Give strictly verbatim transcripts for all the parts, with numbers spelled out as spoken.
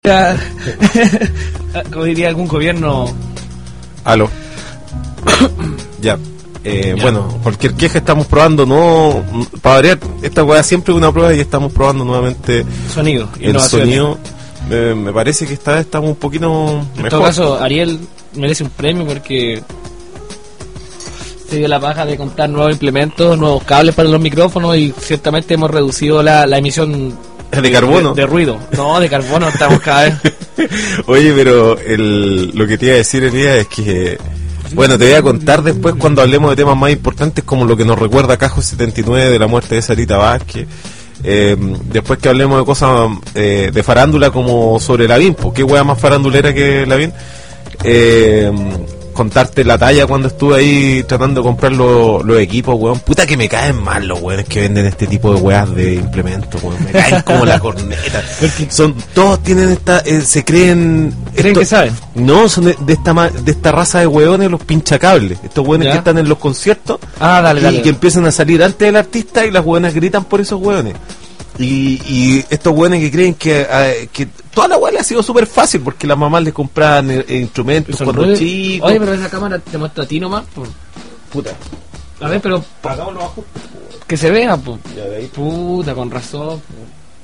Como diría algún gobierno. Aló. Ya. Eh, Ya. Bueno, cualquier queja estamos probando, no. Para variar, esta weá siempre es una prueba y estamos probando nuevamente Sonido. el sonido. Eh, me parece que esta vez estamos un poquito En mejor. todo caso, Ariel merece un premio porque se dio la paja de comprar nuevos implementos, nuevos cables para los micrófonos y ciertamente hemos reducido la, la emisión de carbono. De, de ruido. No, de carbono estamos cada vez. Oye, pero el, lo que te iba a decir, Elías, es que bueno, te voy a contar después cuando hablemos de temas más importantes como lo que nos recuerda Cajo setenta y nueve de la muerte de Sarita Vázquez. Eh, después que hablemos de cosas eh, de farándula como sobre Lavín, pues qué wea más farandulera que Lavín. Eh, contarte la talla cuando estuve ahí tratando de comprar los, los equipos, weón. Puta que me caen mal los weones que venden este tipo de weas de implementos, weón. Me caen como la corneta. Son, todos tienen esta, eh, se creen... ¿Creen esto, que saben? No, son de, de esta ma- de esta raza de weones, los pinchacables. Estos weones ¿Ya? que están en los conciertos Ah, dale, y dale. que empiezan a salir antes del artista y las weonas gritan por esos weones. Y, y estos weones que creen que, eh, que toda la weá le ha sido súper fácil porque las mamás les compraban eh, instrumentos Son cuando nueve- chicos. Oye, pero esa cámara te muestra a ti nomás. Pues. Puta. A ver, pero Hagámoslo abajo. que se vea, pues. Ya de ahí. Puta, con razón. Po.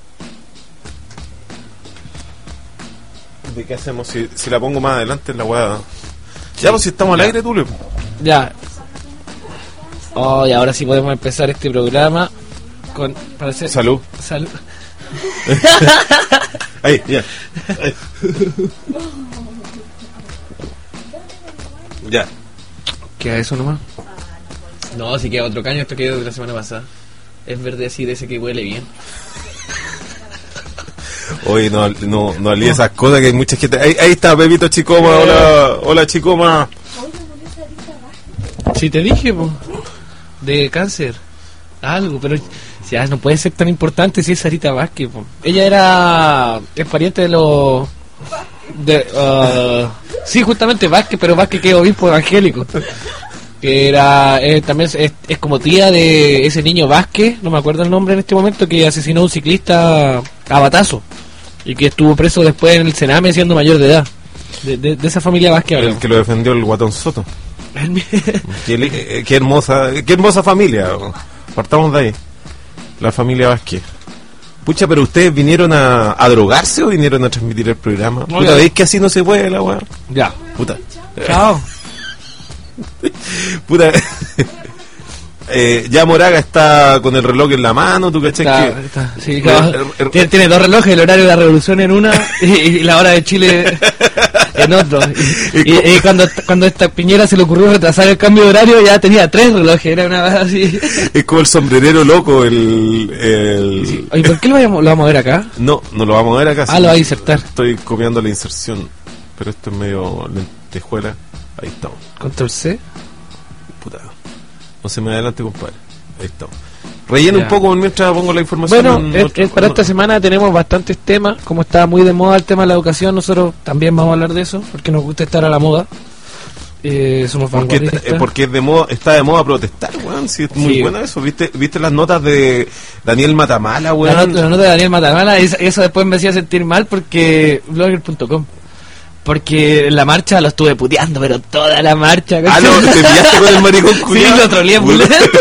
¿De qué hacemos? Si, si la pongo más adelante en la weá. Ya, pues si estamos al Ya. aire, Tulio. Ya. Oh, y ahora sí podemos empezar este programa con... Parece... Salud. Salud. Ahí, ya. Ahí. Ya. ¿Queda eso nomás? No, si queda otro caño, esto quedó de la semana pasada. Es verde así, de ese que huele bien. Oye, no, no, no hablé esas cosas que hay mucha gente. Ahí, ahí está Pepito Chicoma. Hola, hola Chicoma. Si te dije, po, de cáncer, algo, pero ya no puede ser tan importante si es Sarita Vázquez, po. Ella era, es pariente de los, de, uh, sí, justamente Vázquez, pero Vázquez que es obispo evangélico, que era, eh, también es, es como tía de ese niño Vázquez, no me acuerdo el nombre en este momento, que asesinó a un ciclista a batazo, y que estuvo preso después en el Sename siendo mayor de edad, de, de, de esa familia Vázquez El hablamos. que lo defendió el Guatón Soto. El mi- Qué, eh, qué hermosa, qué hermosa familia. Partamos de ahí. La familia Vázquez. Pucha, pero ustedes vinieron a, a drogarse o vinieron a transmitir el programa. No, Puta, ya. ¿veis que así no se puede la weá? Ya. Puta. Chao. Puta. Eh, ya Moraga está con el reloj en la mano, ¿tú cachai? Está, que- está, sí, claro. Er- er- tiene, tiene dos relojes, el horario de la revolución en una y, y la hora de Chile en otro. Y, y- y cuando, cuando a esta Piñera se le ocurrió retrasar el cambio de horario, ya tenía tres relojes, era una cosa así. Es como el sombrerero loco, el... el... Oye, ¿por qué lo vamos, lo vamos a ver acá? No, no lo vamos a ver acá. Ah, sí. lo va a insertar. Estoy copiando la inserción, pero esto es medio lentejuela. Ahí estamos. Control C. Puta. No se me adelante, compadre. Ahí estamos. Rellena Ya. un poco mientras pongo la información. Bueno, en es- otro- es- para en esta otro- semana tenemos bastantes temas. Como está muy de moda el tema de la educación, nosotros también vamos a hablar de eso, porque nos gusta estar a la moda. Eh, somos Porque, vanguardistas. eh, porque es de moda, está de moda protestar, weón. Sí, es muy Sí. bueno eso. ¿Viste viste las notas de Daniel Matamala, La weón? nota, la nota de Daniel Matamala, esa- eso después me hacía sentir mal porque blogger punto com. Porque en la marcha lo estuve puteando, pero toda la marcha. Ah, no, te pillaste con el maricón Sí, culiao. lo troleé muy Puta. lento.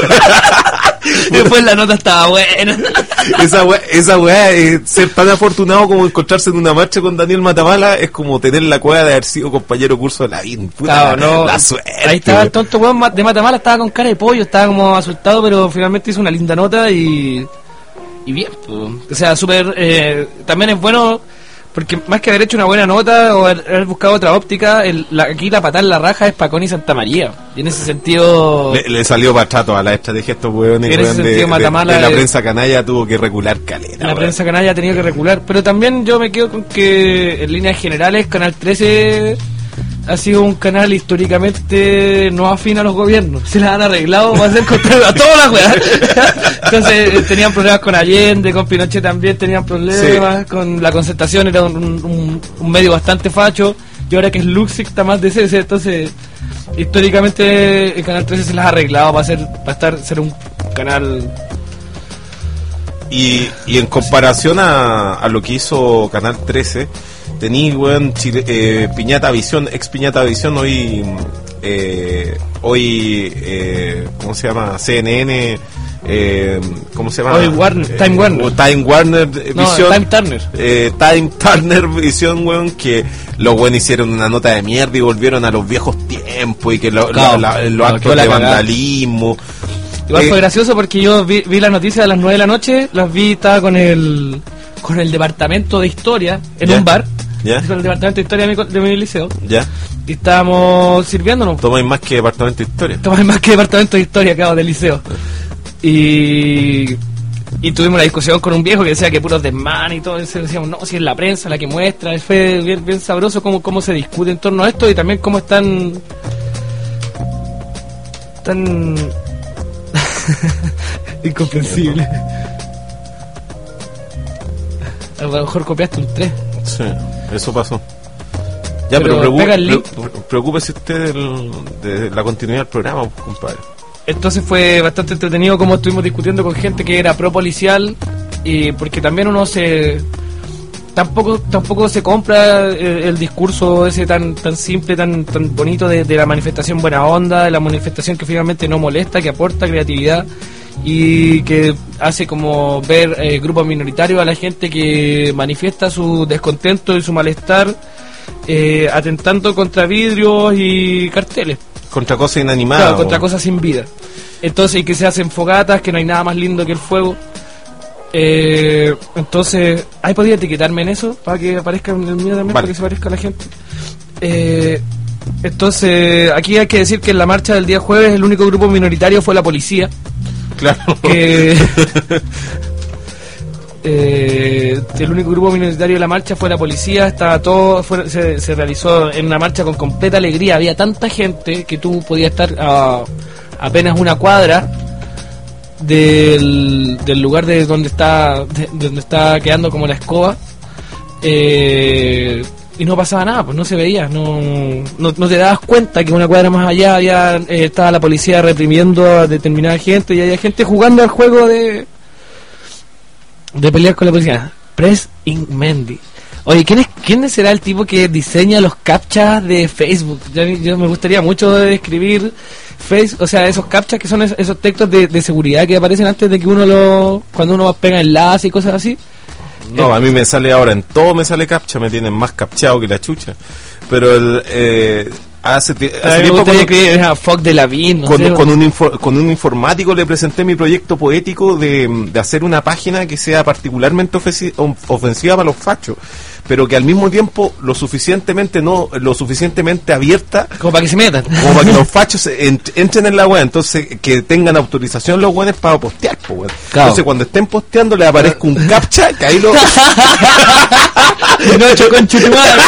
Después la nota estaba buena. Esa weá, esa weá, eh, ser tan afortunado como encontrarse en una marcha con Daniel Matamala es como tener la cueva de haber sido compañero curso de la V I N. Puta, Claro, no. la suerte. Ahí estaba el weón. tonto weón ma- de Matamala, estaba con cara de pollo, estaba como asustado, pero finalmente hizo una linda nota y. Y bien, po. O sea, súper. Eh, también es bueno. Porque más que haber hecho una buena nota o haber, haber buscado otra óptica, el, la, aquí la patada en la raja es Pacón y Santa María. Y en ese sentido. Le, le salió para atrás toda la estrategia a estos weones, En ese weón, de, sentido, de- Matamala de la es- prensa canalla tuvo que recular caleta. La weón. prensa canalla ha tenido que recular, pero también yo me quedo con que en líneas generales Canal trece ha sido un canal históricamente no afín a los gobiernos. Se la han arreglado para hacer contrario a todas las weas. Entonces eh, tenían problemas con Allende, con Pinochet también tenían problemas, con la Concertación era un, un- un medio bastante facho, y ahora que es Luxic está más de C C, entonces históricamente el Canal trece se las ha arreglado para, ser, para estar, ser un canal. Y, y en comparación a, a lo que hizo Canal trece, tení, weón, Chile, eh, Piñata Visión, ex Piñata Visión, hoy, eh, hoy, eh, ¿cómo se llama? C N N, eh, ¿cómo se llama? Hoy Warner, eh, Time Warner. Time Warner no, Visión. Time Turner. Eh, Time Turner Visión, weón, que los weones hicieron una nota de mierda y volvieron a los viejos tiempos y que lo, Claro, la, la, los no, actos la de cagada. vandalismo. Igual Eh, fue gracioso porque yo vi, vi las noticias a las nueve de la noche, las vi, estaba con el con el departamento de historia en Ya. un bar, Ya. con el departamento de historia de mi, co- de mi liceo, Ya, y estábamos sirviéndonos. tomáis más que departamento de historia. Tomás más que departamento de historia, acabo del liceo. Y, y tuvimos una discusión con un viejo que decía que puros desmanes y todo. Y decíamos, no, si es la prensa la que muestra. Fue bien, bien sabroso cómo, cómo se discute en torno a esto y también cómo están. tan. incomprensible. A lo mejor copiaste un tres. Sí, eso pasó. Ya, Pero pero, pega el preocu- link. pre- preocúpese usted del- de la continuidad del programa, pues, compadre. Entonces fue bastante entretenido como estuvimos discutiendo con gente que era pro policial, y porque también uno se tampoco tampoco se compra el, el discurso ese tan tan simple, tan tan bonito de, de la manifestación buena onda, de la manifestación que finalmente no molesta, que aporta creatividad y que hace como ver eh, grupos minoritarios a la gente que manifiesta su descontento y su malestar, eh, atentando contra vidrios y carteles. Contra cosas inanimadas. Claro, contra weón. cosas sin vida. Entonces, y que se hacen fogatas, que no hay nada más lindo que el fuego. Eh, entonces, ¿ahí podría etiquetarme en eso? Para que aparezca en el mío también, Vale. para que se parezca a la gente. Eh, entonces, aquí hay que decir que en la marcha del día jueves el único grupo minoritario fue la policía. Claro. Que... Eh, el único grupo minoritario de la marcha fue la policía. Estaba todo fue- se, se realizó en una marcha con completa alegría. Había tanta gente que tú podías estar a apenas una cuadra del, del lugar de donde está de, de donde está quedando como la escoba, eh, y no pasaba nada, pues no se veía, no, no, no te dabas cuenta que una cuadra más allá había eh, estaba la policía reprimiendo a determinada gente y había gente jugando al juego de de pelear con la policía. Press in Mendy. Oye, ¿quién, es, ¿quién será el tipo que diseña los captchas de Facebook? Yo, yo me gustaría mucho describir Facebook, o sea, esos captchas que son esos, esos textos de, de seguridad que aparecen antes de que uno lo... cuando uno pega enlace y cosas así. No, a mí me sale ahora, en todo me sale captcha, me tienen más captchado que la chucha. Pero el, eh, hace, ti- A hace mí me tiempo gustaría cuando- que era fuck de la vida, no con, sé. con un info- con un informático le presenté mi proyecto poético de, de hacer una página que sea particularmente ofensi- of- ofensiva para los fachos, pero que al mismo tiempo lo suficientemente no lo suficientemente abierta Como para que se metan. como para que los fachos se ent- entren en la web, entonces que tengan autorización los weones para postear, po, weón. Claro. Entonces cuando estén posteando le aparezca un captcha que ahí lo No, hecho con chutumar.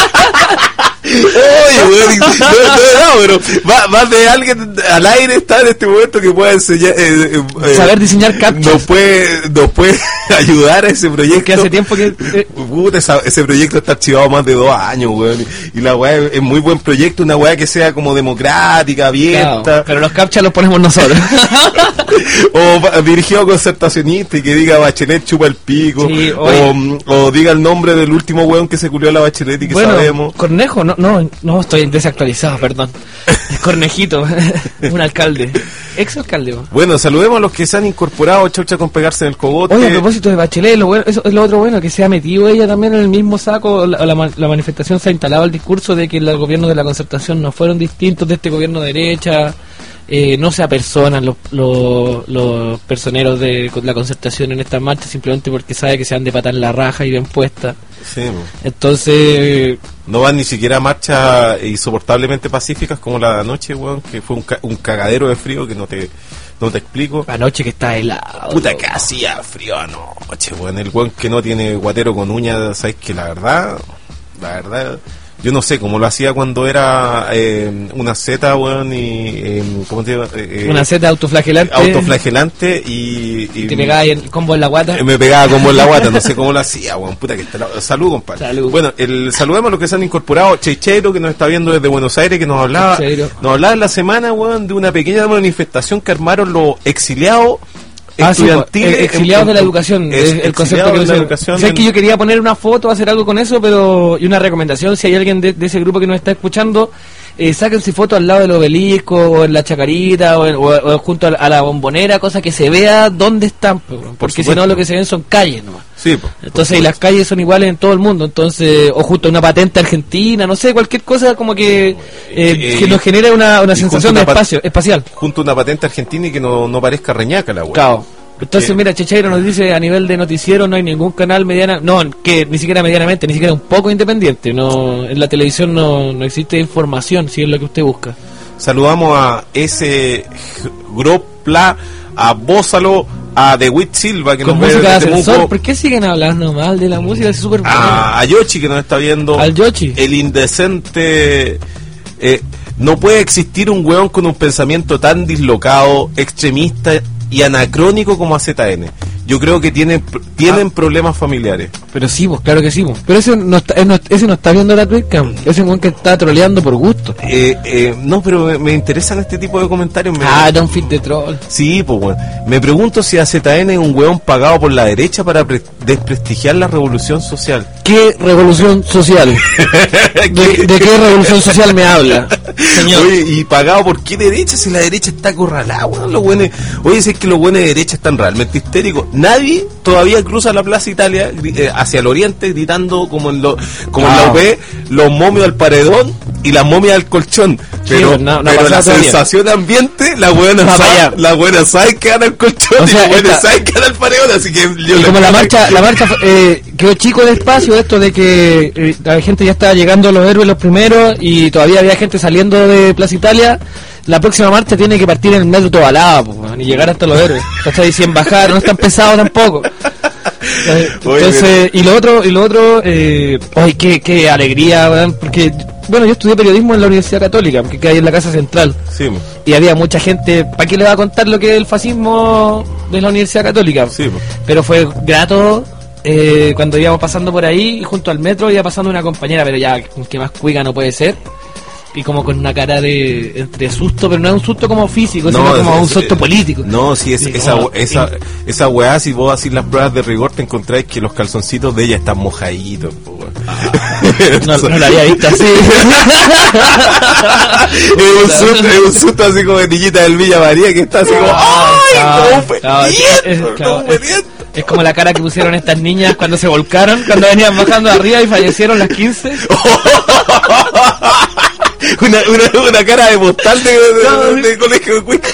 Oye, weón, no, no, no, pero va, va de alguien al aire está en este momento que pueda enseñar, eh, eh, eh, Saber diseñar captchas. nos puede, nos puede ayudar a ese proyecto. Que hace tiempo que... eh, Puta, esa- ese proyecto está archivado más de dos años, weón. Y, y la weá es, es muy buen proyecto, una weá que sea como democrática, abierta. claro, pero los captchas los ponemos nosotros. O va- dirigido a concertacionistas y que diga Bachelet chupa el pico. Sí, o, oye. o diga el nombre del último weón que se culió a la Bachelet y que Bueno, sabemos. Cornejo, no, no, no, estoy desactualizado, perdón. Es Cornejito, un alcalde, ex alcalde. ¿no? Bueno, saludemos a los que se han incorporado, chaucha con pegarse en el cogote. Oye, a propósito de Bachelet, lo bueno, eso es lo otro bueno, que se ha metido ella también en el mismo saco. La, la, ma- la manifestación se ha instalado el discurso de que los gobiernos de la concertación no fueron distintos de este gobierno de derecha. Eh, no se apersonan los, los, los personeros de la concertación en esta marcha simplemente porque sabe que se han de patar la raja y bien puesta. Sí, po. Entonces, no van ni siquiera a marchas insoportablemente pacíficas como la de anoche, weón, que fue un, ca- un cagadero de frío que no te no te explico. anoche que está helado. Puta que hacía frío anoche, weón. El weón que no tiene guatero con uñas, sabes que la verdad, la verdad, yo no sé cómo lo hacía cuando era eh, una zeta, weón, y eh, ¿cómo te digo? Eh, Una seta autoflagelante. autoflagelante y, y Te pegaba ahí el combo en la guata. Eh, me pegaba como en la guata, no sé cómo lo hacía, weón, puta que está la- salud, compadre. Salud. Bueno, el saludemos a los que se han incorporado, Cheicheiro, que nos está viendo desde Buenos Aires, que nos hablaba, Cheicheiro. nos hablaba en la semana, weón, de una pequeña manifestación que armaron los exiliados Ah, sí, estudiantiles. eh, exiliados de la educación, es, el, el concepto que de la uso. educación. O sea, es que yo quería poner una foto, hacer algo con eso, pero y una recomendación, si hay alguien de, de ese grupo que nos está escuchando, eh, sáquense fotos al lado del obelisco, o en la chacarita, o, en, o, o junto a la, a la bombonera, cosa que se vea dónde están, po, porque si no lo que se ven son calles nomás. Sí, po, entonces, y las calles son iguales en todo el mundo, entonces, o justo una patente argentina, no sé, cualquier cosa como que, eh, eh, que nos genere una, una sensación de espacio, espacial. Junto a una patente argentina y que no, no parezca Reñaca la wea. Claro. Entonces, mira, Checheiro nos dice, a nivel de noticiero no hay ningún canal mediana, no, que ni siquiera medianamente, ni siquiera un poco independiente, no, en la televisión no, no existe información, si es lo que usted busca. Saludamos a ese Gropla, a Bózalo, a DeWitt Silva, que con nos música ve de desde ascensor, Temuco. ¿por qué siguen hablando mal de la música? Es súper a, a Yoshi, que nos está viendo. Al Yoshi. El indecente. Eh, no puede existir un weón con un pensamiento tan dislocado, extremista y anacrónico como a Z N. Yo creo que tienen tienen ah. problemas familiares. Pero sí, pues, claro que sí, pues. Pero ese no está, no, ese no está viendo la Twitcam. Ese es un que está troleando por gusto. Eh, eh, no, pero me, me interesan este tipo de comentarios. Me... Ah, don't fit the troll. Sí, pues, bueno. Me pregunto si a Z N es un weón pagado por la derecha para pre- desprestigiar la revolución social. ¿Qué revolución social? ¿De, ¿De qué revolución social me habla, señor? Oye, ¿y pagado por qué derecha? Si la derecha está acorralada, weón. Los buenos... Oye, si es que los buenos de derecha están realmente histéricos. Nadie todavía cruza la Plaza Italia eh, hacia el oriente gritando como en, lo, como ah. en la U P, los momios al paredón y las momias al colchón. Pero, sí, no, no pero la todavía. sensación de ambiente, la buena no sabe, la buena sabe que gana el colchón, o sea, y la buena sabe que gana el paredón, así que yo y como la marcha, la marcha eh, quedó chico de espacio, esto de que eh, la gente ya estaba llegando a los héroes los primeros y todavía había gente saliendo de Plaza Italia. La próxima marcha tiene que partir en el metro Tobalaba, pues, y llegar hasta los héroes. ¿Cachai? Sin bajar, no es tan pesado tampoco. Entonces, y lo otro, y lo otro, eh, ay, qué, qué alegría, ¿verdad? Porque, bueno, yo estudié periodismo en la Universidad Católica, que queda ahí en la Casa Central. Sí. Y había mucha gente, ¿para qué le va a contar lo que es el fascismo de la Universidad Católica? Sí. Pero fue grato eh, cuando íbamos pasando por ahí, y junto al metro iba pasando una compañera, pero ya, que más cuica no puede ser. Y como con una cara de entre susto, pero no es un susto como físico, no, sino como es, un susto es, político. No, si es, sí, esa, como, esa, esa weá, si vos haces las pruebas de rigor, te encontráis que los calzoncitos de ella están mojaditos. Ah, no, no la había visto así. Es un susto, es un susto así como de niñita del Villa María que está así como ¡ay! No, es como la cara que pusieron estas niñas cuando se volcaron, cuando venían bajando arriba y fallecieron las quince. Una, una, una cara de postal de, de, no, de, de colegio de Cuica.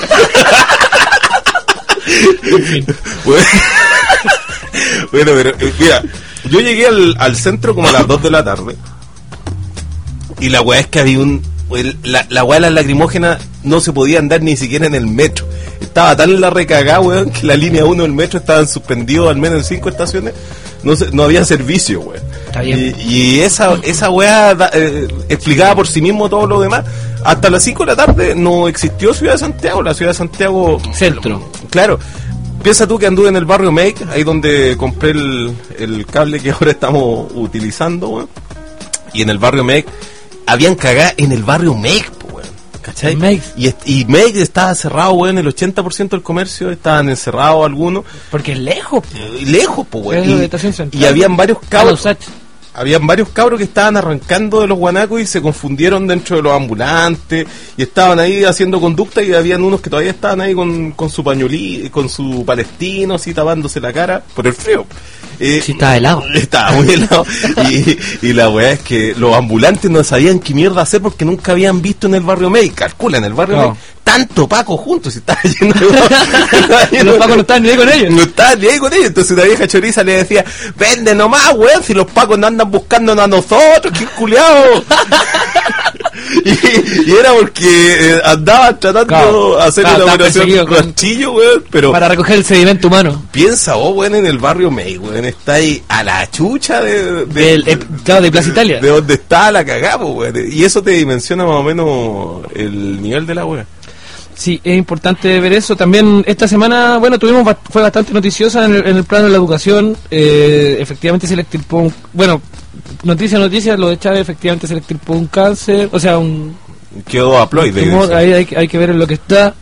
En fin. Bueno, bueno, pero mira, yo llegué al, al centro como a las dos de la tarde. Y la weá es que había un... La, la weá de las lacrimógenas no se podía andar ni siquiera en el metro. Estaba tan en la recagada, weón, que la línea uno del metro estaban suspendidos al menos en cinco estaciones. No, se, no había servicio, weón. Y, y esa esa weá da, eh, explicaba por sí mismo todo lo demás. Hasta las cinco de la tarde no existió Ciudad de Santiago. La Ciudad de Santiago... Centro. Claro. Piensa tú que anduve en el barrio Make, ahí donde compré el, el cable que ahora estamos utilizando, weón. Y en el barrio Make, habían cagado en el barrio Make, weón. ¿Cachai? Make. Y, y Make estaba cerrado, weón, el ochenta por ciento del comercio estaban encerrados algunos. Porque es lejos, eh, lejos, pues, weón. Y, y habían varios cabros. Habían varios cabros que estaban arrancando de los guanacos y se confundieron dentro de los ambulantes y estaban ahí haciendo conducta y habían unos que todavía estaban ahí con, con su pañolí, con su palestino, así tapándose la cara por el frío. Eh, sí, estaba helado. Estaba muy helado. y, y la weá es que los ambulantes no sabían qué mierda hacer porque nunca habían visto en el barrio May. Calcula, en el barrio no. May tanto Paco juntos, y estaba lleno de... Los Pacos no estaban ni ahí con ellos. No estaban ni ahí con ellos. Entonces una vieja choriza le decía, vende nomás, weón, si los Pacos no andan buscándonos a nosotros, qué culiao. y, y era porque eh, andaban tratando claro, de hacer claro, una operación ranchillo, weón, pero... para recoger el sedimento humano. Piensa vos, weón, en el barrio May, weón, está ahí a la chucha de... de, el, eh, claro, de Plaza Italia. De donde está la cagada, weón. Y eso te dimensiona más o menos el nivel de la weón. Sí, es importante ver eso. También esta semana, bueno, tuvimos fue bastante noticiosa en el, en el plano de la educación. Eh, efectivamente se le extirpó un, bueno, noticia, noticia, lo de Chávez efectivamente se le extirpó un cáncer, o sea, un... Quedó haploide. Ahí hay, hay que ver en lo que está.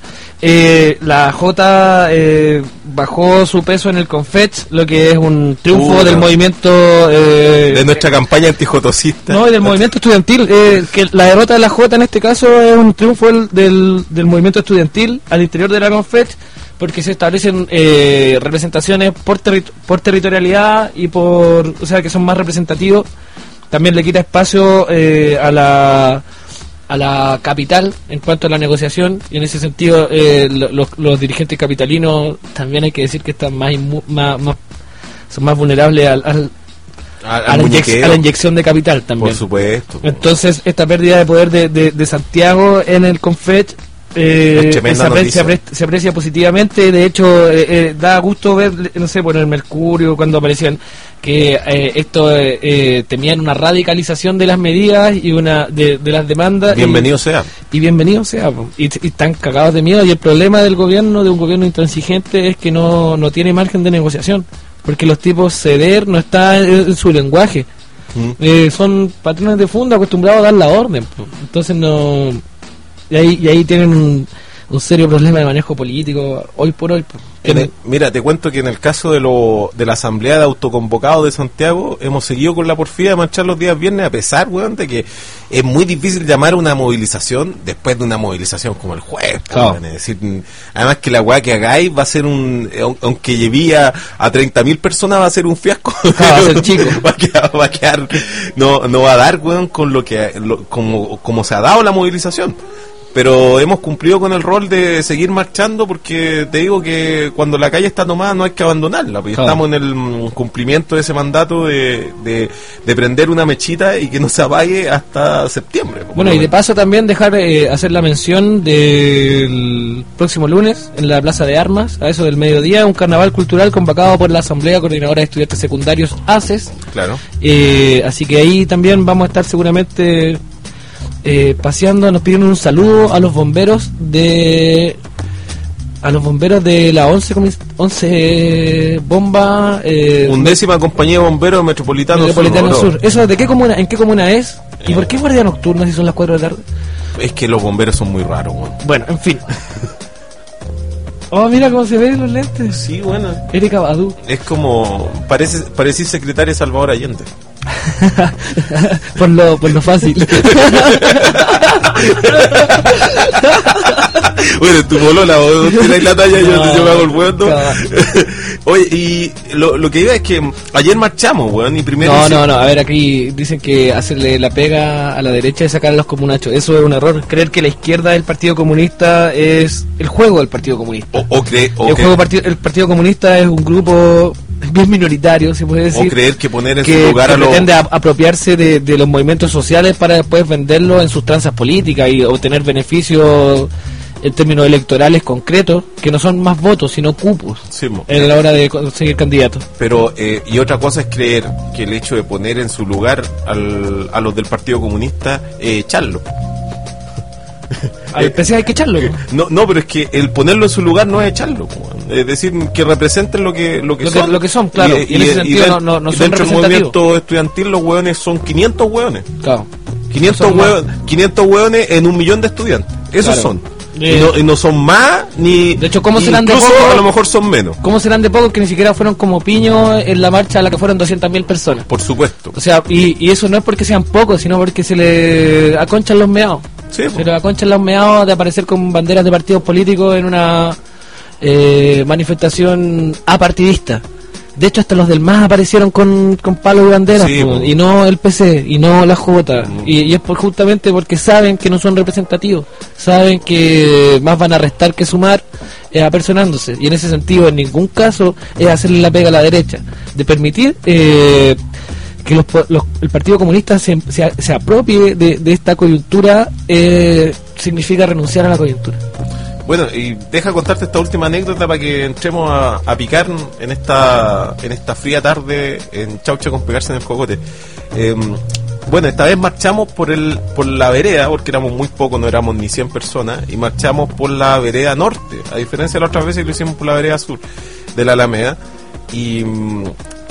Eh, la J eh, bajó su peso en el Confech, lo que es un triunfo uh, del no. movimiento eh, de nuestra campaña antijotosista. no, y del movimiento estudiantil. Eh, que la derrota de la J en este caso es un triunfo del, del, del movimiento estudiantil al interior de la Confech, porque se establecen eh, representaciones por, terri- por territorialidad y por, o sea, que son más representativos. También le quita espacio eh, a la a la capital en cuanto a la negociación, y en ese sentido eh, los, los dirigentes capitalinos también hay que decir que están más, inmu- más, más son más vulnerables al, al, Al, a, al la inyec- muñequeo, a la inyección de capital también. por supuesto. Entonces esta pérdida de poder de, de, de Santiago en el Confech eh, Es tremenda se, apre- noticia. se, apre- se aprecia positivamente. De hecho eh, eh, da gusto ver, no sé, por el Mercurio cuando aparecían que eh, esto eh, eh, temían una radicalización de las medidas y una de, de las demandas. Bienvenido y, sea. y bienvenido sea, po. y, y están cagados de miedo. Y el problema del gobierno, de un gobierno intransigente, es que no, no tiene margen de negociación, porque los tipos ceder no está en, en su lenguaje. Mm. Eh, son patrones de fondo acostumbrados a dar la orden, po. Entonces no, y ahí, y ahí tienen un, un serio problema de manejo político hoy por hoy, po. En el- mira, te cuento que en el caso de lo de la asamblea de autoconvocados de Santiago, hemos seguido con la porfía de marchar los días viernes, a pesar, weón, de que es muy difícil llamar una movilización después de una movilización como el jueves, po, Claro. weón. Es decir, además que la weá que hagáis va a ser un, aun- aunque llevé a, a treinta mil personas, va a ser un fiasco. Ah, va a ser chico. va a quedar, va a quedar- no, no va a dar, weón, con lo que, lo- como, como se ha dado la movilización. Pero hemos cumplido con el rol de seguir marchando, porque te digo que cuando la calle está tomada no hay que abandonarla, porque Claro. estamos en el mm, cumplimiento de ese mandato de, de, de prender una mechita y que no se apague hasta septiembre. por Bueno, lo y de menos. paso también dejar eh, hacer la mención del próximo lunes en la Plaza de Armas, a eso del mediodía, un carnaval cultural convocado por la Asamblea Coordinadora de Estudiantes Secundarios ACES. Claro. Eh, así que ahí también vamos a estar seguramente eh, paseando. Nos pidieron un saludo a los bomberos de a los bomberos de la once, comis- once bomba eh, Undécima compañía de bomberos metropolitano, Metropolitano Sur. Sur. ¿Eso de qué comuna, en qué comuna es? ¿Y por qué guardia nocturna si son las cuatro de la tarde? Es que los bomberos son muy raros, weón. Bueno, en fin. Oh, mira cómo se ven los lentes. Sí, bueno. Erika Badu. Es como, parece, parecís secretaria Salvador Allende. por lo por lo fácil. Bueno, tu bolola, vos tiráis la talla y yo, No, yo me hago el weón, ¿no? claro. Oye, y lo, lo que iba es que ayer marchamos, weón, y primero... No, hice- no, no, a ver, aquí dicen que hacerle la pega a la derecha es sacar a los comunachos. Eso es un error. Creer que la izquierda del Partido Comunista es el juego del Partido Comunista. O, o, cre- o el, que- juego partido, el Partido Comunista es un grupo bien minoritario, se puede o decir. creer que poner en que, su lugar que a los... pretende ap- apropiarse de, de los movimientos sociales para después venderlos en sus tranzas políticas y obtener beneficios en términos electorales concretos, que no son más votos, sino cupos Sí, mo. en la hora de conseguir candidatos. Pero, eh, y otra cosa es creer que el hecho de poner en su lugar al, a los del Partido Comunista, eh, echarlo. Al P C hay que echarlo, ¿no? No, no, pero es que el ponerlo en su lugar no es echarlo, po, weón. Es decir, que representen lo que, lo que Lo que- son. lo que son, claro. Y en ese sentido no- no- no y son dentro del representativos. movimiento estudiantil los hueones son quinientos hueones. Claro. quinientos Son más. hueones, quinientos hueones en un millón de estudiantes. Esos Claro. son. Eh, y, no, y no son más, ni... De hecho, ¿cómo serán de incluso poco? a lo mejor son menos, ¿Cómo serán de pocos que ni siquiera fueron como piño en la marcha a la que fueron doscientas mil personas? por supuesto. O sea, y, y eso no es porque sean pocos, sino porque se le aconchan los meados. Sí, po. Se le aconchan los meados de aparecer con banderas de partidos políticos en una eh, manifestación apartidista. De hecho, hasta los del M A S aparecieron con, con palos y banderas, Sí, po, po. y no el P C, y no la J. Mm. Y, y es por, justamente porque saben que no son representativos, saben que más van a restar que sumar, eh, apersonándose. Y en ese sentido, en ningún caso es hacerle la pega a la derecha, de permitir eh, que los, po- los- el Partido Comunista se, se, se apropie de, de esta coyuntura, eh, significa renunciar a la coyuntura. Bueno, y deja contarte esta última anécdota para que entremos a, a picar en esta en esta fría tarde en Chaucha con pegarse en el cocote. Eh, bueno, esta vez marchamos por el por la vereda, porque éramos muy pocos, no éramos ni cien personas, y marchamos por la vereda norte, a diferencia de las otras veces que lo hicimos por la vereda sur de la Alameda. Y mm,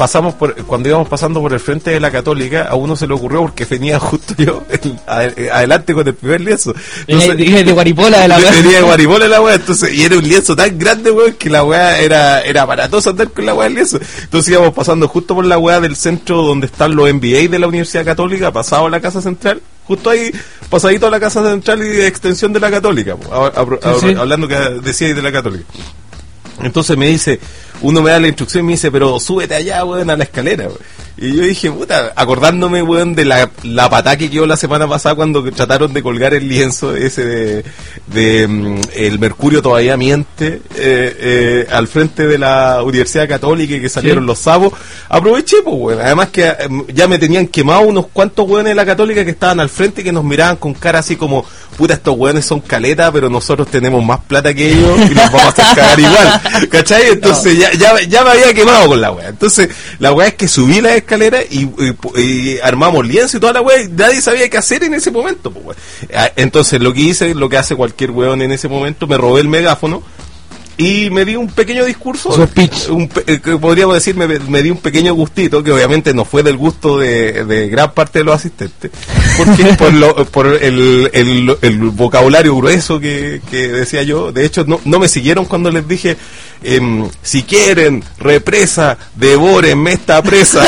pasamos por, cuando íbamos pasando por el frente de la Católica, a uno se le ocurrió, porque venía justo yo el, a, adelante con el primer lienzo. Entonces, dije de Guaripola de la weá. Venía de Guaripola de la weá, entonces, y era un lienzo tan grande, weón, que la weá era, era aparatoso andar con la weá del lienzo. Entonces íbamos pasando justo por la weá del centro donde están los M B A de la Universidad Católica, pasado a la Casa Central, justo ahí, pasadito a la Casa Central y de extensión de la Católica, a, a, a, sí, sí. hablando que decía ahí de la Católica. Entonces me dice, uno me da la instrucción y me dice, pero súbete allá, weón, a la escalera, weón. Y yo dije, puta, acordándome, weón, de la, la patada que quedó la semana pasada cuando trataron de colgar el lienzo ese de, de um, el mercurio todavía miente, eh, eh, al frente de la Universidad Católica, y que salieron sí. los sapos. Aproveché, pues, weón. Además que eh, ya me tenían quemado unos cuantos weones de la Católica que estaban al frente y que nos miraban con cara así como, puta, estos weones son caleta, pero nosotros tenemos más plata que ellos y nos vamos a hacer cagar igual. ¿Cachai? Entonces no. ya, ya, ya me había quemado con la weá. Entonces, la weá es que subí la escalera y, y, y armamos lienzo y toda la weá, y nadie sabía qué hacer en ese momento, pues, entonces lo que hice, lo que hace cualquier weón en ese momento, me robé el megáfono y me di un pequeño discurso, un, eh, podríamos decir, me, me di un pequeño gustito, que obviamente no fue del gusto de, de gran parte de los asistentes, porque por, lo, por el, el, el vocabulario grueso que, que decía yo. De hecho, no, no me siguieron cuando les dije, eh, si quieren represa, devórenme esta presa.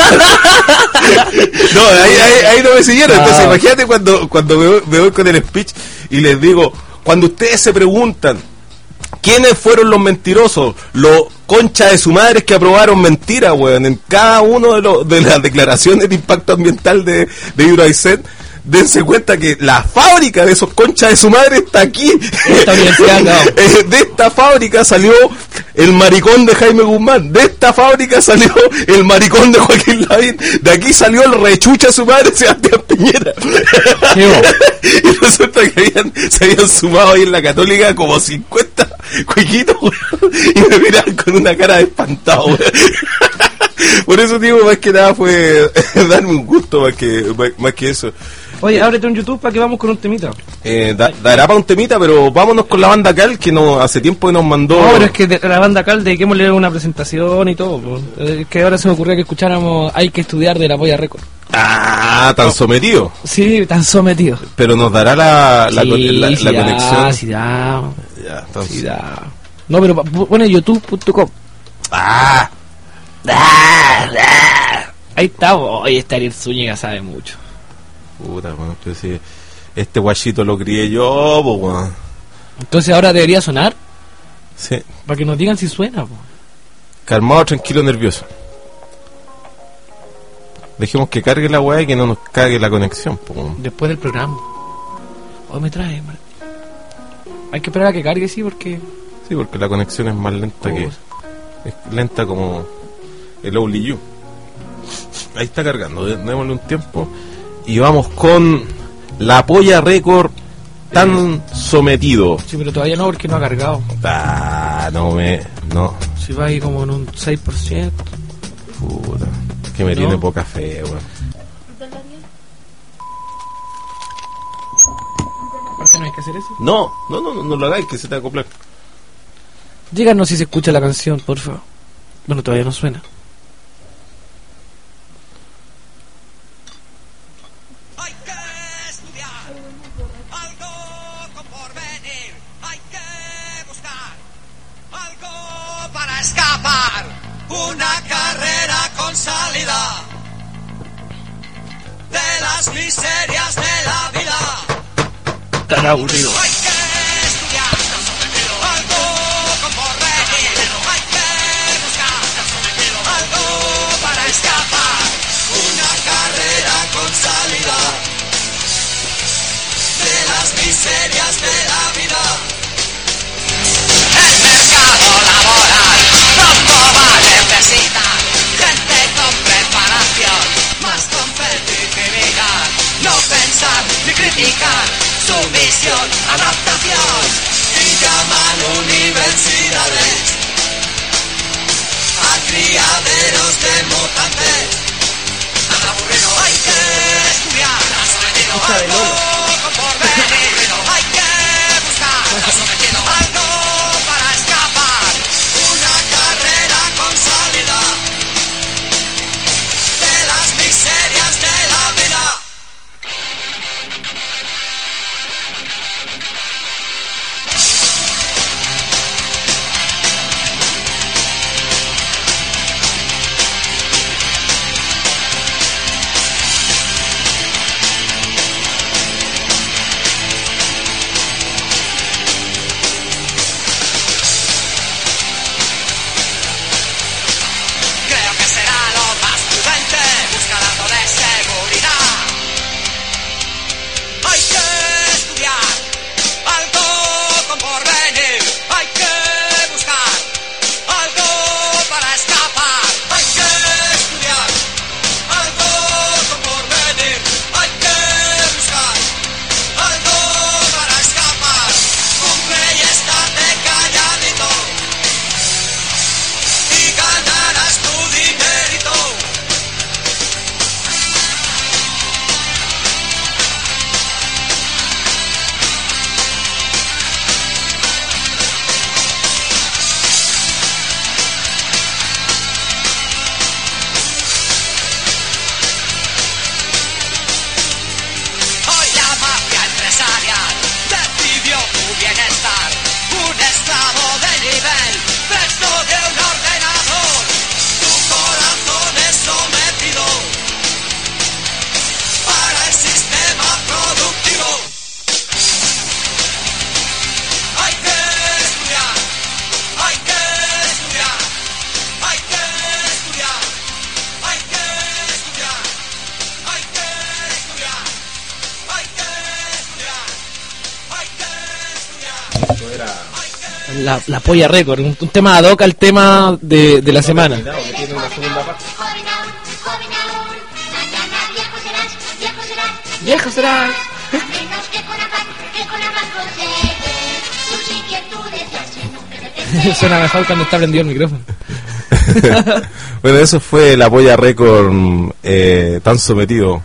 No, ahí, ahí, ahí no me siguieron. Entonces, ah. imagínate cuando, cuando me, me voy con el speech y les digo, cuando ustedes se preguntan ¿quiénes fueron los mentirosos? Los conchas de su madre que aprobaron mentiras, weón, en cada uno de, los, de las declaraciones de impacto ambiental de, de Hidroaicén. Dense cuenta que la fábrica de esos conchas de su madre está aquí. Esta universidad, no. De esta fábrica salió el maricón de Jaime Guzmán. De esta fábrica salió el maricón de Joaquín Lavín. De aquí salió el rechucha de su madre, Sebastián Piñera. Y resulta que habían, se habían sumado ahí en la Católica como cincuenta cuiquitos, weón, y me miraban con una cara de espantado, weón. Por eso, digo, más que nada fue darme un gusto, más que, más, más que eso. Oye, ábrete un YouTube para que vamos con un temita. Eh, da, dará para un temita, pero vámonos con la banda Cal, que no, hace tiempo que nos mandó... No, pero es que de la banda Cal, dediquémosle una presentación y todo. Pues. Es que ahora se me ocurrió que escucháramos Hay que estudiar de la Polla Record. Ah, tan sometido. Sí, tan sometido. Pero nos dará la, la, sí, la, la, sí la da, conexión. Sí, da. Ya, entonces. Sí, da. No, pero pone youtube punto com. Ah. Ahí está, oye, este Ariel Zúñiga sabe mucho. Puta, bueno, pues sí, este guachito lo crié yo, pues, bueno. Entonces ahora debería sonar. Sí. Para que nos digan si suena, pues. Calmado, tranquilo, nervioso. Dejemos que cargue la weá y que no nos cague la conexión, pues. Después del programa. Hoy me trae, man. Hay que esperar a que cargue, sí, porque... Sí, porque la conexión es más lenta oh. que... Es lenta como el Only You. Ahí está cargando, démosle un tiempo. Y vamos con la Polla Record tan eh. sometido. Sí, pero todavía no, porque no ha cargado. Ah, no me... no. Si va ahí como en un seis por ciento. Puta, que me ¿no? tiene poca fe, weón. ¿Por qué no hay que hacer eso? No, no, no, no, no lo hagáis, que se te va a acoplar. Díganos si se escucha la canción, por favor. Bueno, todavía no suena. Hay que estudiar algo con porvenir. Hay que buscar algo para escapar. Una carrera con salida de las miserias de la vida. Tan aburrido. Hay que estudiar algo con porvenir. Hay que buscar algo para escapar. Una carrera con salida de las miserias de la vida. El mercado laboral pronto va a necesitar gente con preparación, más competitividad, no pensar ni criticar, sumisión, adaptación, y llaman universidades a criaderos de mutantes. Tan aburrido, hay que estudiar, sometido algo con porvenir, hay que buscar, sometido algo para escapar, una carrera con salida La, la polla récord, un, un tema ad hoc al tema de, de la semana. Joven aún, joven aún, mañana viejo serás, viejo serás, Viejo serás. menos que con afán, que con afán consigues tus inquietudes y así nunca te Suena mejor cuando está prendido el micrófono. Bueno, eso fue la polla récord eh, tan sometido.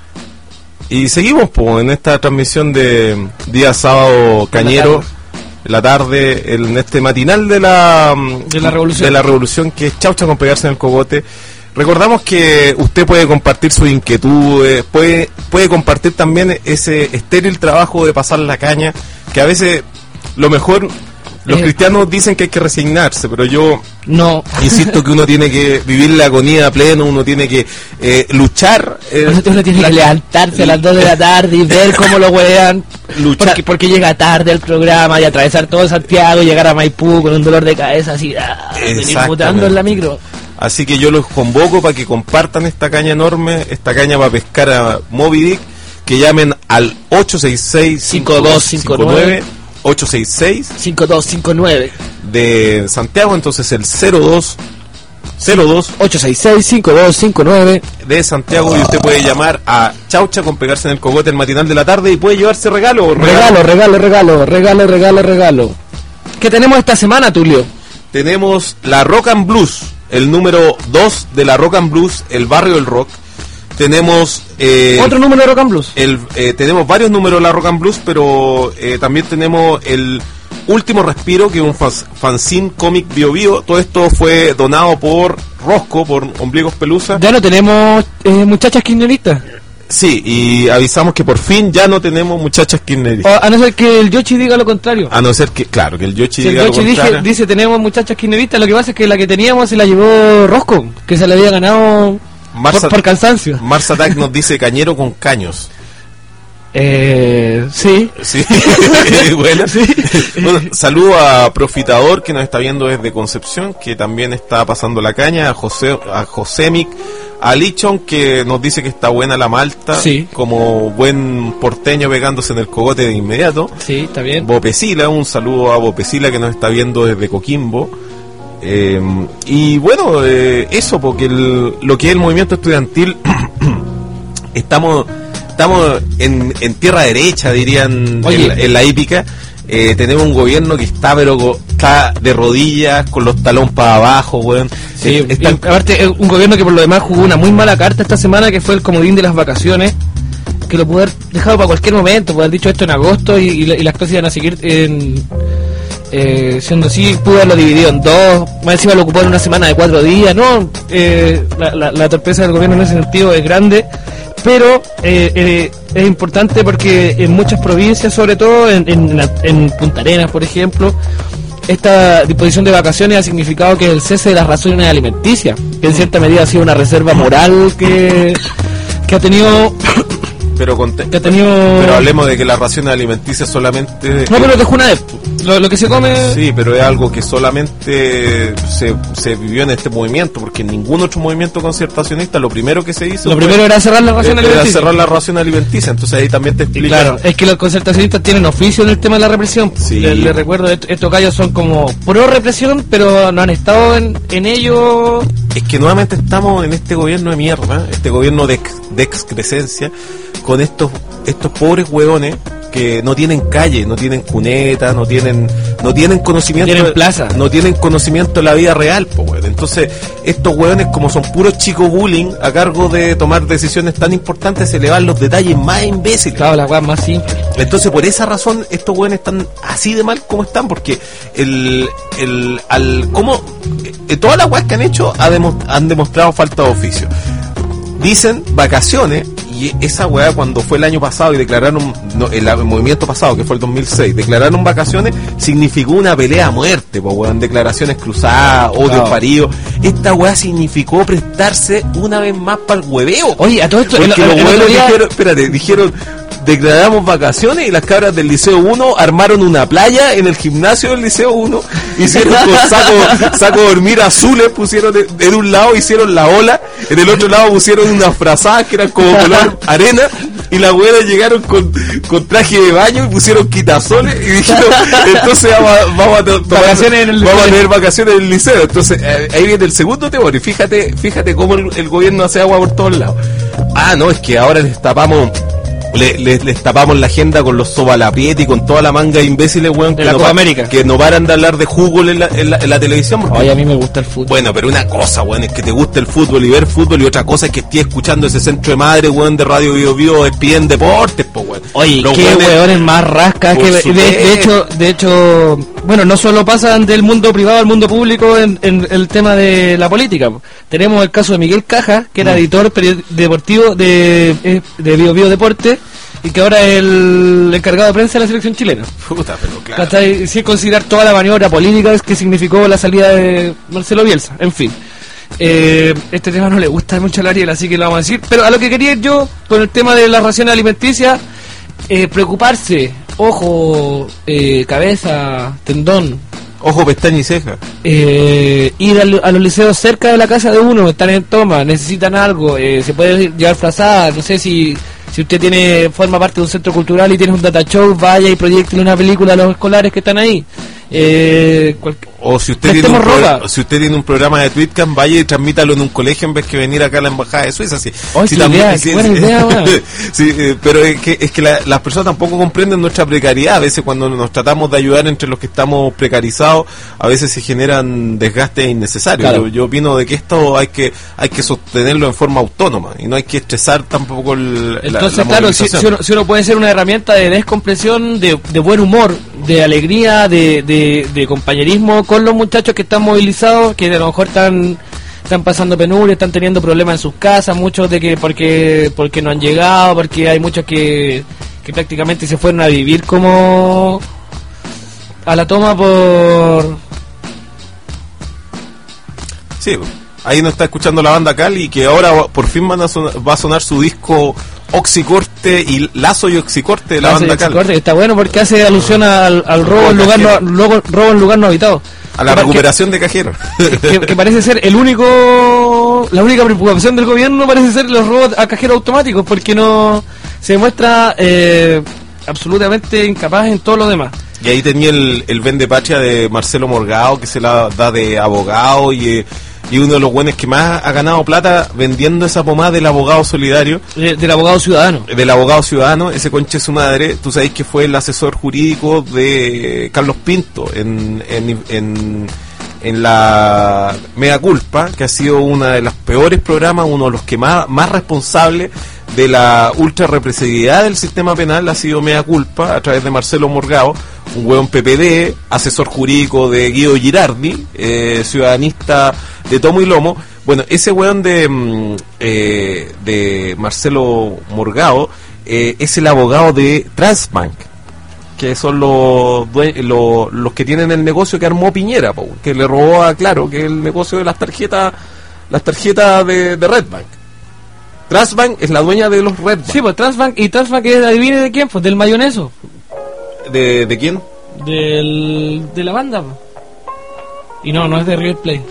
Y seguimos pues, en esta transmisión de día sábado cañero, en la tarde, en este matinal de la, De la revolución. de la revolución, que es Chaucha con pegarse en el cogote. Recordamos que usted puede compartir sus inquietudes, puede, puede compartir también ese estéril trabajo de pasar la caña, que a veces lo mejor... Los Eh. cristianos dicen que hay que resignarse, pero yo No. insisto que uno tiene que vivir la agonía a pleno, uno tiene que eh, luchar. eh, Uno tiene la- que levantarse a las dos de la tarde y ver cómo lo huean. Luchar. Porque, porque llega tarde el programa y atravesar todo Santiago y llegar a Maipú con un dolor de cabeza así, ah, venir Exactamente. mutando en la micro. Así que yo los convoco para que compartan esta caña enorme, esta caña para pescar a Moby Dick, que llamen al ocho seis seis, cinco dos cinco nueve, ocho seis seis cinco dos cinco nueve de Santiago, entonces el cero dos cero dos ocho seis seis cinco dos cinco nueve. de Santiago, y usted puede llamar a Chaucha con pegarse en el cogote el matinal de la tarde y puede llevarse regalo. Regalo, regalo, regalo, regalo, regalo, regalo. ¿Qué tenemos esta semana, Tulio? Tenemos la Rock and Blues, el número dos de la Rock and Blues, el barrio del rock. Tenemos eh, Otro número de Rock and Blues. el, eh, tenemos varios números de la Rock and Blues, pero eh, también tenemos el Último Respiro, que es un fans- fanzine cómic bio bio. Todo esto fue donado por Rosco, por Ombligos Pelusa. Ya no tenemos eh, muchachas kirchneristas. Sí, y avisamos que por fin ya no tenemos muchachas kirchneristas. O, a no ser que el Yoshi diga lo contrario. A no ser que, claro, que el Yoshi Si el diga lo Yoshi dije- contrario. dice tenemos muchachas kirchneristas, lo que pasa es que la que teníamos se la llevó Rosco, que se la había ganado Mars por, At- por cansancio. Mars Attack nos dice cañero con caños. Eh, sí. Sí, bueno. Bueno, saludo a Profitador, que nos está viendo desde Concepción, que también está pasando la caña, a José, a Josemic, a Lichon, que nos dice que está buena la malta, Sí. como buen porteño pegándose en el cogote de inmediato. Sí, está bien. Bopecila, un saludo a Bopecila, que nos está viendo desde Coquimbo. Eh, y bueno, eh, eso, porque el- lo que es el movimiento estudiantil, estamos estamos en, en tierra derecha, dirían Oye. en, la- en la hípica. Eh, tenemos un gobierno que está pero go- está de rodillas, con los talones para abajo, weón. Sí, Eh, está- y aparte es un gobierno que por lo demás jugó una muy mala carta esta semana, que fue el comodín de las vacaciones, que lo pudo haber dejado para cualquier momento, pudo haber dicho esto en agosto y, y la- y las cosas iban a seguir en, eh, siendo así, pudo haberlo dividido en dos, más encima lo ocupó en una semana de cuatro días, ¿no? Eh, la, la- la torpeza del gobierno en ese sentido es grande, pero eh, eh, es importante porque en muchas provincias, sobre todo en, en, en Punta Arenas, por ejemplo, esta disposición de vacaciones ha significado que el cese de las raciones alimenticias, que en cierta medida ha sido una reserva moral que, que ha tenido pero, con te- que ha tenido pero hablemos de que las raciones alimenticias solamente... no, pero dejó una vez lo, lo que se come. Sí, pero es algo que solamente se, se vivió en este movimiento, porque en ningún otro movimiento concertacionista lo primero que se hizo Lo fue- primero era cerrar la ración era alimenticia. cerrar la ración alimenticia. Entonces ahí también te Y explica. claro, es que los concertacionistas tienen oficio en el tema de la represión. Sí. Les le recuerdo, est- estos gallos son como pro represión, pero no han estado en, en ello. Es que nuevamente estamos en este gobierno de mierda, este gobierno de, ex- de excrescencia, con estos estos pobres huevones que no tienen calle, no tienen cuneta, no tienen no tienen conocimiento, Tienen plaza. no tienen conocimiento de la vida real, po, weón. Entonces estos huevones, como son puros chicos bullying a cargo de tomar decisiones tan importantes, se le van los detalles más imbéciles. Claro, la weá más simple. Entonces, por esa razón, estos hueones están así de mal como están, porque el, el, al, como, eh, todas las weas que han hecho ha demo- han demostrado falta de oficio. Dicen vacaciones, y esa weá cuando fue el año pasado y declararon, no, el, el movimiento pasado, que fue el dos mil seis, declararon vacaciones, significó una pelea a muerte, po, weón, declaraciones cruzadas, odio Claro. parido. Esta weá significó prestarse una vez más para el hueveo. Oye, a todo esto, Porque el- los el otro buenos día- dijeron, espérate, dijeron, declaramos vacaciones, y las cabras del Liceo uno armaron una playa en el gimnasio del Liceo uno, hicieron con saco, saco de dormir azules, pusieron de, de un lado hicieron la ola, en el otro lado pusieron unas frazadas que eran como color arena, y las weonas llegaron con, con traje de baño y pusieron quitasoles y dijeron, entonces vamos, vamos, a, tomar, vacaciones en el vamos a liceo. tener vacaciones en el liceo. Entonces eh, ahí viene el segundo temor y fíjate, fíjate cómo el, el gobierno hace agua por todos lados. Ah, no, es que ahora les tapamos Le, les, les tapamos la agenda con los sobalapieti y con toda la manga de imbéciles, weón, De que, la no Copa pa- América. que no paran de hablar de fútbol en la, en la, en la televisión. Porque, Oye, a mí me gusta el fútbol. bueno, pero una cosa, weón, es que te guste el fútbol y ver fútbol, y otra cosa es que estés escuchando ese centro de madre, weón, de Radio Bio Bio, despiden deportes, po, weón. Oye, Los qué weones- hueones más rascas. Por Que de, supuesto. de hecho, de hecho, bueno, no solo pasan del mundo privado al mundo público en, en el tema de la política. Tenemos el caso de Miguel Caja, que era Mm. editor period- deportivo de, eh, de Bio Bio Deporte, y que ahora es el encargado de prensa de la selección chilena. Puta, pero claro. ¿Cachai? Sin considerar toda la maniobra política que significó la salida de Marcelo Bielsa. En fin. Eh, este tema no le gusta mucho a Ariel, así que lo vamos a decir. Pero a lo que quería ir yo, con el tema de las raciones alimenticias, eh, preocuparse, ojo, eh, cabeza, tendón, Ojo, pestaña y ceja. eh, ir al- a los liceos cerca de la casa de uno, están en toma, necesitan algo, eh, se puede llevar frazada, no sé si si usted tiene forma parte de un centro cultural y tiene un data show, vaya y proyecte una película a los escolares que están ahí. Eh, cual- O si usted, tiene un Prestemos programa, ropa. si usted tiene un programa de Tweetcam, vaya y transmítalo en un colegio en vez que venir acá a la embajada de Suiza. Sí, Oh, sí, qué idea, sí, qué buena sí. idea, weón. Sí, eh, pero es que, es que la- las personas tampoco comprenden nuestra precariedad. A veces cuando nos tratamos de ayudar entre los que estamos precarizados, a veces se generan desgastes innecesarios. Claro. Yo, yo opino de que esto hay que hay que sostenerlo en forma autónoma y no hay que estresar tampoco el, la- Entonces, la claro, si, movilización. si uno, si uno puede ser una herramienta de descompresión, de, de buen humor, de alegría, de, de, de compañerismo con los muchachos que están movilizados, que a lo mejor están están pasando penuria, están teniendo problemas en sus casas, muchos de que porque porque no han llegado, porque hay muchos que, que prácticamente se fueron a vivir como a la toma por... Sí, ahí nos está escuchando la banda Cali, que ahora va- por fin van a sonar- va a sonar su disco Oxicorte y Lazo y Oxicorte de la Lazo y banda Cali. Oxicorte, que está bueno porque hace alusión al, al robo en lugar no, luego- robo en lugar no habitado. A la Que- recuperación de cajeros. que, que parece ser el único, la única preocupación del gobierno parece ser los robos a cajeros automáticos, porque no se muestra eh, absolutamente incapaz en todo lo demás. Y ahí tenía el, el vende patria de Marcelo Morgado, que se la da de abogado y, eh, y uno de los buenos que más ha ganado plata vendiendo esa pomada del abogado solidario. Eh, del abogado ciudadano. Del abogado ciudadano, ese conche su madre, tú sabes que fue el asesor jurídico de Carlos Pinto en, en, en, en la Mea Culpa, que ha sido una de los peores programas, uno de los que más, más responsable de la ultra represividad del sistema penal ha sido Mea Culpa, a través de Marcelo Morgado, un hueón P P D, asesor jurídico de Guido Girardi, eh, ciudadanista de tomo y lomo. Bueno, ese weón de, mm, eh, de Marcelo Morgado eh, es el abogado de Transbank, que son los, due- lo- los que tienen el negocio que armó Piñera, po, que le robó a Claro, que es el negocio de las tarjetas las tarjetas de, de Redbank. Transbank es la dueña de los Redbank. Sí, pues Transbank, y Transbank es, adivine de quién, pues del mayoneso, ¿De, ¿De quién? del, de la banda, pues. Y no, no es de River Plate,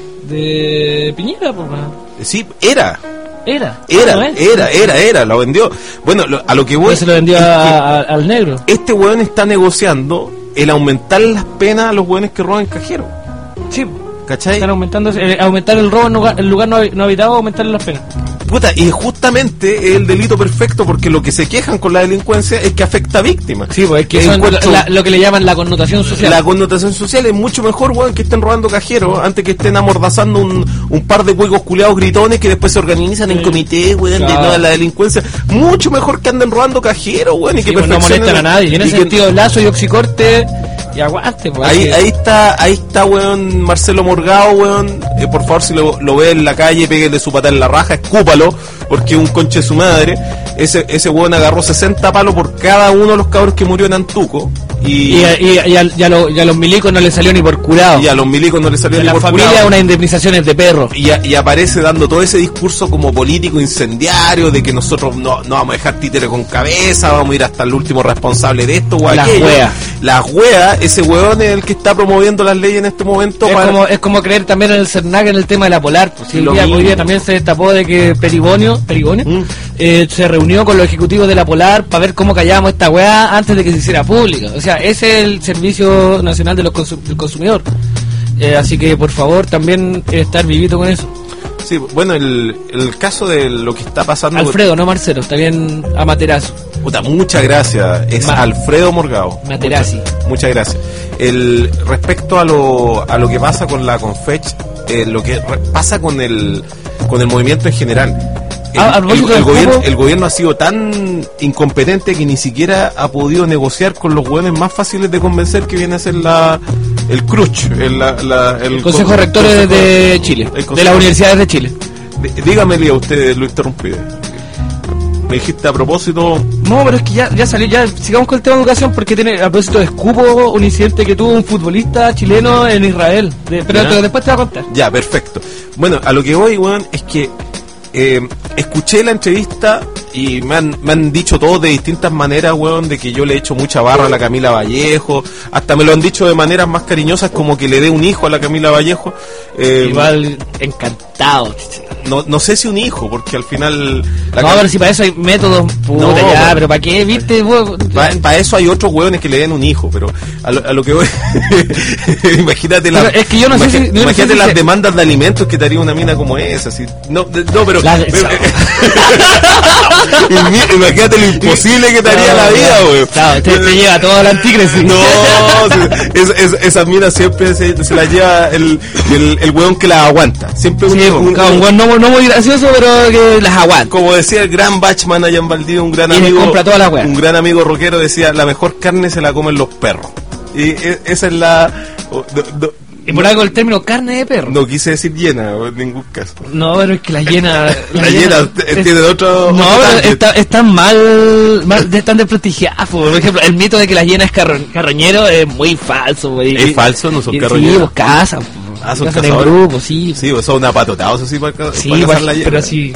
de Piñera, pues. Sí, era. Era. Era, ¿no es? era, era, era, lo vendió. Bueno, lo- a lo que voy... Pues se lo vendió es que a- a- al negro. este weón está negociando el aumentar las penas a los weones que roban cajeros. Sí, ¿Cachai? están aumentando, eh, aumentar el robo en lugar, en lugar no, habi- no habitado, aumentar las penas. Puta, y justamente es el delito perfecto, porque lo que se quejan con la delincuencia es que afecta a víctimas. Sí, pues es que son Encuentro- la- lo que le llaman la connotación social. La connotación social es mucho mejor, weón, que estén robando cajeros antes que estén amordazando un, un par de cuicos culeados gritones que después se organizan en Sí. comité, weón, de Claro. no, la delincuencia. Mucho mejor que anden robando cajeros, weón, y que Sí, pues no perfeccionen- molestan a nadie. Y en y ese que- sentido, Lazo y Oxicorte y aguante, pues. Ahí, que- ahí está, ahí está, weón, Marcelo Morgado, weón. Eh, por favor, si lo, lo ve en la calle, péguele su pata en la raja, escúpalo, porque es un conche de su madre. Ese, ese weón agarró sesenta palos por cada uno de los cabros que murió en Antuco. Y, y, y, y, a, y, a lo, y a los milicos no les salió ni por curado. Y a los milicos no les salió ni la por familia curado. unas indemnizaciones de perro. Y, a, y aparece dando todo ese discurso como político incendiario de que nosotros no, no vamos a dejar títere con cabeza, vamos a ir hasta el último responsable de esto o Las aquello. weas. Las weas, ese weón es el que está promoviendo las leyes en este momento. Es, para... como, es como creer también en el CERNAC en el tema de la Polar. Pues, si el Lo día, mismo. hoy día también se destapó de que Perigonio, Perigonio Mm. eh, se reunió con los ejecutivos de la Polar para ver cómo callábamos esta weá antes de que se hiciera pública. O sea, ese es el Servicio Nacional de los Consum- del Consumidor. Eh, así que por favor también eh, estar vivito con eso. Sí, bueno, el, el caso de lo que está pasando... Alfredo, no Marcelo, está bien Amaterasu. Puta, muchas gracias. Es Ma- Alfredo Morgado. Materazzi. Muchas, muchas gracias. El, respecto a lo, a lo que pasa con la Confech, eh, lo que re- pasa con el, con el movimiento en general. El, Ah, a el- propósito el del gobierno, cupo- el gobierno ha sido tan incompetente que ni siquiera ha podido negociar con los hueones más fáciles de convencer, que viene a ser la, el C R U C H, el, la- la- el El Consejo con- Rector Consejo- de Chile, el Consejo- de las universidades de Chile. Dí- Dígame, Lía, usted lo interrumpí. Me dijiste a propósito. No, pero es que ya, ya salió, ya sigamos con el tema de educación porque tiene a propósito de escupo un incidente que tuvo un futbolista chileno en Israel. De- pero Ya. te- después te voy a contar. Ya, perfecto. Bueno, a lo que voy, weón, es que eh, escuché la entrevista y me han, me han dicho todos de distintas maneras, weón, de que yo le he hecho mucha barra a la Camila Vallejo. Hasta me lo han dicho de maneras más cariñosas, como que le dé un hijo a la Camila Vallejo. Eh, Igual encantado. no, no sé si un hijo, porque al final... la No, Cam- pero si para eso hay métodos, puta, No, ya, bueno. pero ¿para qué? ¿Viste? Vos- Para eso hay otros hueones que le den un hijo, pero a lo, a lo que voy... imagínate la, Pero es que yo no sé si- yo no imagínate sé si las se- demandas de alimentos que te haría una mina como esa. Así. No, de- no, pero... La- Imi- imagínate lo imposible que te haría la vida, weón. Claro, te, te lleva todo el antícrisis. No, sí, es, es, esas minas siempre se, se las lleva el, el, el weón que las aguanta. Siempre un, Sí, un- claro, un buen no, no muy gracioso, pero que las aguanta. como decía el gran Bachman allá en Valdivia, un gran Y le amigo, compra toda la wea. un gran amigo rockero decía, la mejor carne se la comen los perros. Y e- esa es la... o- do- do- Y por algo el término carne de perro. no quise decir llena, en ningún caso. No, pero es que la llena. La llena es- tiene otro... No, otro pero target. está, están mal, mal están desprestigiadas. po. Por ejemplo, el mito de que la llena es carro- carroñero es muy falso. po. Y- Es falso, no son y- carroñeros. Sí, pues cazan. po. Ah, son Cazan en cazadores. grupo, sí. Sí, pues son apatotados así para, ca- Sí, para igual, cazar la llena. pero sí.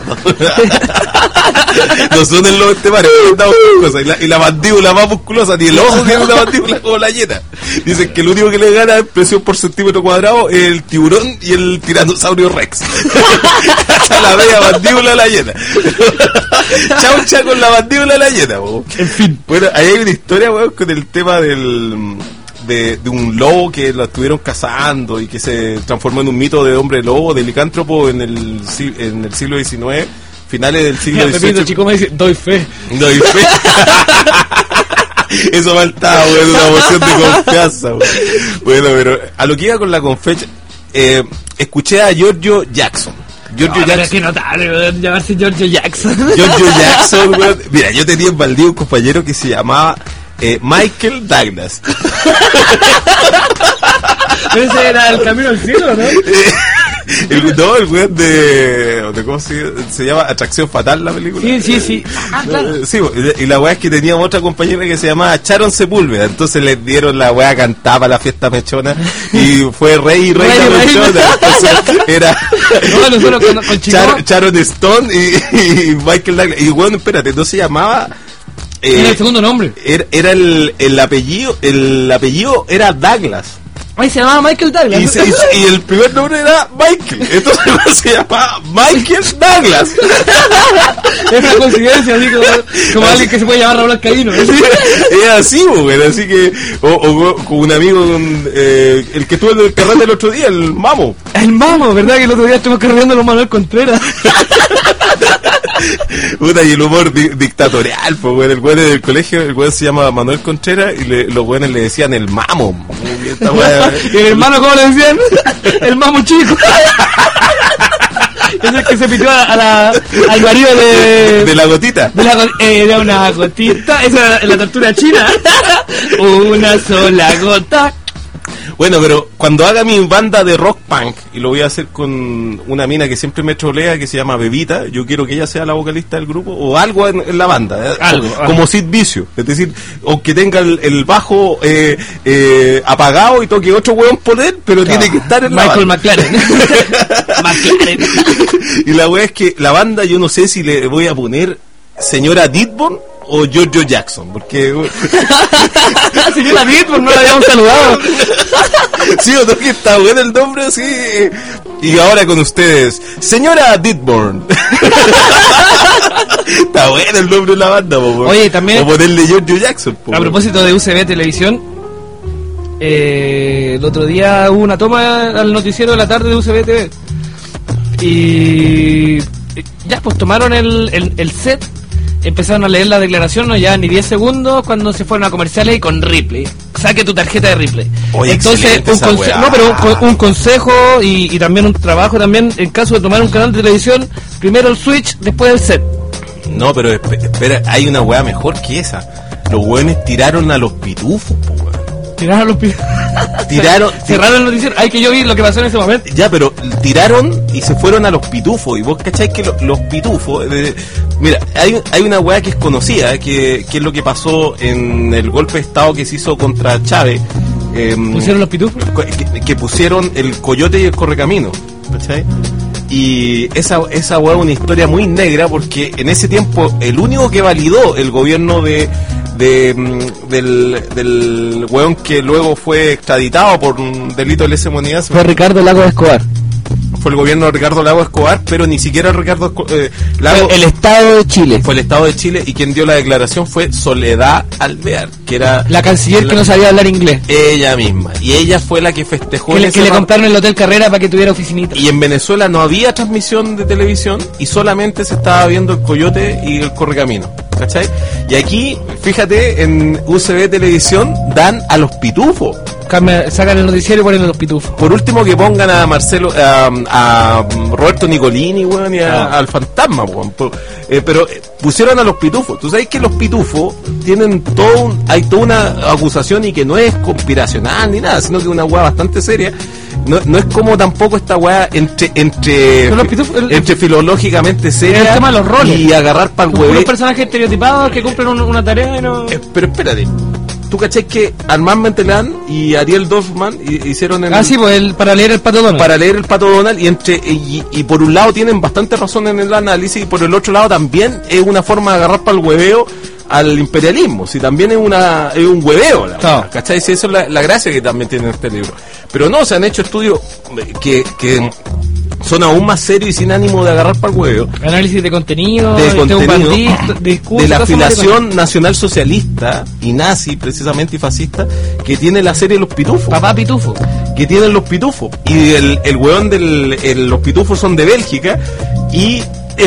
No son en los temares, cosas. Y la, y la mandíbula más musculosa, ni el ojo tiene una mandíbula como la llena. Dicen que el único que le gana en presión por centímetro cuadrado es el tiburón y el tiranosaurio rex. Hasta la media mandíbula la llena. Chaucha con la mandíbula la llena, weón. En fin. Bueno, ahí hay una historia, weón, con el tema del... De, de un lobo que lo estuvieron cazando y que se transformó en un mito de hombre lobo, de licántropo en el, si- en el siglo diecinueve, finales del siglo Mira, Pepito, dieciocho. chico, me dice, doy fe. No hay fe. Eso faltaba, weón, una moción de confianza, weón. Bueno, pero a lo que iba con la confecha, eh, escuché a Giorgio Jackson. Giorgio No, pero Jackson. qué notable, weón, llamarse Giorgio Jackson. Giorgio Jackson, weón. Mira, yo tenía en Valdivia un compañero que se llamaba eh, Michael Douglas. Ese era el camino al cielo, ¿no? El, no, el weón de, de. ¿Cómo se, se llama? Atracción Fatal, la película. Sí, sí, sí. Ah, claro. Eh, Sí, y la weá es que teníamos otra compañera que se llamaba Sharon Sepúlveda, entonces les dieron la weá, cantaba la fiesta mechona y fue rey y reina Rey y mechona. Entonces era No, nosotros con, con Chico. Char- Sharon Stone y, y Michael Douglas. Y bueno, espérate, no se llamaba. eh, Era el segundo nombre. era, era el, el apellido, el apellido era Douglas. Ay, se llamaba Michael Douglas. Y, se- y- y el primer nombre era Michael. Entonces se llamaba Michael Douglas. Es una coincidencia, así como, como alguien que se puede llamar Raúl Alcadino. ¿Sí? Era así, güey. Así que. O, o con un amigo, un, eh, el que estuvo en el carrete el otro día, el Mamo. El Mamo, ¿verdad? Que el otro día estuvimos cargando los Manuel Contreras. Puta, y el humor di- dictatorial, pues, güey. El güey del colegio, el güey se llama Manuel Contreras y le- los güeyes le decían el Mamo. Y esta weá- Y el hermano, ¿cómo le decían? El Mamo chico. Es el que se pitió a la, al marido de... de la gotita. de la go- eh, era una gotita, esa era la tortura china. Una sola gota. Bueno, pero cuando haga mi banda de rock punk, y lo voy a hacer con una mina que siempre me trolea, que se llama Bebita, yo quiero que ella sea la vocalista del grupo, o algo en, en la banda, ¿eh? Algo, como, algo. como Sid Vicious, es decir, o que tenga el, el bajo eh, eh, apagado y toque otro hueón por él, pero Claro. tiene que estar en la Michael banda. McLaren. McLaren. Y la wea es que la banda, yo no sé si le voy a poner Señora Didborn o Giorgio Jackson, porque Señora Bitburn, no la habíamos saludado. sí, o no, que está bueno el nombre, sí. Y ahora con ustedes, Señora Didborn. Está bueno el nombre de la banda, po, Oye, también- o ponerle Giorgio Jackson, po. A propósito de U C B Televisión, eh, el otro día hubo una toma al noticiero de la tarde de U C B T V. Y eh, ya, pues tomaron el, el, el set, empezaron a leer la declaración, no ya ni diez segundos, cuando se fueron a comerciales y con Ripley. Saque tu tarjeta de Ripley. Oye, Entonces, excelente un esa conse- weá. no, pero un, co- un consejo y, y también un trabajo también en caso de tomar un canal de televisión, primero el switch, después el set. No, pero esp- espera, hay una weá mejor que esa. Los weones tiraron a los pitufos, po, weón. Tiraron los pi- Tiraron- Cerraron el noticiero. Hay que yo vi lo que pasó en ese momento. Ya, pero tiraron y se fueron a los pitufos. Y vos cacháis que lo- los pitufos. eh, mira, hay, hay una weá que es conocida, que, que es lo que pasó en el golpe de Estado que se hizo contra Chávez. eh, ¿Pusieron los pitufos? que, que pusieron el coyote y el correcamino. ¿Cachai? Y esa, esa weá es una historia muy negra, porque en ese tiempo el único que validó el gobierno de. De, mm, del, del weón que luego fue extraditado por un delito de lesa humanidad Fue Ricardo Lago Escobar. fue el gobierno de Ricardo Lago Escobar, pero ni siquiera Ricardo Esco- eh, Lago El Estado de Chile. fue el Estado de Chile, y quien dio la declaración fue Soledad Alvear, que era La canciller que la- no sabía hablar inglés. ella misma, y ella fue la que festejó Que en le, ese que le rato. compraron el Hotel Carrera para que tuviera oficinita. Y en Venezuela no había transmisión de televisión y solamente se estaba viendo el coyote y el correcamino, ¿cachai? Y aquí, fíjate, en U C B Televisión dan a los pitufos. Cambia- Sacan el noticiero y ponen los pitufos. Por último, que pongan a Marcelo, a, a Roberto Nicolini, weón, y a- Ah. al fantasma, weón. Por- eh, pero eh, pusieron a los pitufos. Tú sabes que los pitufos tienen todo un- hay toda una acusación, y que no es conspiracional ni nada, sino que es una weá bastante seria. No, no es como tampoco esta weá entre entre Pero los pitufos- el- entre filológicamente seria el tema de los roles. y agarrar para el Son puros hueve. personajes estereotipados que cumplen un- una tarea y no... Eh, pero espérate, ¿tú cachai que Armand Mentelán y Ariel Dorfman hi- hicieron el, Ah, sí, pues el, para leer el Pato Donald. para leer el Pato Donald, y entre y, y por un lado tienen bastante razón en el análisis, y por el otro lado también es una forma de agarrar para el hueveo al imperialismo, si también es una es un hueveo, la Claro. verdad, ¿cachai? Si eso es la, la gracia que también tiene este libro. Pero no, se han hecho estudios que, que son aún más serios y sin ánimo de agarrar para el hueveo, Análisis de contenido, de este, un contenido, bandista, discurso, de la todas esas afiliación nacional socialista y nazi, precisamente, y fascista, que tiene la serie Los Pitufos, mariconas. Papá Pitufo. que tienen Los Pitufos, y el, el weón del el- Los Pitufos son de Bélgica, y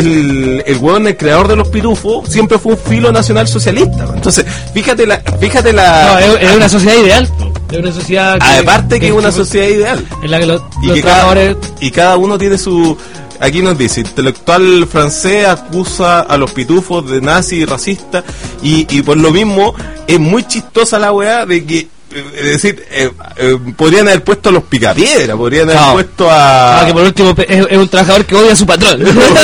el, el weón, el creador de Los Pitufos, siempre fue un filo nacional socialista. Entonces, fíjate la fíjate No, la es, es una sociedad ideal. Es una sociedad que... aparte que es una sociedad ideal, en la que los, y los que cada, trabajadores... y cada uno tiene su. Aquí nos dice, intelectual francés acusa a los pitufos de nazi y racista, y, y por lo mismo es muy chistosa la weá de que, eh, es decir, eh, eh, podrían haber puesto a los picapiedra, podrían haber No. puesto a... Ah, que por último pe- es, es un trabajador que odia a su patrón.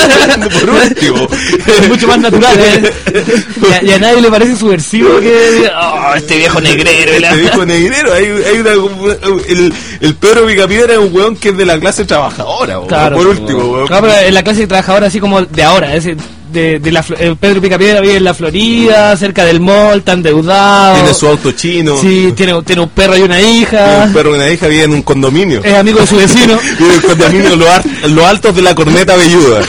por último. Es mucho más natural, ¿eh? Y a, y a nadie le parece subversivo que... Oh, este viejo negrero. y la- Este viejo negrero, hay, hay una, el, el Pedro Picapiedra es un weón que es de la clase trabajadora, weón, Claro, por último, weón. Claro, pero en la clase trabajadora así como de ahora, es decir, de, de la, Flo- eh, Pedro Picapiedra vive en la Florida, cerca del mall, tan endeudado. Tiene su auto chino, Sí, tiene, tiene un perro y una tiene hija. un perro y una hija, vive en un condominio. Es amigo de su vecino. Vive en el condominio Los Ar- Los Altos de la Corneta Velluda.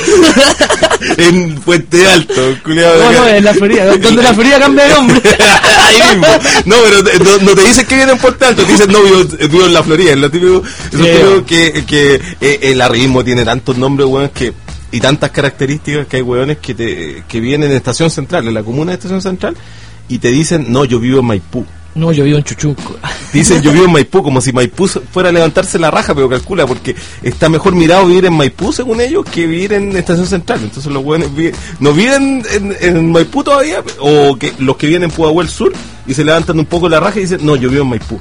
En Puente Alto, culiado. No, no, en la Florida. Donde la Florida cambia de nombre. Ahí mismo. No, pero te- no, no te dicen que viene en Puente Alto, te dicen no, vivo, vivo en la Florida. Es lo típico, es lo Sí. típico que, que eh, el arribismo tiene tantos nombres, weón, que y tantas características, que hay weones que te que vienen en Estación Central, en la comuna de Estación Central, y te dicen, no, yo vivo en Maipú. No, yo vivo en Chuchuco. Dicen, yo vivo en Maipú, como si Maipú fuera a levantarse la raja, pero calcula, porque está mejor mirado vivir en Maipú, según ellos, que vivir en Estación Central. Entonces los buenos no viven en, en Maipú todavía, o que los que vienen en Pudahuel Sur y se levantan un poco la raja y dicen, no, yo vivo en Maipú.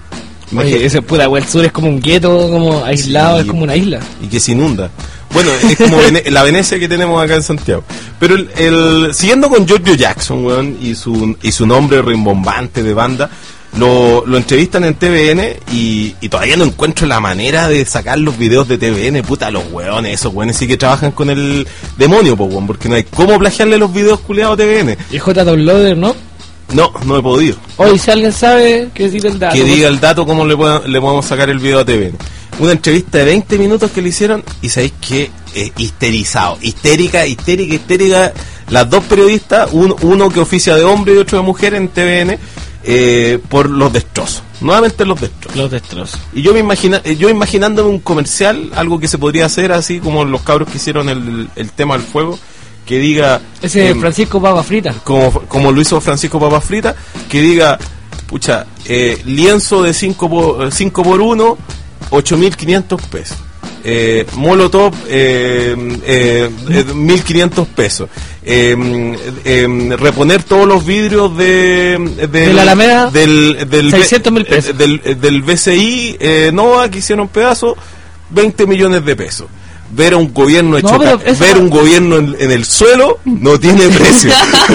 Oye, ese puta, el sur es como un gueto, como aislado, Sí, es como una isla. y que se inunda. Bueno, es como Vene- la Venecia que tenemos acá en Santiago. Pero el, el- siguiendo con Giorgio Jackson, weón, y su, y su nombre rimbombante de banda, lo, lo entrevistan en T V N y, y todavía no encuentro la manera de sacar los videos de T V N, puta, los weones, esos weones sí que trabajan con el demonio, po, weón, porque no hay cómo plagiarle los videos culiados a T V N. Y J. Downloader, ¿no? No, no he podido. Hoy, si alguien sabe, que diga el dato. Que diga el dato cómo le, pueda- le podemos sacar el video a T V N. Una entrevista de veinte minutos que le hicieron y sabéis que eh, histerizado, histérica, histérica, histérica. Las dos periodistas, un- uno que oficia de hombre y otro de mujer en T V N, eh, por los destrozos. Nuevamente los destrozos. Los destrozos. Y yo me imagina, eh, yo imaginándome un comercial, algo que se podría hacer así como los cabros que hicieron el, el tema del fuego, que diga... Ese em, Francisco Papa Frita. como, como lo hizo Francisco Papas Frita, que diga, pucha, eh, lienzo de cinco por uno, ocho mil quinientos pesos. Eh, Molotov, eh, eh, eh, mil quinientos pesos. Eh, eh, reponer todos los vidrios de, del- De la Alameda, del, del, seiscientos mil pesos. eh, del, del B C I, eh, Nova, que hicieron pedazos, veinte millones de pesos. Ver a un gobierno hecho No, pero ca- eso- ver un gobierno en, en el suelo no tiene precio.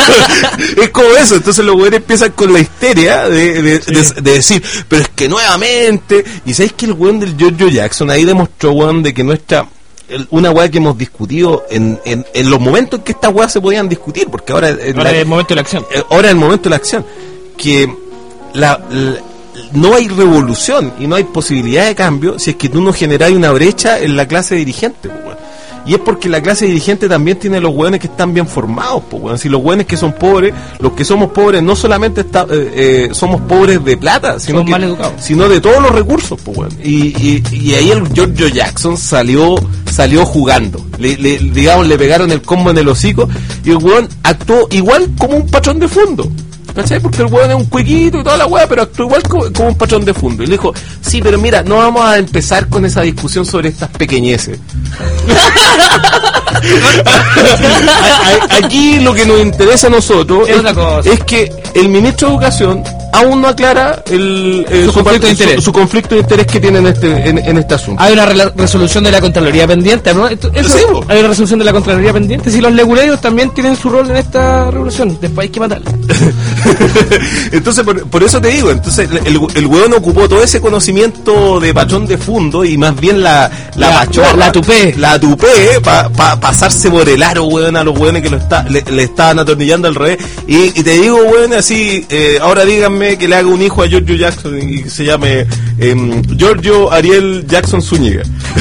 Es como eso. Entonces los güeyes empiezan con la histeria de, de, de- de decir, pero es que nuevamente, y sabéis que el weón del Giorgio Jackson ahí demostró, weón, de que nuestra el- una weá que hemos discutido en, en, en los momentos en que estas weas se podían discutir, porque ahora, en Ahora la- es el momento de la acción. eh, ahora es el momento de la acción, que la, la- no hay revolución y no hay posibilidad de cambio si es que tú no generas una brecha en la clase dirigente, po, weón. Y es porque la clase dirigente también tiene los hueones que están bien formados, po, weón. Si los hueones que son pobres, los que somos pobres no solamente está, eh, eh, somos pobres de plata, sino Somos que, mal educados. sino de todos los recursos, po, weón. Y, y, y ahí el Giorgio Jackson salió salió jugando. Le, le- digamos, le pegaron el combo en el hocico y el hueón actuó igual como un patrón de fondo. ¿Cachai? Porque el hueón es un cuequito y toda la hueá, pero actuó igual como, como un patrón de fondo. Y le dijo, sí, pero mira, no vamos a empezar con esa discusión sobre estas pequeñeces. A- a- Aquí lo que nos interesa a nosotros Es es, otra cosa. es que el ministro de Educación aún no aclara el, eh, Su conflicto de interés. su, su conflicto de interés que tiene en este, en, en este asunto. Hay una rela- resolución de la Contraloría pendiente, ¿no? Esto- eso, Sí, po. hay una resolución de la Contraloría pendiente. Si los leguleiros también tienen su rol en esta revolución, después hay que matarlos. Entonces, por, por eso te digo, entonces el, el hueón ocupó todo ese conocimiento de patrón de fondo y más bien la, la, La- pachorra, la- la tupé. la tupé para pa, pasarse por el aro, weón, a los hueones que lo está, le, le estaban atornillando al revés. Y, y te digo, weón, así, eh, ahora díganme que le haga un hijo a Giorgio Jackson y que se llame em, Giorgio Ariel Jackson Zúñiga.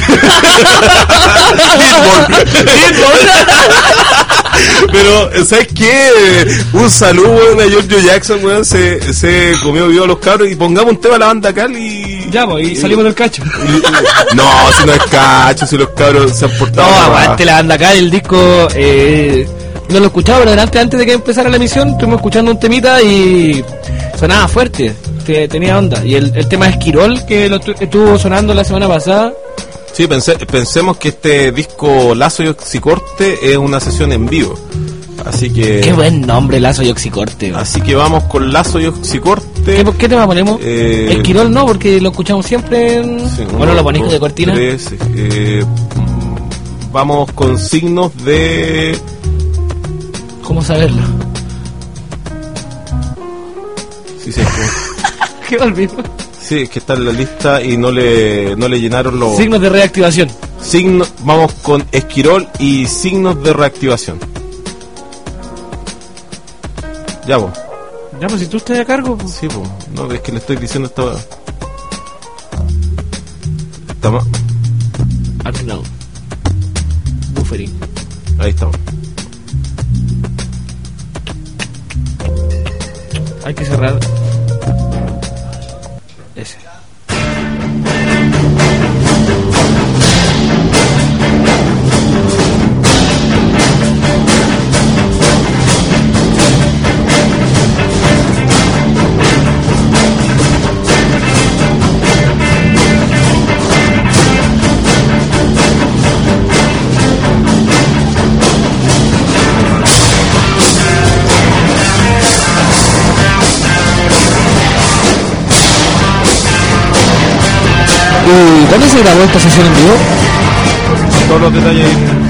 Pero, ¿sabes qué? Un saludo, weón, a Giorgio Jackson, weón, se, se comió vivo a los cabros y pongamos un tema a la banda Cali. Ya, pues, y salimos del cacho. No, si no es cacho, si los cabros se han No, portado. mal. aguante la banda acá, el disco, eh, no lo escuchaba, pero antes, antes de que empezara la emisión, estuvimos escuchando un temita y sonaba fuerte, te- tenía onda. Y el, el tema de Esquirol, que lo tu- estuvo sonando la semana pasada, Sí, pense- pensemos que este disco Lazo y Oxicorte es una sesión en vivo. Así que. qué buen nombre, Lazo y Oxicorte. weón. Así que vamos con Lazo y Oxicorte. ¿Qué, ¿Qué tema ponemos? Eh, Esquirol no, porque lo escuchamos siempre en... Sí, bueno, uno, lo ponéis dos, de cortina. tres, eh, mm, vamos con signos de. ¿Cómo saberlo? Sí, sí, sí. ¿Qué me olvido? Sí, es que está en la lista y no le, no le llenaron los Signos de reactivación. signos. Vamos con Esquirol y signos de reactivación. Ya, vos. Ya, pues si tú estás a cargo, pues. Sí, pues. No, es que le estoy diciendo esta. Está ma- Arnold. Buffering. Ahí estamos. Hay que cerrar. Ese. Quiero ¿Dónde se grabó esta sesión en vivo? Todos los detalles.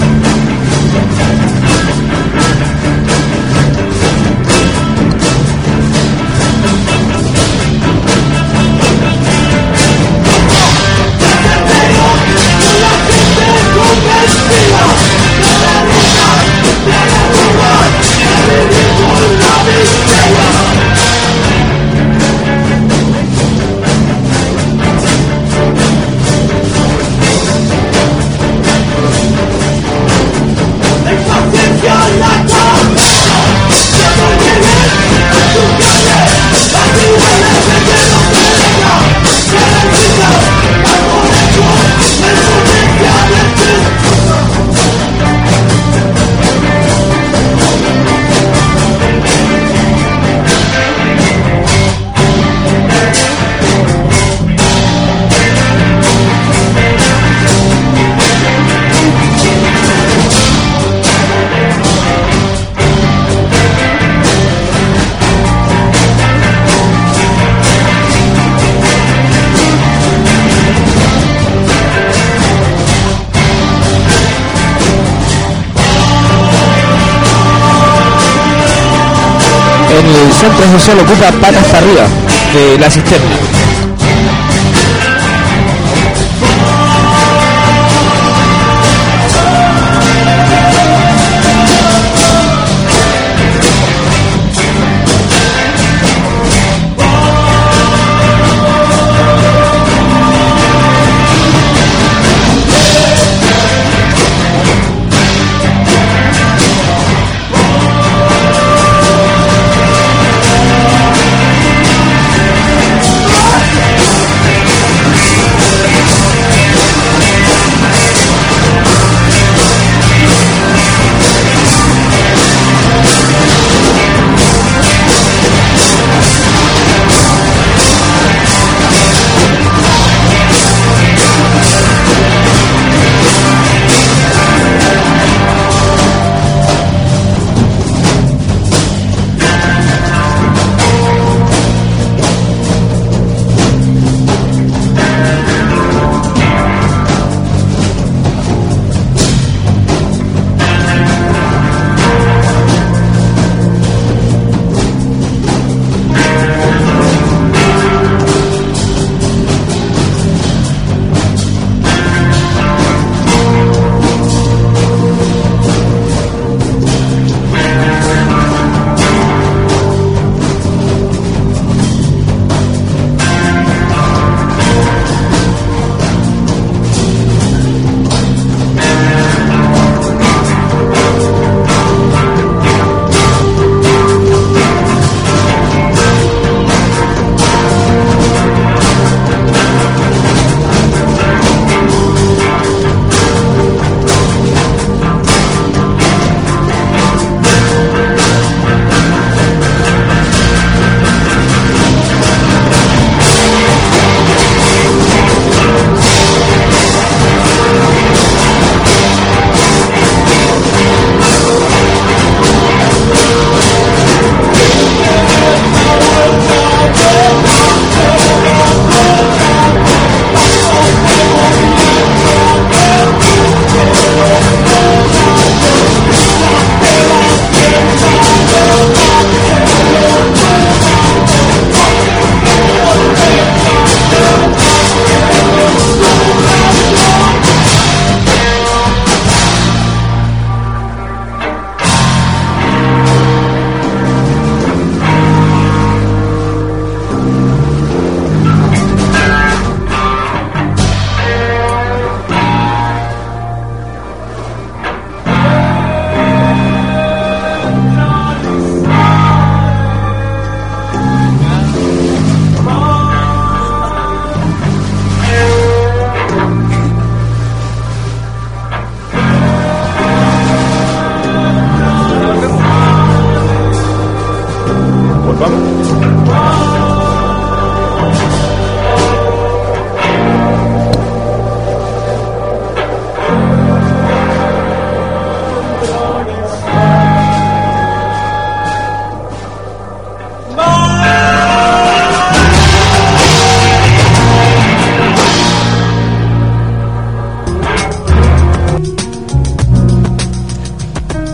El centro social ocupa patas para arriba de la cisterna.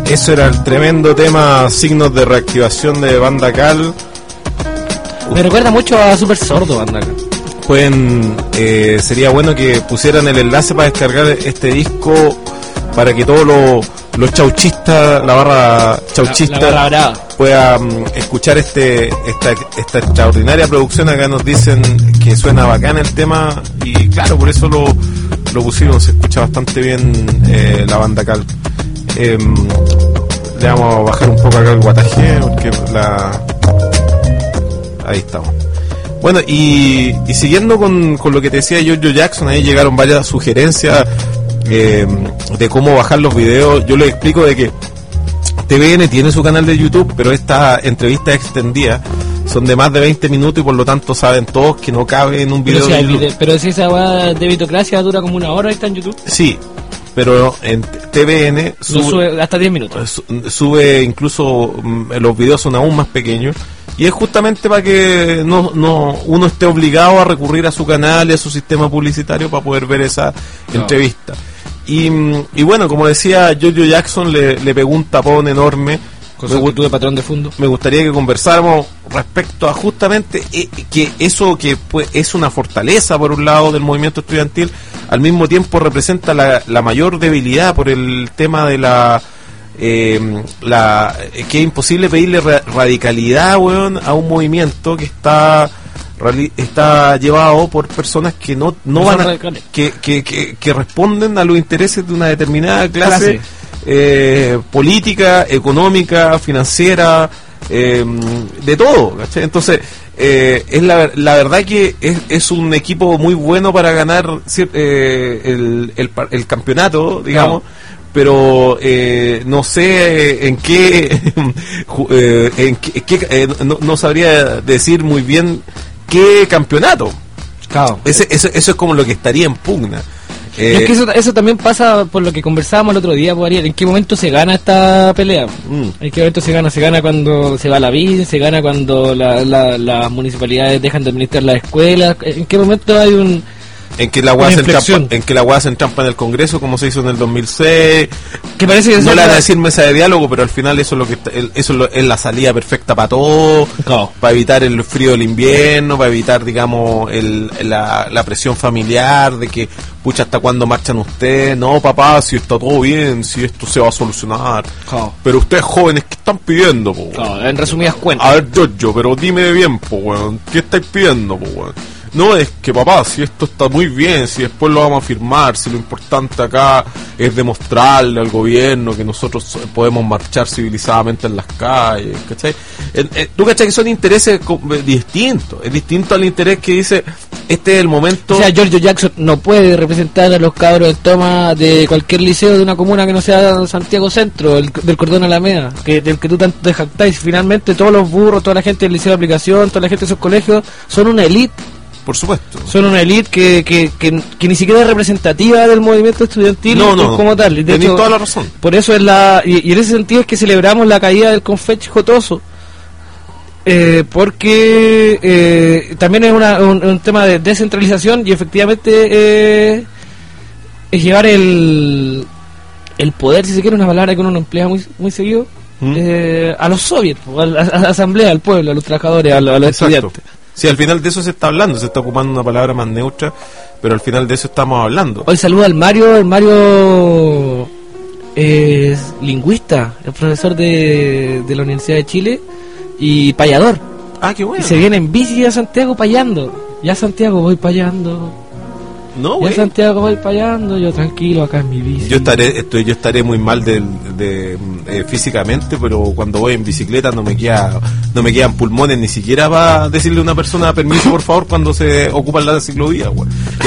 eso era el tremendo tema, signos de reactivación de Banda Cal. Me recuerda mucho a Super Sordo, Banda Cal. Pueden, eh, sería bueno que pusieran el enlace para descargar este disco para que todos los, los chauchistas, la barra chauchista, la, la barra brava, puedan escuchar este esta, esta extraordinaria producción. Acá nos dicen que suena bacán el tema y claro, por eso lo, lo pusimos, se escucha bastante bien eh, la Banda Cal. Eh, le vamos a bajar un poco acá el guataje porque la... ahí estamos. Bueno, y, y siguiendo con, con lo que te decía Giorgio Jackson, ahí llegaron varias sugerencias eh, de cómo bajar los videos. Yo les explico de que T V N tiene su canal de YouTube, pero estas entrevistas extendidas son de más de veinte minutos y por lo tanto saben todos que no cabe en un video. Pero si, de video, pero si esa weá de Vitocracia dura como una hora, está en YouTube. Sí, pero en T V N sube, no sube hasta diez minutos. Sube incluso, los videos son aún más pequeños. Y es justamente para que no, no uno esté obligado a recurrir a su canal y a su sistema publicitario para poder ver esa no. entrevista. Y, y bueno, como decía Giorgio Jackson, le, le pegó un tapón enorme. Cosa que tuve patrón de fondo. Me gustaría que conversáramos respecto a justamente eh, que eso que pues, es una fortaleza por un lado del movimiento estudiantil, al mismo tiempo representa la, la mayor debilidad por el tema de la... Eh, la que es imposible pedirle ra- radicalidad, weón, a un movimiento que está reali- está llevado por personas que no no, no van a, que, que, que, que responden a los intereses de una determinada clase, clase. Eh, política, económica, financiera, eh, de todo, ¿cachai? Entonces eh, es la, la verdad que es, es un equipo muy bueno para ganar eh, el, el, el campeonato, digamos. No. Pero eh, no sé en qué, eh, en qué, qué eh, no, no sabría decir muy bien qué campeonato. Claro. Ese, eso, eso es como lo que estaría en pugna. Eh, es que eso, eso también pasa por lo que conversábamos el otro día, pues, Ariel. ¿En qué momento se gana esta pelea? Mm. ¿En qué momento se gana? Se gana cuando se va la vida, se gana cuando la, la, las municipalidades dejan de administrar las escuelas. ¿En qué momento hay un... En que la hueá se entrampa, en que la hueá se entrampa en el Congreso, como se hizo en el dos mil seis. Que parece que no le van a decir mesa de diálogo, pero al final eso es lo que está, eso es, lo, es la salida perfecta para todo, no. Para evitar el frío del invierno, para evitar, digamos, el, la, la presión familiar de que, pucha, ¿hasta cuándo marchan ustedes? No, papá, si está todo bien, si esto se va a solucionar. No. Pero ustedes jóvenes, ¿qué están pidiendo, po, no, en resumidas cuentas. A ver, Giorgio, pero dime bien, po, weón, ¿qué estáis pidiendo, po, weón? No, es que papá, si esto está muy bien, si después lo vamos a firmar, si lo importante acá es demostrarle al gobierno que nosotros podemos marchar civilizadamente en las calles, ¿cachai? Eh, eh, tú cachai que son intereses distintos, es distinto al interés que dice, este es el momento... O sea, Giorgio Jackson no puede representar a los cabros de toma de cualquier liceo de una comuna que no sea Santiago Centro, el, del Cordón Alameda, que, del que tú tanto te jactáis. Finalmente todos los burros, toda la gente del liceo de aplicación, toda la gente de esos colegios, son una élite. Por supuesto. Son una élite que, que, que, que ni siquiera es representativa del movimiento estudiantil no, no, como tal. De Tenés hecho, toda la razón. Por eso es la... Y, y en ese sentido es que celebramos la caída del Confech Jotoso. Eh, porque eh, también es una, un, un tema de descentralización y efectivamente eh, es llevar el, el poder, si se quiere, una palabra que uno no emplea muy, muy seguido, ¿Mm? eh, a los soviets, a la, a la asamblea, al pueblo, a los trabajadores, a los, a los estudiantes. Sí, al final de eso se está hablando, se está ocupando una palabra más neutra, pero al final de eso estamos hablando. Hoy saluda al Mario, el Mario es lingüista, es profesor de, de la Universidad de Chile y payador. Ah, qué bueno. Y se viene en bici a Santiago payando. Ya Santiago voy payando. No, ya güey. Santiago voy payando, yo tranquilo acá en mi bici. Yo estaré, estoy, yo estaré muy mal de, de, de físicamente, pero cuando voy en bicicleta no me queda, no me quedan pulmones ni siquiera para decirle a una persona permiso por favor cuando se ocupa la ciclovía, güey.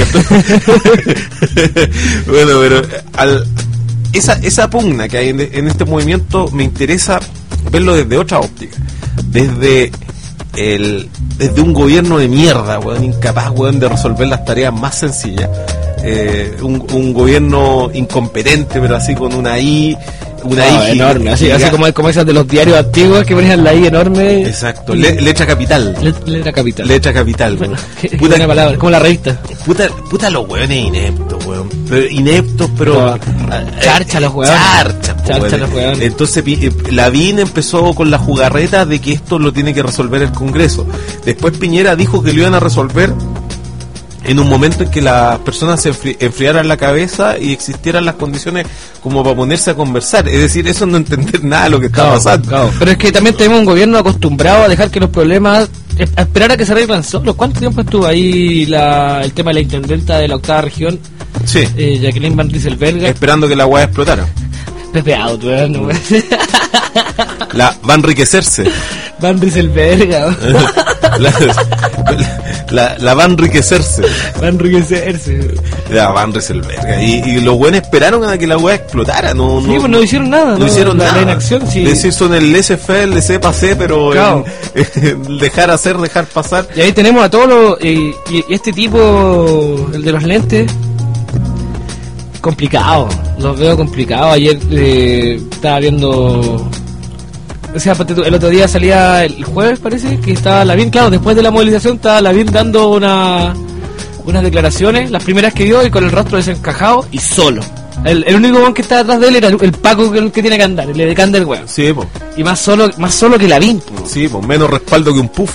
Bueno, pero al, esa, esa pugna que hay en, en este movimiento me interesa verlo desde otra óptica, desde el desde un gobierno de mierda, weón, incapaz, weón, de resolver las tareas más sencillas, eh, un, un gobierno incompetente, pero así con una I, una No, I enorme, así, así giga- como, como esas de los diarios antiguos que ponían la I enorme. Exacto, le- letra capital. Let- Letra capital. Letra capital. Bueno, weón. qué, qué Puta- buena palabra, como la revista. Puta, puta los hueones ineptos, weón. Pero ineptos, pero. No, eh, charcha los hueones. Charcha, po, Charcha weón. los hueones. Entonces Pi- eh, Lavín empezó con la jugarreta de que esto lo tiene que resolver el Congreso. Después Piñera dijo que lo iban a resolver en un momento en que las personas se enfri- enfriaran la cabeza y existieran las condiciones como para ponerse a conversar. Es decir, eso no entender nada de lo que está Claro, pasando. claro. Pero es que también tenemos un gobierno acostumbrado a dejar que los problemas, eh, a esperar a que se arreglan solos. ¿Cuánto tiempo estuvo ahí la, el tema de la intendenta de la octava región, Sí. eh, Jacqueline Van Rieselberga? Esperando que la weá explotara. Pepe Out, weón, no, weón. La va a enriquecerse. Van Rieselberga, la, la, la va a enriquecerse. va a enriquecerse. La va a enriquecerse. Y, y los buenos esperaron a que la weá explotara. No, Sí, no, pues no hicieron nada. no hicieron la, nada. La inacción, sí. Es decir, son el laissez-faire, el laissez-passer, pero Claro. en- en dejar hacer, dejar pasar. Y ahí tenemos a todos los. eh, y, y este tipo, el de los lentes, complicado. Los veo complicado. Ayer eh, estaba viendo. O sea, ponte tú, el otro día salía el jueves, parece, que estaba Lavín, claro, después de la movilización estaba Lavín dando una, unas declaraciones, las primeras que dio, y con el rostro desencajado y solo. El, el único weón que estaba detrás de él era el, el Paco que, que tiene que andar, el de Candel, weón. Sí, po. Y más solo, más solo que Lavín, po. Sí, pues menos respaldo que un puff.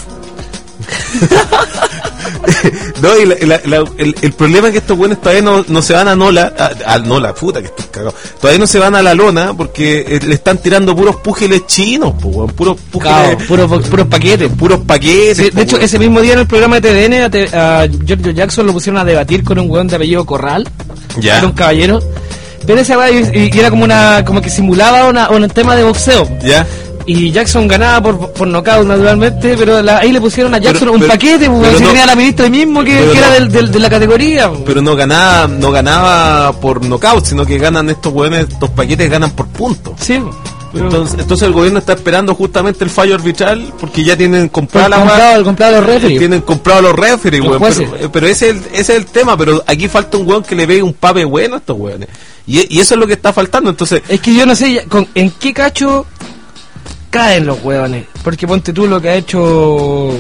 No, y la- la- la- el, el problema es que estos buenos todavía no, no se van a Nola, a, a Nola, puta que estoy cagado. Todavía no se van a la lona porque eh, le están tirando puros púgiles chinos, po, weón, puros púgiles, Claro, puros puros paquetes. puros paquetes. Sí, po, de hecho, weón. ese mismo día en el programa de T V N a, te- a Giorgio Jackson lo pusieron a debatir con un weón de apellido Corral, Ya. era un caballero, pero ese weón y, y era como una como que simulaba una, un tema de boxeo. Ya. Y Jackson ganaba por, por nocaut naturalmente, pero la- ahí le pusieron a Jackson Pero- un pero- paquete, pues, pero si no- tenía a la ministra ahí mismo que, pero que era no- del, del- de la categoría. pues. Pero no ganaba, no ganaba por knockout, sino que ganan estos weones, estos paquetes ganan por puntos. Sí, pues, pero- Entonces, entonces el gobierno está esperando justamente el fallo arbitral porque ya tienen comprada el la comprado, weá. el comprado de los referees. Tienen comprado los referees, Los weón. jueces. Pero, pero ese, es el, ese es el tema. Pero aquí falta un weón que le pegue un pape bueno a estos weones. Y, y eso es lo que está faltando. Entonces, Es que yo no sé ya, con, en qué cacho caen los huevones. Porque ponte tú lo que ha hecho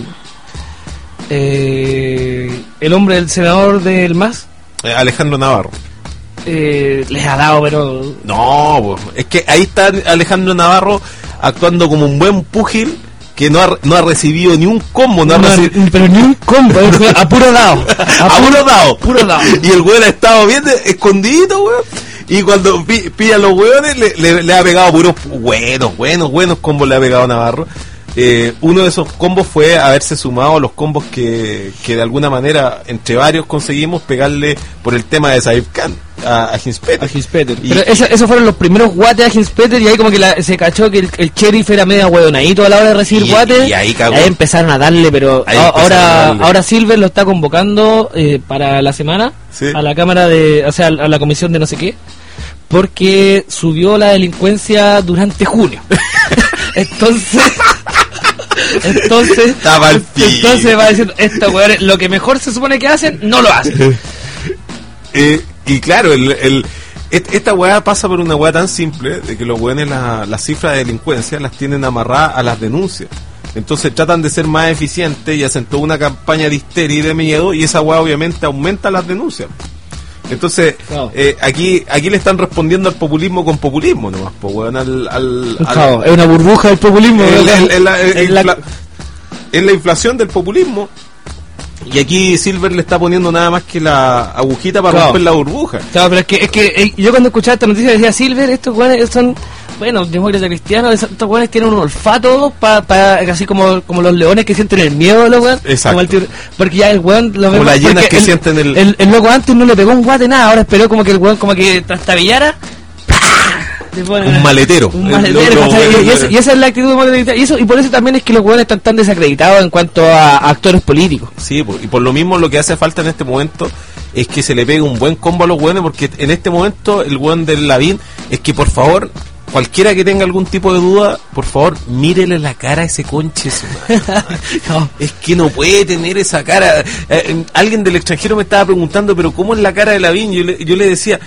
eh, el hombre del senador del M A S. eh, Alejandro Navarro. Eh, les ha dado, pero. No, pues, es que ahí está Alejandro Navarro actuando como un buen púgil que no ha, no ha recibido ni un combo. No ha No, recibido, pero ni un combo, eh, fue a puro dado. a puro dado. Puro dado. Y el weón ha estado bien de- escondido, weón. Y cuando pi- pilla a los weones, le, le- le ha pegado puros buenos, buenos, buenos combos le ha pegado Navarro. Eh, uno de esos combos fue haberse sumado a los combos que, que de alguna manera, entre varios, conseguimos pegarle por el tema de Saif Khan a, a Hinspeter. A Hinspeter. Y- Pero esa- esos fueron los primeros guates a Hinspeter y ahí como que la- se cachó que el, el sheriff era medio hueonadito a la hora de recibir Y- guates. y ahí cagó. empezaron a darle, pero Ahí a- empezaron a ahora darle. ahora Silver lo está convocando eh, para la semana Sí. a la cámara de, o sea, a la comisión de no sé qué, porque subió la delincuencia durante junio. Entonces entonces Está mal entonces va a decir estos hueones lo que mejor se supone que hacen no lo hacen. Eh, y claro, el, el, et- esta weá pasa por una weá tan simple de que los weones la- las cifras de delincuencia las tienen amarradas a las denuncias. Entonces tratan de ser más eficientes y hacen toda una campaña de histeria y de miedo y esa weá obviamente aumenta las denuncias. Entonces, Claro. eh, aquí aquí le están respondiendo al populismo con populismo nomás, po, weón, al, al, al- Claro, es una burbuja del populismo. el- ¿verdad? el- el- la- el- Es la- infla- es la inflación del populismo. Y aquí Silver le está poniendo nada más que la agujita para Claro. romper la burbuja. Claro, pero es que, es que eh, yo cuando escuchaba esta noticia decía, Silver, estos güeyes son, bueno, demócratas cristianos, estos güeyes tienen un olfato para, pa, así como, como los leones que sienten el miedo, los güeyes. Exacto. Como el tío- porque ya el weón lo Como vemos- las hienas porque que el, sienten el- el... el loco antes no le pegó un guate nada, ahora esperó como que el weón como que trastabillara. Le pone- Un maletero. Un El- maletero, lo- lo- ¿cachai? y, y lo- esa, y esa es la actitud de demócrata. Y eso, y por eso también es que los weones están tan desacreditados en cuanto a, a actores políticos. Sí, po, y por lo mismo lo que hace falta en este momento es que se le pegue un buen combo a los buenos, porque en este momento el buen del Lavín es que por favor, cualquiera que tenga algún tipo de duda, por favor, mírele la cara a ese conche su madre. No. Es que no puede tener esa cara. Eh, eh, alguien del extranjero me estaba preguntando, pero ¿cómo es la cara de Lavín? Yo le, yo le decía,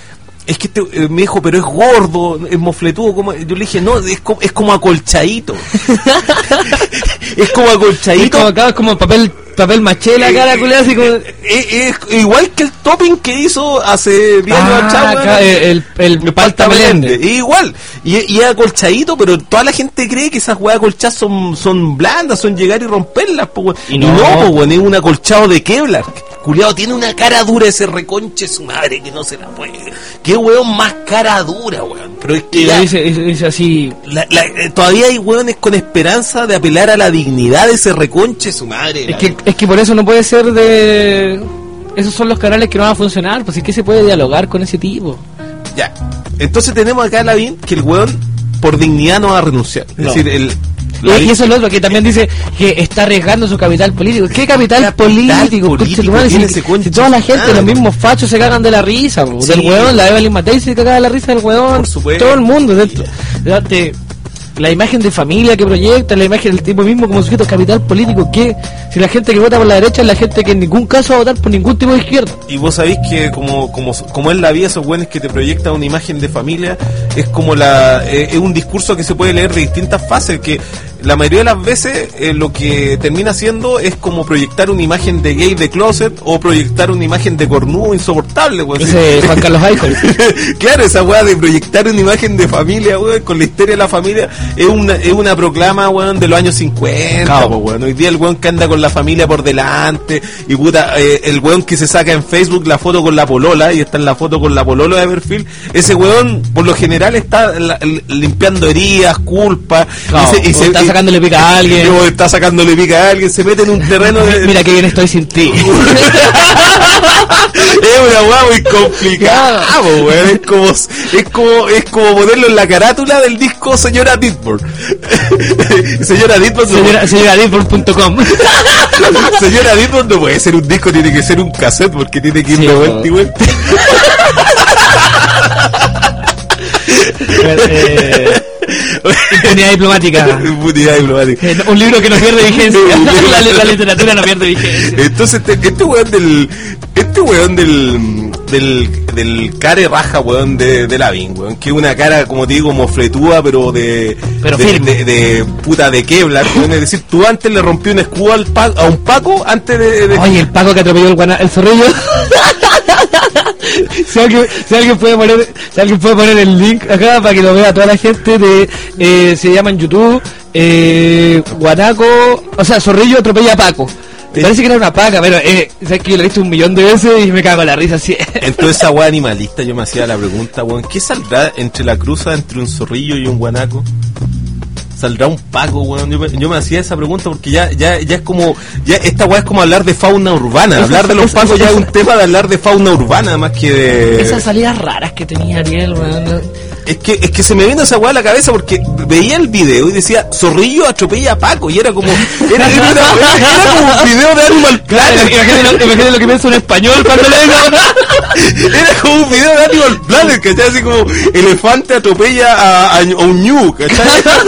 es que este, eh, me dijo, pero es gordo, es mofletudo, como, yo le dije, no, es como, es como acolchadito. Es como acolchadito. Es como acá, es como papel, papel maché la cara, culera, así como... Es, es igual que el topping que hizo hace diez años Ah, atrás, acá, weón. el, el, el palta Melende. Es igual, y, y es acolchadito, pero toda la gente cree que esas weas acolchadas son, son blandas, son llegar y romperlas, po, weón. Y Y no. no, po, weón, es un acolchado de Kevlar. Culeado, tiene una cara dura ese reconche su madre que no se la puede. Qué weón más cara dura, weón. Pero es que Y lo ya- dice, dice, dice así... la- la- eh, todavía hay weones con esperanza de apelar a la dignidad de ese reconche su madre. Es la- que, es que por eso no puede ser de... Esos son los canales que no van a funcionar, pues sí que se puede dialogar con ese tipo. Ya. Entonces tenemos acá a Lavín que el weón por dignidad no va a renunciar. Es No. decir, el Y, Lavín- y eso es lo otro, que también dice que está arriesgando su capital político. ¿Qué capital, Capital político? político Concha tu madre, tiene si, ese concha si toda la su gente, madre. los mismos fachos se cagan de la risa, po, Sí. del hueón, la Evelyn Matei se caga de la risa del hueón, Por supuesto. todo el mundo. Dentro, de- la imagen de familia que proyecta, la imagen del tipo mismo como sujeto capital político, que si la gente que vota por la derecha es la gente que en ningún caso va a votar por ningún tipo de izquierda. Y vos sabéis que como, como, como es la vida, esos güeyes que te proyectan una imagen de familia, es como la eh, es un discurso que se puede leer de distintas fases, que la mayoría de las veces eh, lo que termina siendo es como proyectar una imagen de gay de closet o proyectar una imagen de cornudo insoportable, güey. Ese Juan Carlos Eichel. Claro, esa weá de proyectar una imagen de familia, weón, con la histeria de la familia, es una, es una proclama, weón, de los años cincuenta, Claro. po, weón. Hoy día el weón que anda con la familia por delante, y puta, eh, el weón que se saca en Facebook la foto con la polola, y está en la foto con la polola de perfil, ese weón, por lo general, está la- l- limpiando heridas, culpas, Claro, o está sacándole pica a alguien. o está sacándole pica a alguien, se mete en un terreno de... Mira que bien estoy sin ti. Es una weá muy complicada, po, weón. Es como, es como, es como ponerlo en la carátula del disco Señora Ditburn. Señora Ditburn no, Señora, señora Ditburn punto com. Señora Ditburn no puede ser un disco, tiene que ser un cassette porque tiene que ir Sí, de po. vuelta y vuelta. eh, impunidad diplomática. Impunidad diplomática. Eh, Un libro que no pierde vigencia. la, la literatura no pierde vigencia. Entonces este, este weón del este weón del del del care raja weón de, de Lavín, weón, que es una cara como te digo mofletúa pero de Pero de, firme. de, de puta de Kevlar, weón. Es decir, tú antes le rompí un escudo al pa- a un Paco antes de, de- Oye, el Paco que atropelló el, guana, el zorrillo. si, alguien, si alguien puede poner si alguien puede poner el link acá para que lo vea toda la gente de eh, se llama en YouTube eh, Guanaco, o sea, zorrillo atropella a Paco. Me Eh. parece que era una paca, pero eh, sabes que yo lo he visto un millón de veces y me cago en la risa así. Entonces esa weá animalista yo me hacía la pregunta, weón, ¿qué saldrá entre la cruza entre un zorrillo y un guanaco? ¿Saldrá un Paco, weón? Yo me, yo me hacía esa pregunta porque ya, ya, ya es como, ya esta weá es como hablar de fauna urbana. Esa- Hablar de los esa- Pacos ya esa- es un tema de hablar de fauna urbana más que de... Esas salidas raras que tenía Ariel, weón. Es que, es que se me vino esa weá a la cabeza porque veía el video y decía Zorrillo atropella a Paco y era como era, era, una weá- era como un video de Animal Claro, Planet. imagínate lo, imagínate lo que piensa un español cuando le digo. Era como un video de Animal Planet, ¿cachai? Así como elefante atropella a, a, a un ñu, ¿cachai?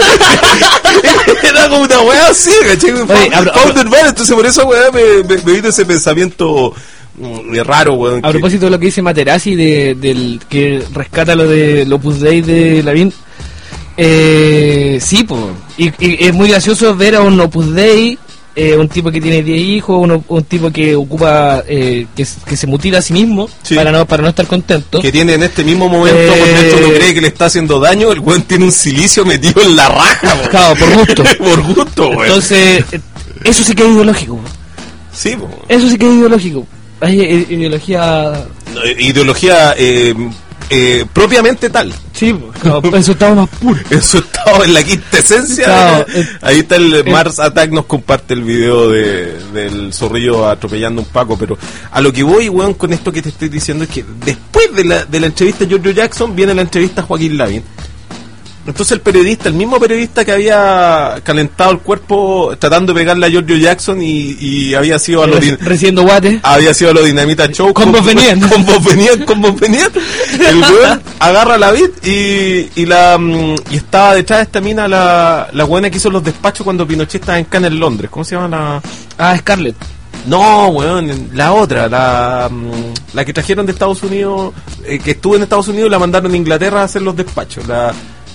Era como una weá así, ¿cachai? Oye, abro- Fauna urbana, entonces por eso weá me, me, me vino ese pensamiento mm, raro, weón. A que- propósito de lo que dice Materazzi, de, del que rescata lo de Opus Dei de Lavín, eh, sí, pues, y, y es muy gracioso ver a un Opus Dei, eh, un tipo que tiene diez hijos, uno- un tipo que ocupa, eh, que, s- que se mutila a sí mismo Sí. para no para no estar contento. que tiene en este mismo momento, Eh, cuando esto no cree que le está haciendo daño, el weón tiene un silicio metido en la raja, weón. Claro, por gusto. Por gusto, weón. Entonces, eh, eso sí que es ideológico, po. Sí, po. Eso sí que es ideológico. Hay eh, ideología... No, eh, ideología eh, eh, propiamente tal. Sí, po, claro, eso estaba más puro. En su estado, en la quinta esencia. Claro, eh, eh, ahí está el eh, Mars Attack, nos comparte el video de, del zorrillo atropellando a un Paco. Pero a lo que voy, weón, con esto que te estoy diciendo es que después de la, de la entrevista a Giorgio Jackson viene la entrevista a Joaquín Lavín. Entonces el periodista, el mismo periodista que había calentado el cuerpo tratando de pegarle a Giorgio Jackson y, y había sido a lo din- Recibiendo guate. había sido a lo Dinamita Show. Con vos venían. Con vos venían, con vos venían. El weón agarra la vid y, y la mm, y estaba detrás de esta mina la, la buena que hizo los despachos cuando Pinochet estaba en Cannes en Londres. ¿Cómo se llama la? Ah, Scarlett. No, weón, la otra, la, la que trajeron de Estados Unidos, eh, que estuvo en Estados Unidos y la mandaron a Inglaterra a hacer los despachos, la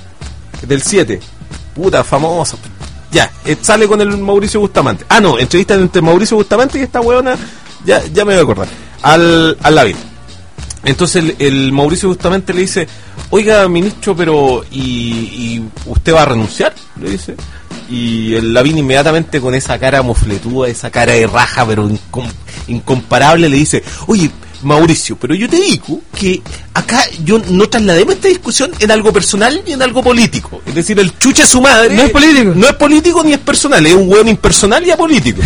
del siete. Puta, famosa. Ya, eh, sale con el Mauricio Bustamante. Ah, no, entrevista entre Mauricio Bustamante y esta weona, ya, ya me voy a acordar. Al, al Lavín. Entonces el, el Mauricio Bustamante le dice, oiga, ministro, pero ¿y, y usted va a renunciar? Le dice. Y el Lavín inmediatamente con esa cara mofletúa, esa cara de raja, pero incom- incomparable, le dice, oye, Mauricio, pero yo te digo que acá yo no traslademos esta discusión en algo personal ni en algo político. Es decir, el chuche su madre no es político. No es político ni es personal, es un hueón impersonal y apolítico.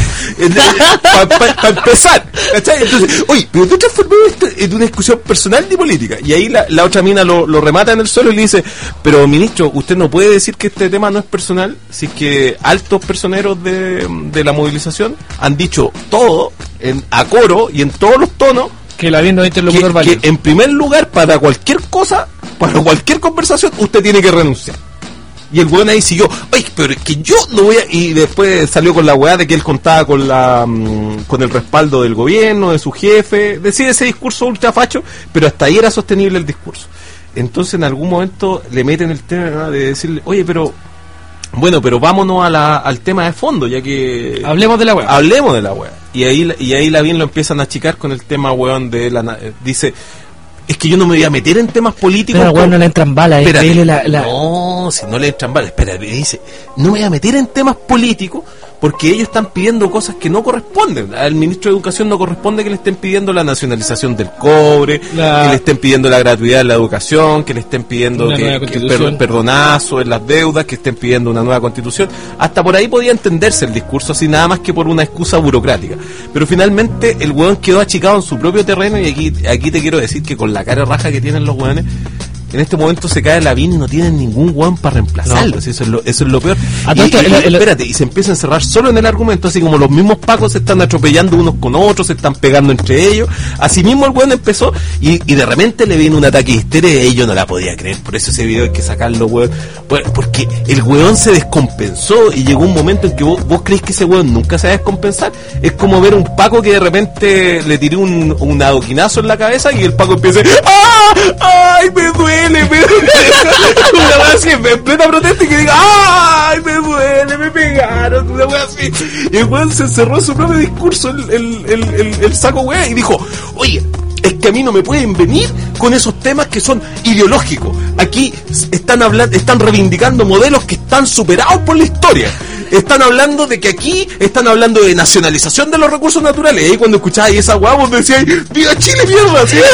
Para pa, pa empezar, ¿cachai? Entonces, oye, pero tú transformás esto en una discusión personal ni política. Y ahí la, la otra mina lo, lo remata en el suelo y le dice, pero ministro, usted no puede decir que este tema no es personal si es que altos personeros de, de la movilización han dicho todo en, a coro y en todos los tonos que la viendo interlocutor que, válido. que en primer lugar, para cualquier cosa, para cualquier conversación, usted tiene que renunciar. Y el weón ahí siguió, oye, pero es que yo no voy a... Y después salió con la weá de que él contaba con la mmm, con el respaldo del gobierno, de su jefe, decía ese discurso ultrafacho, pero hasta ahí era sostenible el discurso. Entonces en algún momento le meten el tema de decirle, oye, pero... Bueno, pero vámonos a la, al tema de fondo, ya que... Hablemos de la weá. Hablemos de la weá. Y ahí, y ahí Lavín lo empiezan a achicar con el tema, weón, de la... Dice, es que yo no me voy a meter en temas políticos. Pero weón, no le entran balas, eh. La, la... No, si no le entran balas, espera, me dice, no me voy a meter en temas políticos porque ellos están pidiendo cosas que no corresponden. Al ministro de Educación no corresponde que le estén pidiendo la nacionalización del cobre, la... que le estén pidiendo la gratuidad de la educación, que le estén pidiendo que, que per, perdonazo en las deudas, que estén pidiendo una nueva constitución. Hasta por ahí podía entenderse el discurso así, nada más que por una excusa burocrática. Pero finalmente el hueón quedó achicado en su propio terreno y aquí, aquí te quiero decir que con la cara raja que tienen los hueones, en este momento se cae Lavín y no tienen ningún hueón para reemplazarlo. No. Eso, es lo, eso es lo peor. Y, y, el, el, espérate, y se empieza a encerrar solo en el argumento, así como los mismos pacos se están atropellando unos con otros, se están pegando entre ellos. Así mismo el hueón empezó y, y de repente le viene un ataque de histeria y yo no la podía creer. Por eso ese video hay que sacarlo, hueón. Porque el hueón se descompensó y llegó un momento en que vos, vos crees que ese hueón nunca se va a descompensar. Es como ver un paco que de repente le tiré un, un adoquinazo en la cabeza y el paco empieza ¡ah! ¡Ay, me duele! Me duele! Una vez así, en plena protesta y que diga ¡ay, me duele! Me pegaron, una wea así. Y el weón se encerró en su propio discurso, el, el, el, el, el saco wea, y dijo, oye, es que a mí no me pueden venir con esos temas que son ideológicos. Aquí están hablando, están reivindicando modelos que están superados por la historia. Están hablando de que aquí están hablando de nacionalización de los recursos naturales. Y ahí cuando escuchabas esa guau, vos decías, ¡viva Chile, mierda! ¿Sí?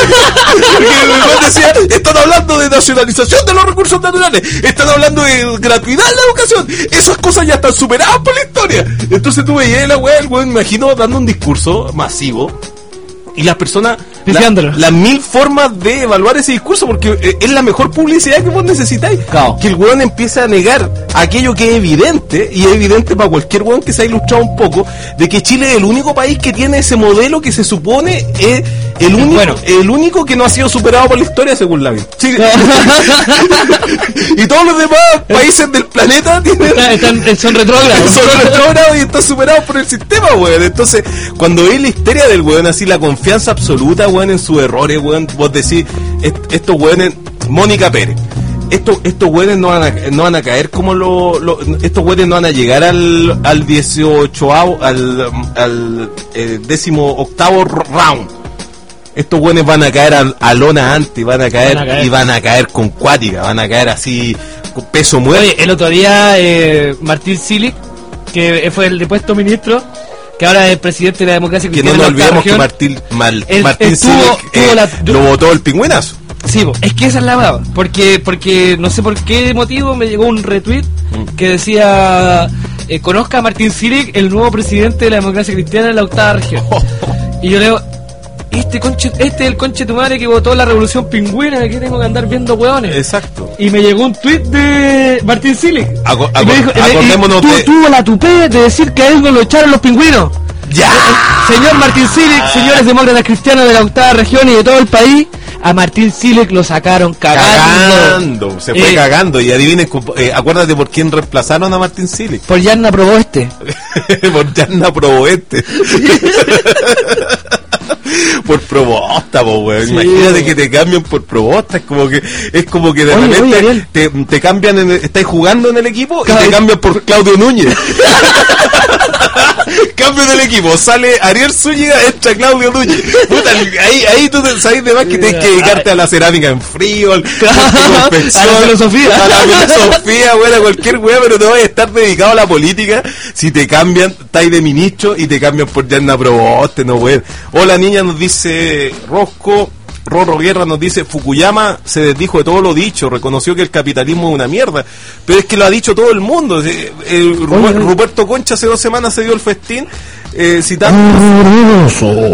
Porque decía, están hablando de nacionalización de los recursos naturales. Están hablando de gratuidad en la educación. Esas cosas ya están superadas por la historia. Entonces tú veías la weá, el weón, me imagino, dando un discurso masivo. Y las personas, la, las mil formas de evaluar ese discurso, porque eh, es la mejor publicidad que vos necesitáis. Claro. Que el weón empiece a negar aquello que es evidente, y es evidente para cualquier weón que se ha ilustrado un poco, de que Chile es el único país que tiene ese modelo que se supone es el único, bueno. el único que no ha sido superado por la historia según Lavín. Y todos los demás países del planeta tienen, están, son retrógrados. Son retrógrados y están superados por el sistema, weón. Entonces, cuando veis la histeria del weón, así la confianza absoluta, weón, en sus errores, weón, vos decís, est- estos weones, Mónica Pérez, estos estos weones no van a, no van a caer como lo, lo estos weones no van a llegar al al dieciochoavo, al al eh, décimo octavo round. Estos weones van a caer a, a lona antes, van a caer, van a caer y van a caer con cuática, van a caer así con peso muerto. Oye, el otro día eh, Martín Silic, que fue el depuesto ministro, que ahora es el presidente de la democracia cristiana. Que no nos olvidemos que Martín, Mal, el, Martín estuvo, Silic eh, la, lo votó el pingüinazo. Sí, es que esa es la verdad. Porque, porque no sé por qué motivo me llegó un retweet mm. que decía eh, conozca a Martín Silic, el nuevo presidente de la democracia cristiana en la octava región. Oh. Y yo leo, este conche, este es el conche tu madre que votó la revolución pingüina, ¿de qué tengo que andar viendo hueones? Exacto. Y me llegó un tweet de Martín Silic. Aco- aco- dijo, acordémonos tú, de... tuvo la tupé de decir que a él no lo echaron los pingüinos. ¡Ya! Señor Martín Silic, señores demócratas cristianos de la octava región y de todo el país, A Martín Siles lo sacaron cagando. Cagando, se fue Eh, cagando. Y adivinen, comp- eh, acuérdate por quién reemplazaron a Martín Siles. Por Yarna aprobó este. Por Yarna Proboeste. Por Probosta, po, weón. Sí, Imagínate weón. que te cambian por Probosta. Es como que, es como que de Oye, repente oye, Ariel. te, te cambian, en el- estás jugando en el equipo Claro. y te cambian por Claudio Núñez. Cambio del equipo, sale Ariel Zúñiga, entra Claudio Núñez. Puta, ahí, ahí tú te sabes de más que tienes que dedicarte a la cerámica en frío, al- A la filosofía. a la filosofía, bueno, a cualquier weá, pero no vas a estar dedicado a la política si te cambian, estáis de ministro y te cambian por Yarna Proboste, no weón. Hola niña, nos dice Rosco. Rorro Guerra nos dice, Fukuyama se desdijo de todo lo dicho, reconoció que el capitalismo es una mierda, pero es que lo ha dicho todo el mundo. Eh, eh, Ru- Oye, oye. Ruperto Concha hace dos semanas se dio el festín eh, citando,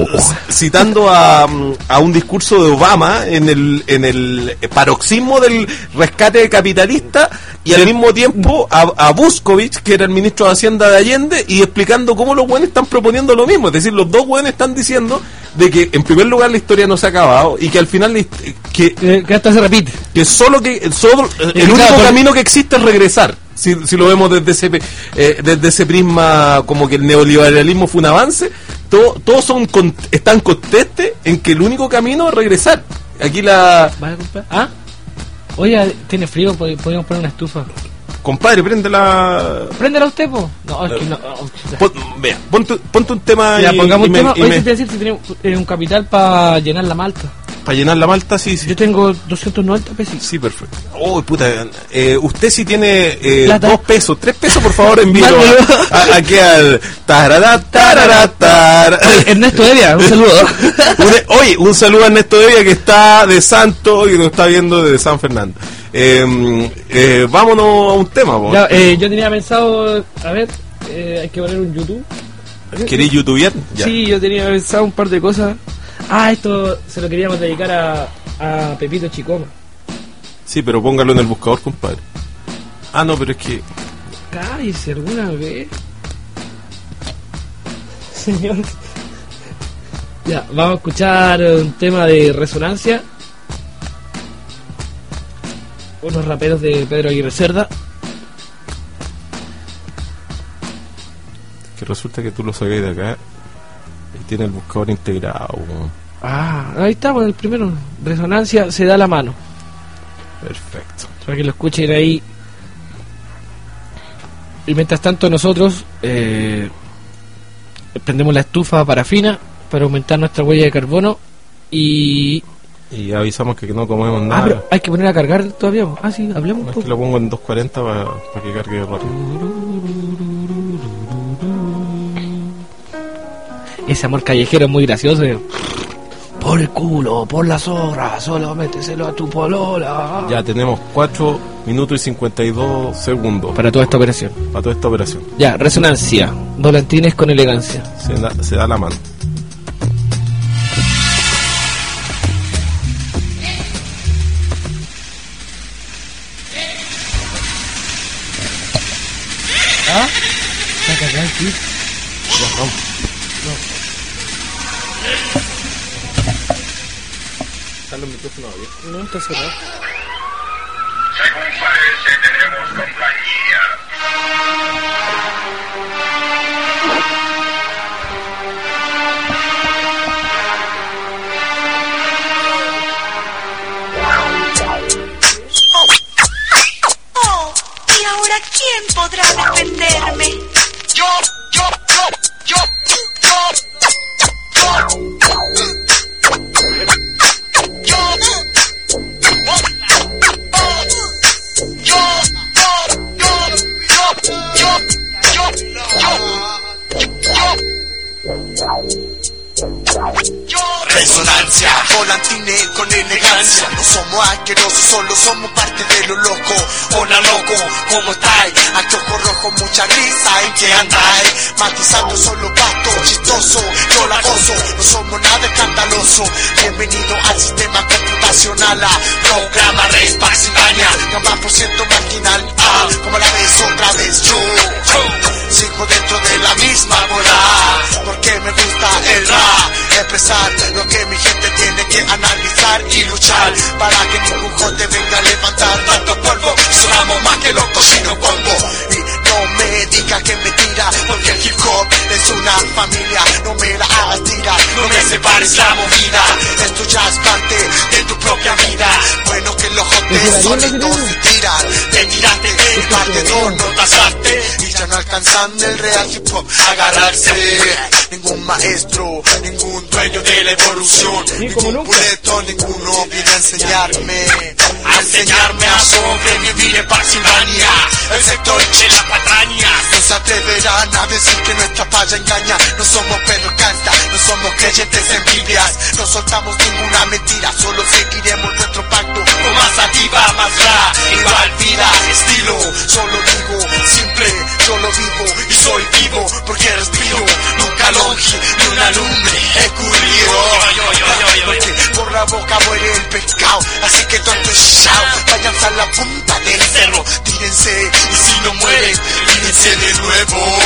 citando a, a un discurso de Obama en el, en el paroxismo del rescate capitalista y al mismo tiempo a, a Buscovich, que era el ministro de Hacienda de Allende, y explicando cómo los buenos están proponiendo lo mismo. Es decir, los dos buenos están diciendo de que en primer lugar la historia no se ha acabado y que al final la hist- que, Que, que hasta se repite. que solo que solo, el claro, único por- camino que existe es regresar. Si, si lo vemos desde ese eh, desde ese prisma como que el neoliberalismo fue un avance, todo, todos son con- están contestes en que el único camino es regresar. Aquí la ¿Vas a comprar? ¿Ah? Oye, tiene frío, pod- podríamos poner una estufa. compadre, prende la ¿Préndela usted, po? No, es que no. oh, pon, vea, ponte, ponte un tema Ya, y, pongamos y un me- tema. y Hoy me- te voy a decir si tenemos eh, un capital para llenar la malta. para llenar la malta, sí, sí. Yo tengo doscientos noventa pesos. Sí, perfecto. Oh, puta, eh, usted si tiene eh, Plata. dos pesos, tres pesos, por favor, envíelo Mándelo. a- a- aquí al tarará, tarará, tarará. Ernesto Evia, un saludo. Un- Oye, un saludo a Ernesto Evia que está de Santo y que nos está viendo desde San Fernando. Eh, eh, vámonos a un tema, po. Ya, eh, yo tenía pensado, a ver, eh, hay que poner un YouTube. ¿Queréis youtubear? Ya. Sí, yo tenía pensado un par de cosas. Ah, esto se lo queríamos dedicar a, a Pepito Chicoma. Sí, pero póngalo en el buscador, compadre. Ah, no, pero es que... Cállese alguna vez. Señor. Ya, vamos a escuchar un tema de Resonancia. Unos raperos de Pedro Aguirre Cerda. que resulta que tú lo sacáis de acá y tiene el buscador integrado. weón. Ah, ahí está, bueno, el primero. Resonancia se da la mano. Perfecto. Para que lo escuchen ahí. Y mientras tanto nosotros eh, prendemos la estufa parafina para aumentar nuestra huella de carbono y... Y avisamos que no comemos Ah, nada. pero hay que poner a cargar todavía. Ah, sí, hablemos un No, es poco. que lo pongo en doscientos cuarenta para que cargue rápido. Ese amor callejero es muy gracioso. eh. Por el culo, por la zorra, solo méteselo a tu polola. Ya tenemos cuatro minutos y cincuenta y dos segundos para, Para toda esta operación. toda esta operación. Ya, resonancia. Volantines con elegancia. Se da, se da la mano. ¿Ah? Está cagado aquí. Ya, vamos. ¿Están los micrófonos abiertos? No, está cerrado. Según parece, tenemos compañía. Oh, ¿y ahora quién podrá defenderme? Yo, yo, yo, yo, yo, yo, yo, Resonancia, volantines con elegancia. No somos asquerosos, solo somos parte de lo loco. Hola loco, ¿cómo estáis? Aquí ojo rojo, mucha risa, ¿en qué andáis? Matizando solo pasto, chistoso, yo la gozo. No somos nada escandaloso. Bienvenido al sistema computacional, a programa Reis Paxidaña. Jamás por ciento marginal, ah, como la ves otra vez yo. Sigo dentro de la misma bola, porque me gusta el rap. Expresar lo que mi gente tiene que analizar y luchar me la hagas tirar, no me separes la movida. Esto ya es parte de tu propia vida. Bueno que los hoteles solitos se tiran. Te tiraste el batedor, no tasaste y ya no alcanzan el real hip hop agarrarse. Ningún maestro, ningún dueño de la evolución, ningún puleto, ninguno viene a enseñarme, a enseñarme a sobrevivir en Pensilvania, el sector de la patraña. No se atreverán a decir que nuestra falla engaña. No somos Pedro Canta, no somos creyentes en Biblias. No soltamos ninguna mentira, solo seguiremos nuestro pacto. Con más activa, más ra, igual vida, estilo. Solo digo, simple, yo lo vivo y soy vivo porque respiro. Nunca longe, ni una lumbre he cubierto. Porque por la boca muere el pescado. Así que tonto shout, váyanse a la punta del cerro. Tírense y si no mueren, tírense de nuevo.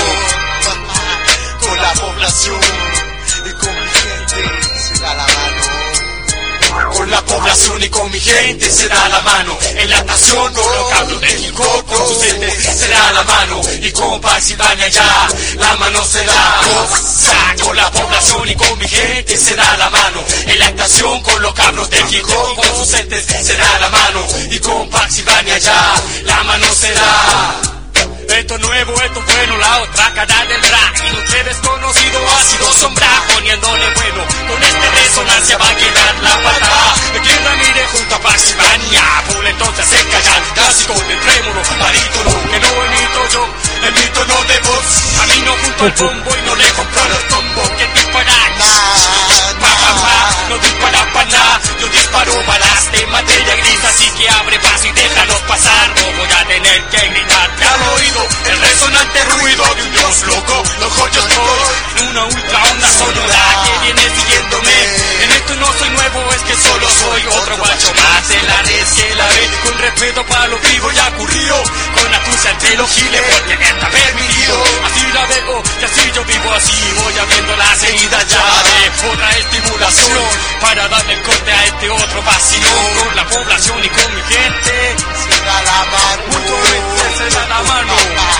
Con la población y con mi gente se da la mano. Con la población y con mi gente se da la mano. En la estación con los cabros de hip hop, con sus entes se da la mano. Y con Pensilvania ya la mano se da. Cosa. Con la población y con mi gente se da la mano. En la estación con los cabros de hip hop, con sus entes se da la mano. Y con Pensilvania ya la mano se da. Esto es nuevo, esto es bueno, la otra cara del rap. Y lo que desconocido ha sido sombra, poniéndole bueno. Con esta resonancia va a quedar la patada. Me queda mire junto a Pensilvania. Por entonces se callan, clásico del trémolo, barítono, que no emito yo, emito no de voz. Camino junto al bombo y no le compro los tombos. Que dispara, pa, pa, pa, no dispara para nada. Yo disparo balas de materia gris, así que abre paso y déjalos pasar. No voy a tener que gritarte al oído el resonante ruido de un dios loco. Loco yo estoy en una ultra onda sonora que viene siguiéndome. En esto no soy nuevo, es que solo soy otro guacho más de la red que la ve. Con respeto para lo vivo ya ocurrió, con astucia entre los giles porque está permitido. Así la veo y así yo vivo, así voy abriendo las heridas ya de otra estimulación para darle el corte a este otro vacilón. Con la población y con mi gente se da la mano, mutuamente se da la mano.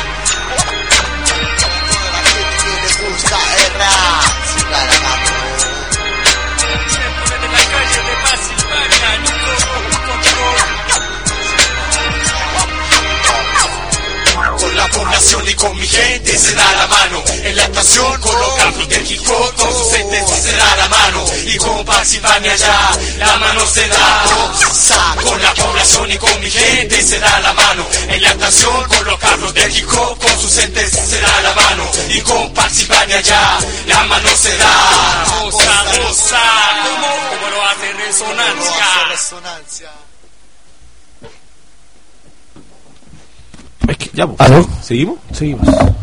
Toda la gente que le gusta el rap se da la mano. De la calle de Pensilvania, Nico, con la población y con mi gente se da la mano. En la estación con los cabros del hip hop, con sus entes se da la mano. Y con Pensilvania ya la mano se da. Con la población y con mi gente se da la mano. En la estación con los cabros del hip hop, con sus entes se da la mano. Y con Pensilvania ya la mano se da. Rosa, rosa, como, como lo hace resonancia. Es que ya, pues. ¿Aló? ¿Seguimos? Seguimos.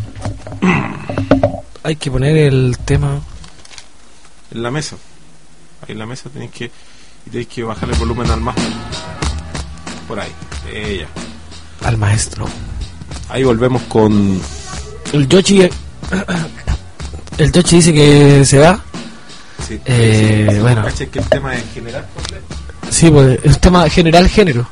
Hay que poner el tema En la mesa. Ahí en la mesa tenéis que y tenéis que bajar el volumen al máximo. Por ahí. Ella. al maestro. Ahí volvemos con El Yoshi. El Yoshi dice que se va. sí, Eh, sí, bueno. ¿Caché que el tema es general completo? Sí, pues es un tema general género.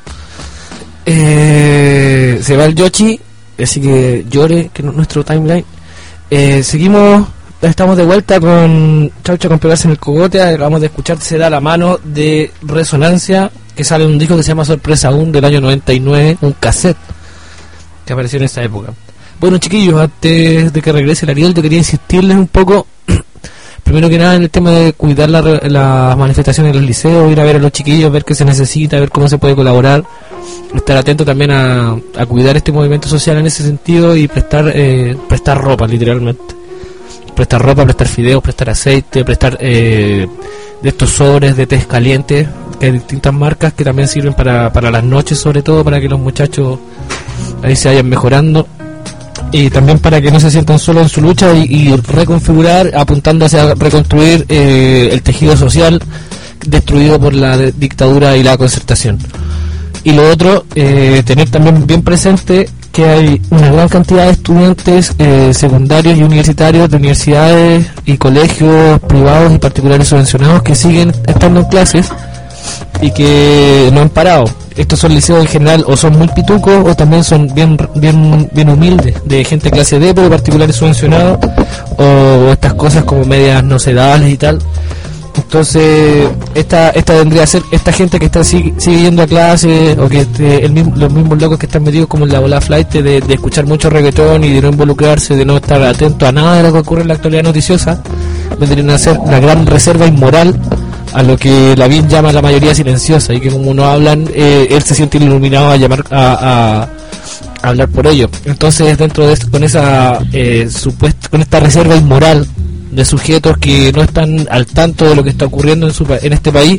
Eh, se va el Yoshi, así que llore, que no, nuestro timeline. Eh, seguimos, estamos de vuelta con Chaucha con pegarse en el cogote. Acabamos de escuchar Se da la mano de Resonancia, que sale en un disco que se llama Sorpresa Aún del año noventa y nueve, un cassette que apareció en esa época. Bueno, chiquillos, antes de que regrese el Ariel, yo quería insistirles un poco. Primero que nada en el tema de cuidar la, las manifestaciones en los liceos, ir a ver a los chiquillos, ver qué se necesita, ver cómo se puede colaborar, estar atento también a, a cuidar este movimiento social en ese sentido y prestar eh, prestar ropa, literalmente. Prestar ropa, prestar fideos, prestar aceite, prestar eh, de estos sobres de tés calientes, que hay distintas marcas que también sirven para, para las noches, sobre todo para que los muchachos ahí se vayan mejorando. Y también para que no se sientan solos en su lucha y, y reconfigurar, apuntando hacia reconstruir eh, el tejido social destruido por la de, dictadura y la concertación. Y lo otro, eh, tener también bien presente que hay una gran cantidad de estudiantes eh, secundarios y universitarios de universidades y colegios privados y particulares subvencionados que siguen estando en clases y que no han parado. Estos son liceos en general, o son muy pitucos, o también son bien bien bien humildes, de gente clase D, pero particulares subvencionados, o estas cosas como medias no sedales y tal. Entonces, esta esta vendría a ser esta gente que está sig- sigue yendo a clase, o que este, el mismo, los mismos locos que están metidos como en la bola flight de, de escuchar mucho reggaetón y de no involucrarse, de no estar atento a nada de lo que ocurre en la actualidad noticiosa, vendrían a ser una gran reserva inmoral a lo que Lavín llama la mayoría silenciosa, y que como no hablan, eh, él se siente iluminado a llamar a, a, a hablar por ello. Entonces, dentro de esto, con esa eh, supuesta, con esta reserva inmoral de sujetos que no están al tanto de lo que está ocurriendo en su en este país,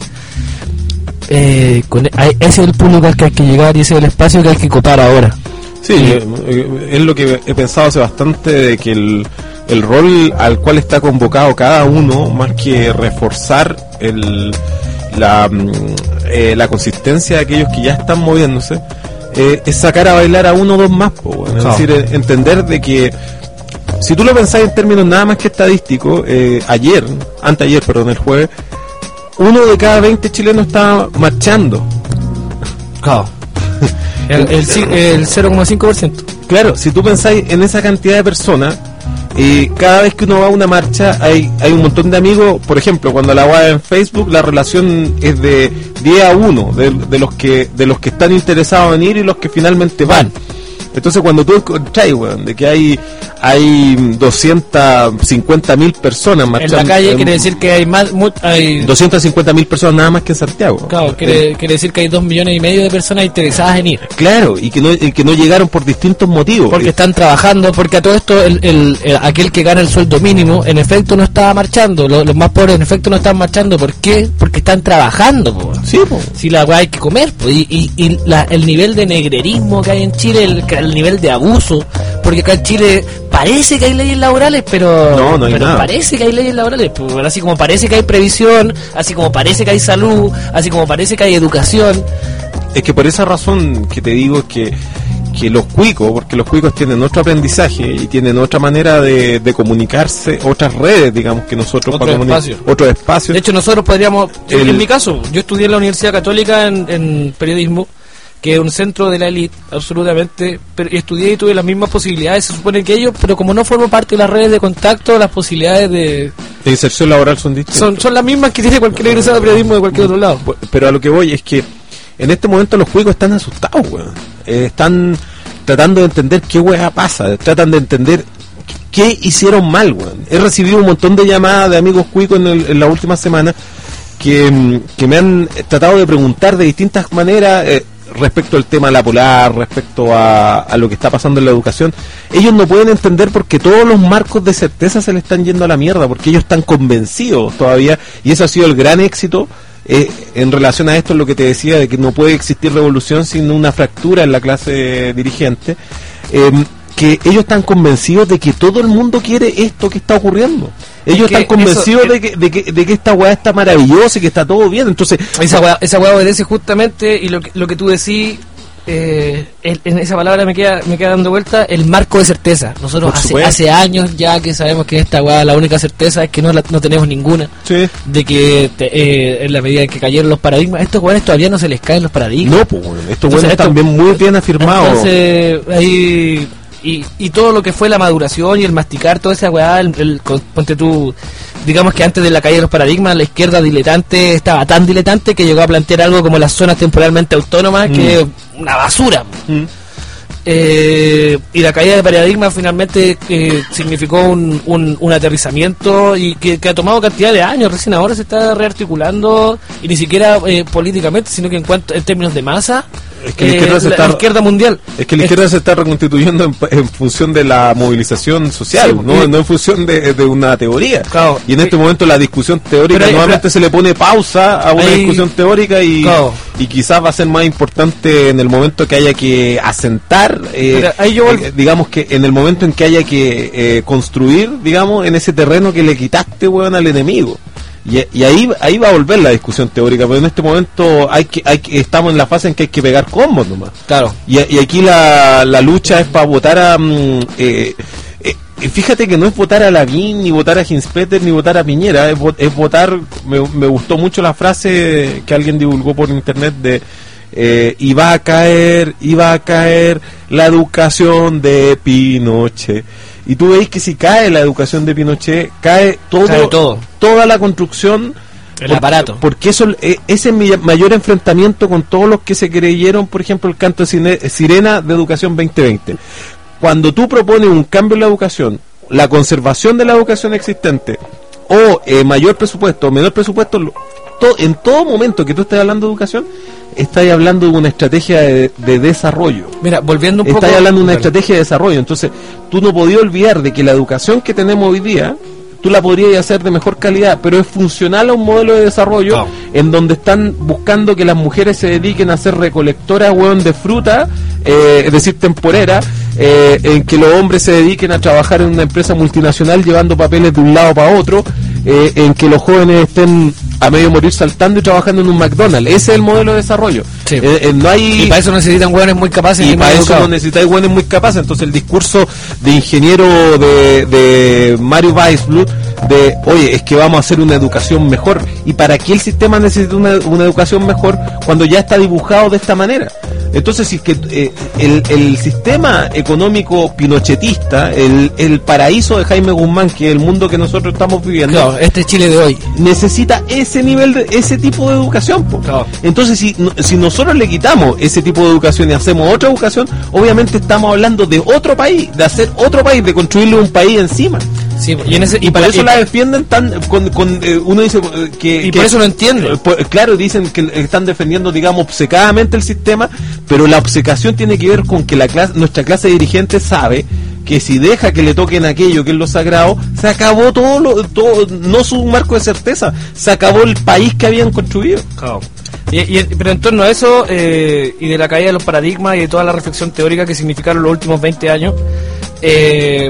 eh, con, ese es el público al que hay que llegar, y ese es el espacio que hay que copar ahora. Sí, eh, es lo que he pensado hace bastante, de que el, el rol al cual está convocado cada uno, más que reforzar el, la, eh, la consistencia de aquellos que ya están moviéndose, eh, es sacar a bailar a uno o dos más, po, bueno. Es No. decir, eh, entender de que si tú lo pensás en términos nada más que estadísticos, eh, ayer, anteayer, perdón, el jueves, uno de cada veinte chilenos estaba marchando. Claro. El, el, ci- el cero coma cinco por ciento. Claro, si tú pensáis en esa cantidad de personas, eh, cada vez que uno va a una marcha hay hay un montón de amigos. Por ejemplo, cuando la va en Facebook, la relación es de diez a uno de, de los que de los que están interesados en ir y los que finalmente van. Entonces, cuando tú encontrás, weón, de que hay hay doscientas cincuenta mil personas En marchando la calle en- quiere decir que hay más mu- hay doscientas cincuenta mil personas nada más que en Santiago. claro, quiere, quiere decir que hay dos millones y medio de personas interesadas en ir, Claro, y que no y que no llegaron por distintos motivos. porque están trabajando, porque a todo esto el, el, el- aquel que gana el sueldo mínimo en efecto no estaba marchando, los, los más pobres en efecto no están marchando. ¿Por qué? Porque están trabajando, po. Sí, po. Si la weá hay que comer, po. y, y, y la, el nivel de negrerismo que hay en Chile, el, el nivel de abuso, porque acá en Chile parece que hay leyes laborales, pero No, no hay pero nada. parece que hay leyes laborales, pues, así como parece que hay previsión, así como parece que hay salud, así como parece que hay educación. Es que por esa razón que te digo es que, que los cuicos, porque los cuicos tienen otro aprendizaje y tienen otra manera de, de comunicarse, otras redes, digamos, que nosotros Otro para comuni- espacio. otro espacio. De hecho, nosotros podríamos, El- en mi caso, yo estudié en la Universidad Católica en, en periodismo, que es un centro de la élite, absolutamente, pero y estudié y tuve las mismas posibilidades, se supone que ellos, pero como no formo parte de las redes de contacto, las posibilidades de de inserción laboral son distintas. son, son las mismas que tiene cualquier egresado de periodismo de cualquier otro lado. Pero a lo que voy es que en este momento los cuicos están asustados, weón. Eh, están tratando de entender qué weá pasa, tratan de entender qué hicieron mal, weón. He recibido un montón de llamadas de amigos cuicos en, el- en la última semana que, mm, que me han eh, tratado de preguntar de distintas maneras eh, respecto al tema de la polar, respecto a, a lo que está pasando en la educación. Ellos no pueden entender porque todos los marcos de certeza se le están yendo a la mierda, porque ellos están convencidos todavía, y eso ha sido el gran éxito. Eh, en relación a esto, es lo que te decía, de que no puede existir revolución sin una fractura en la clase dirigente, eh, que ellos están convencidos de que todo el mundo quiere esto que está ocurriendo. Ellos que están convencidos eso- de, que, de, que, de que esta weá está maravillosa y que está todo bien. Entonces, Esa weá, esa weá obedece justamente, y lo que, lo que tú decís, eh, el- en esa palabra me queda me queda dando vuelta, el marco de certeza. Nosotros Por hace, supuesto. hace años ya que sabemos que esta weá, la única certeza es que no, la- no tenemos ninguna, sí. de que te- eh, en la medida en que cayeron los paradigmas, a estos weones todavía no se les caen los paradigmas. No, pues, bueno, estos Entonces, buenos esto- están bien, muy bien afirmados. Entonces, ahí, y, y todo lo que fue la maduración y el masticar, toda esa weá, el, el- con- ponte tú, digamos que antes de la caída de los paradigmas, la izquierda diletante estaba tan diletante que llegó a plantear algo como las zonas temporalmente autónomas, que es una basura. Mm. Eh, y la caída de paradigmas finalmente eh, significó un, un, un aterrizamiento, y que, que ha tomado cantidad de años. Recién ahora se está rearticulando, y ni siquiera eh, políticamente, sino que en cuanto en términos de masa, Es que la eh, izquierda se la- está- la izquierda mundial. Es que la izquierda se está reconstituyendo en, en función de la movilización social, Sí, no, y- no en función de, de una teoría. Claro. Y en este Sí. momento la discusión teórica Pero hay- nuevamente pero- se le pone pausa a una Hay- discusión teórica, y, Claro. y quizás va a ser más importante en el momento que haya que asentar, eh, Pero ahí yo vol- eh, digamos que en el momento en que haya que eh, construir, digamos, en ese terreno que le quitaste, weón, al enemigo. Y, y ahí ahí va a volver la discusión teórica, pero en este momento hay que, hay que estamos en la fase en que hay que pegar combos nomás. Claro. Y, y aquí la, la lucha es para votar a... mm, eh, eh, y fíjate que no es votar a Lavín, ni votar a Hinspeter, ni votar a Piñera, es, vo- es votar, me, me gustó mucho la frase que alguien divulgó por internet de eh, iba a caer, iba a caer la educación de Pinochet. Y tú veis que si cae la educación de Pinochet, cae todo, Cae todo. toda la construcción, El por- aparato. porque eso eh, ese es mi mayor enfrentamiento con todos los que se creyeron, por ejemplo, el canto de cine- sirena de Educación veinte veinte. Cuando tú propones un cambio en la educación, la conservación de la educación existente, o eh, mayor presupuesto o menor presupuesto, lo- to- en todo momento que tú estés hablando de educación, estás hablando de una estrategia de, de desarrollo. Mira, volviendo un poco... Estás hablando de una Dale. estrategia de desarrollo. Entonces, tú no podías olvidar de que la educación que tenemos hoy día, tú la podrías hacer de mejor calidad, pero es funcional a un modelo de desarrollo Claro. en donde están buscando que las mujeres se dediquen a ser recolectoras, hueón, de fruta, eh, es decir, temporera, eh, en que los hombres se dediquen a trabajar en una empresa multinacional llevando papeles de un lado para otro, eh, en que los jóvenes estén a medio morir saltando y trabajando en un McDonald's. Ese es el modelo de desarrollo. Sí. Eh, eh, no hay... Y para eso necesitan hueones muy capaces Y muy para eso educados. no necesitáis buenos muy capaces. Entonces el discurso de ingeniero de, de Mario Weissblut de, oye, es que vamos a hacer una educación mejor. ¿Y para qué el sistema necesita una, una educación mejor cuando ya está dibujado de esta manera? Entonces, si es que eh, el, el sistema económico pinochetista, el, el paraíso de Jaime Guzmán, que es el mundo que nosotros estamos viviendo, Claro, este es Chile de hoy. necesita ese nivel de ese tipo de educación, po. Claro. Entonces si, no- si nosotros le quitamos ese tipo de educación y hacemos otra educación, obviamente estamos hablando de otro país, de hacer otro país, de construirle un país encima. Sí, y, en ese, Y, y por para eso y- la defienden tan con, con, eh, uno dice eh, que Y que- por eso lo entiendo. eh, por- claro, dicen que están defendiendo, digamos, obcecadamente el sistema, pero la obcecación tiene que ver con que la clase, nuestra clase dirigente sabe que si deja que le toquen aquello que es lo sagrado, se acabó todo, lo, todo no su marco de certeza, se acabó el país que habían construido. Claro. Y, y- pero en torno a eso, eh, y de la caída de los paradigmas y de toda la reflexión teórica que significaron los últimos veinte años, eh,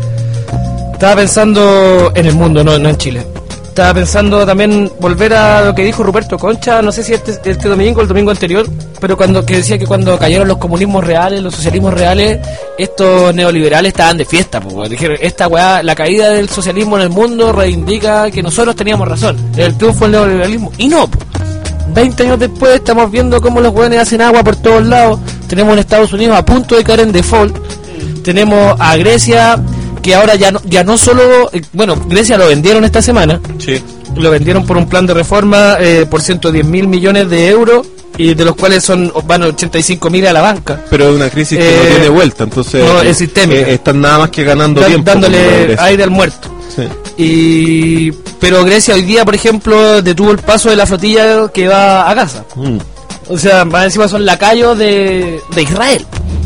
estaba pensando en el mundo, no, no en Chile. Estaba pensando también volver a lo que dijo Ruperto Concha, no sé si este, este domingo o el domingo anterior, pero cuando que decía que cuando cayeron los comunismos reales, los socialismos reales, estos neoliberales estaban de fiesta. Pues, dijeron, esta weá, la caída del socialismo en el mundo reivindica que nosotros teníamos razón, el triunfo del neoliberalismo. Y no, pues. veinte años después estamos viendo cómo los hueones hacen agua por todos lados. Tenemos un Estados Unidos a punto de caer en default. Tenemos a Grecia, que ahora ya no, ya no solo... eh, bueno, Grecia lo vendieron esta semana. Sí. Lo vendieron por un plan de reforma eh, por ciento diez mil millones de euros, y de los cuales son van ochenta y cinco mil a la banca. Pero es una crisis que Eh, no tiene vuelta, entonces no, eh, es sistémica. eh, están nada más que ganando Dan- tiempo. como la dándole Grecia. aire al muerto. Sí. Y pero Grecia hoy día, por ejemplo, detuvo el paso de la flotilla que va a Gaza. Mm. O sea, más encima son lacayos de, de Israel.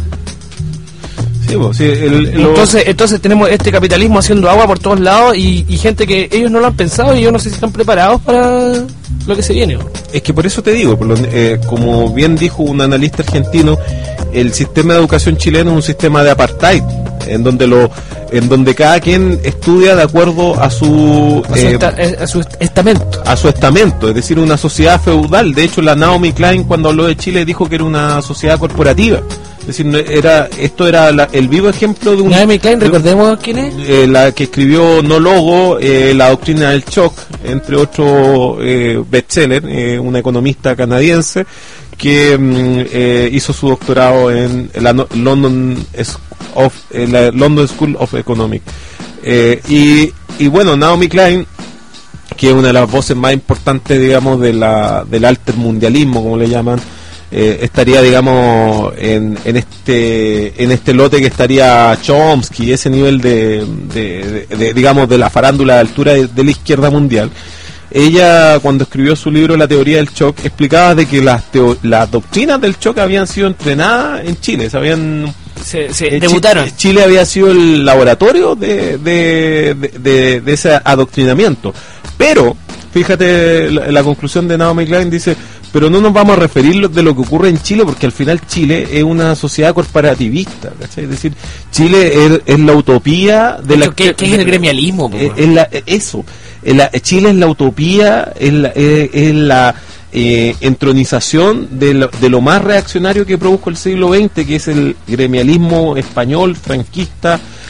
Sí, pues, sí, el- lo- Entonces, entonces tenemos este capitalismo haciendo agua por todos lados y, y gente que ellos no lo han pensado y yo no sé si están preparados para lo que se viene. Es que por eso te digo, por lo- eh, como bien dijo un analista argentino, el sistema de educación chileno es un sistema de apartheid, en donde lo, en donde cada quien estudia de acuerdo a su, A su, eh, esta- eh, a su estamento. a su estamento, es decir, una sociedad feudal. De hecho, la Naomi Klein, cuando habló de Chile, dijo que era una sociedad corporativa. Es decir, no era, esto era la- el vivo ejemplo de un... Naomi Klein, de- recordemos quién es. eh, la que escribió No Logo, eh, La doctrina del shock, entre otros eh, bestsellers, eh, una economista canadiense que mm, eh, hizo su doctorado en la no- London, Es- of, eh, la London School of Economics. Eh, y, y bueno, Naomi Klein, que es una de las voces más importantes, digamos, de la, del altermundialismo, como le llaman, eh, estaría, digamos, en, en este en este lote que estaría Chomsky, ese nivel de, de, de- de, digamos, de la farándula de altura de, de la izquierda mundial. Ella, cuando escribió su libro La teoría del shock, explicaba de que las, teo- las doctrinas del shock habían sido entrenadas en Chile, se habían... Se, se eh, debutaron. Chi- Chile había sido el laboratorio de, de, de, de- de ese adoctrinamiento. Pero, fíjate, la, la conclusión de Naomi Klein dice, pero no nos vamos a referir lo- de lo que ocurre en Chile, porque al final Chile es una sociedad corporativista, ¿cachai? Es decir, Chile es, es la utopía de la... ¿Qué, qué es el gremialismo? po, Eh, weón? es la- eso, es la- Chile es la utopía, es la, es- es la, eh, entronización de lo, de lo más reaccionario que produjo el siglo veinte, que es el gremialismo español, franquista,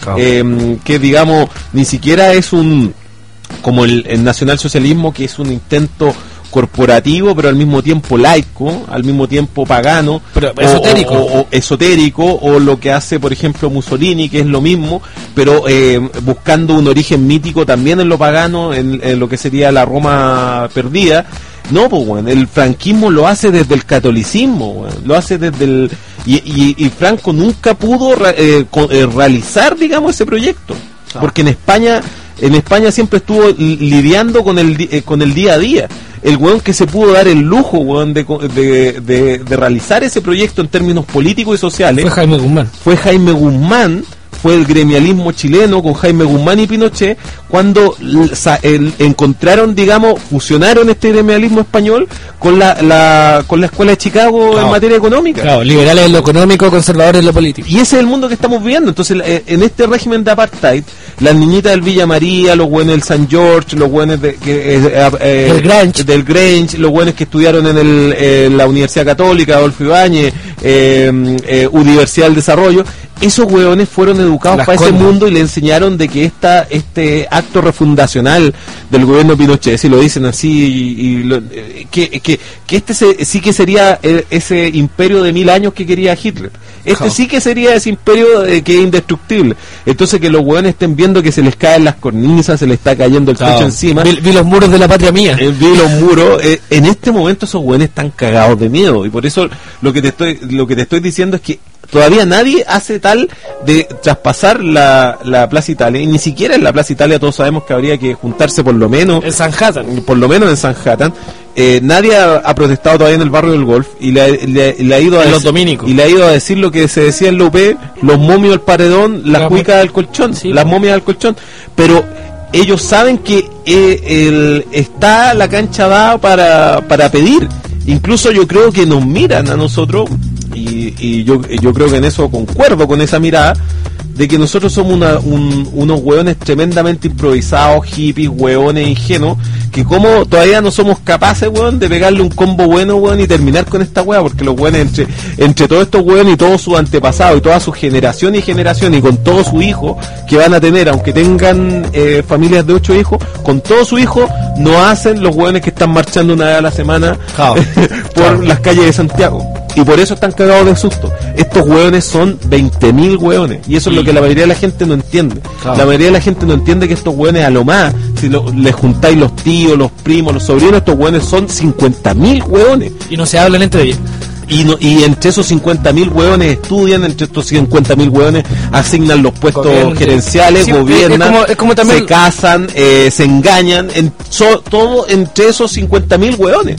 claro. eh, que digamos ni siquiera es un como el, el nacionalsocialismo, que es un intento corporativo, pero al mismo tiempo laico, al mismo tiempo pagano, pero o, esotérico. O, o esotérico, o lo que hace, por ejemplo, Mussolini, que es lo mismo, pero eh, buscando un origen mítico también en lo pagano, en, en lo que sería la Roma perdida. No, pues, bueno, el franquismo lo hace desde el catolicismo, bueno, lo hace desde el... Y, y, y Franco nunca pudo eh, con, eh, realizar, digamos, ese proyecto, ah. porque en España... En España siempre estuvo lidiando con el eh, con el día a día. El weón que se pudo dar el lujo, weón, de, de, de, de realizar ese proyecto en términos políticos y sociales fue Jaime Guzmán. Fue Jaime Guzmán, fue el gremialismo chileno con Jaime Guzmán y Pinochet, cuando sa, el, encontraron, digamos, fusionaron este gremialismo español con la, la con la Escuela de Chicago, claro, en materia económica. Claro, liberales en lo económico, conservadores en lo político. Y ese es el mundo que estamos viviendo. Entonces, en este régimen de apartheid, las niñitas del Villa María, los buenos del San George, los buenos de, que, eh, eh, del Grange, del Grange, los buenos que estudiaron en el, eh, la Universidad Católica, Adolfo Ibáñez, eh, eh, Universidad del Desarrollo, esos hueones fueron educados Las para condas. ese mundo y le enseñaron de que esta este acto refundacional del gobierno Pinochet, si lo dicen así, y, y lo, eh, que, que, que este se, sí que sería el, ese imperio de mil años que quería Hitler. Este Oh. sí que sería ese imperio eh, que es indestructible. Entonces que los hueones estén viendo que se les caen las cornisas, se les está cayendo el Claro. techo encima. Vi, vi los muros de la patria mía. Eh, vi los muros. Eh, en este momento esos hueones están cagados de miedo. Y por eso lo que te estoy, lo que te estoy diciendo es que todavía nadie hace tal de traspasar la, la Plaza Italia, y ni siquiera en la Plaza Italia todos sabemos que habría que juntarse por lo menos En Sanhattan. por lo menos en Sanhattan. Eh, nadie ha, ha protestado todavía en el barrio del Golf y le, le, le ha ido a En los dec- dominicos. y le ha ido a decir lo que se decía en la U P, los momios al paredón, las Claro. cuicas al colchón, Sí, las pues. momias al colchón, pero ellos saben que eh, el, está la cancha dada para, para pedir. Incluso yo creo que nos miran a nosotros, y, y yo, yo creo que en eso concuerdo con esa mirada, de que nosotros somos una, un, unos hueones tremendamente improvisados, hippies, hueones ingenuos, que como todavía no somos capaces, hueón, de pegarle un combo bueno, hueón, y terminar con esta hueá, porque los hueones, entre, entre todos estos hueones y todos sus antepasados, y toda su generación y generación, y con todos sus hijos que van a tener, aunque tengan eh, familias de ocho hijos, con todos sus hijos, no hacen los hueones que están marchando una vez a la semana Claro. por Claro. las calles de Santiago. Y por eso están cagados de susto. Estos hueones son veinte mil hueones. Y eso es lo que la mayoría de la gente no entiende. Claro. La mayoría de la gente no entiende que estos hueones, a lo más, si lo, les juntáis los tíos, los primos, los sobrinos, estos hueones son cincuenta mil hueones. Y no se hablan entre ellos. Y, no, y entre esos cincuenta mil hueones estudian, entre estos cincuenta mil hueones asignan los puestos Gobiernan. gerenciales, Sí, gobiernan, es como- es como también- se casan, eh, se engañan, en, so- todo entre esos cincuenta mil hueones.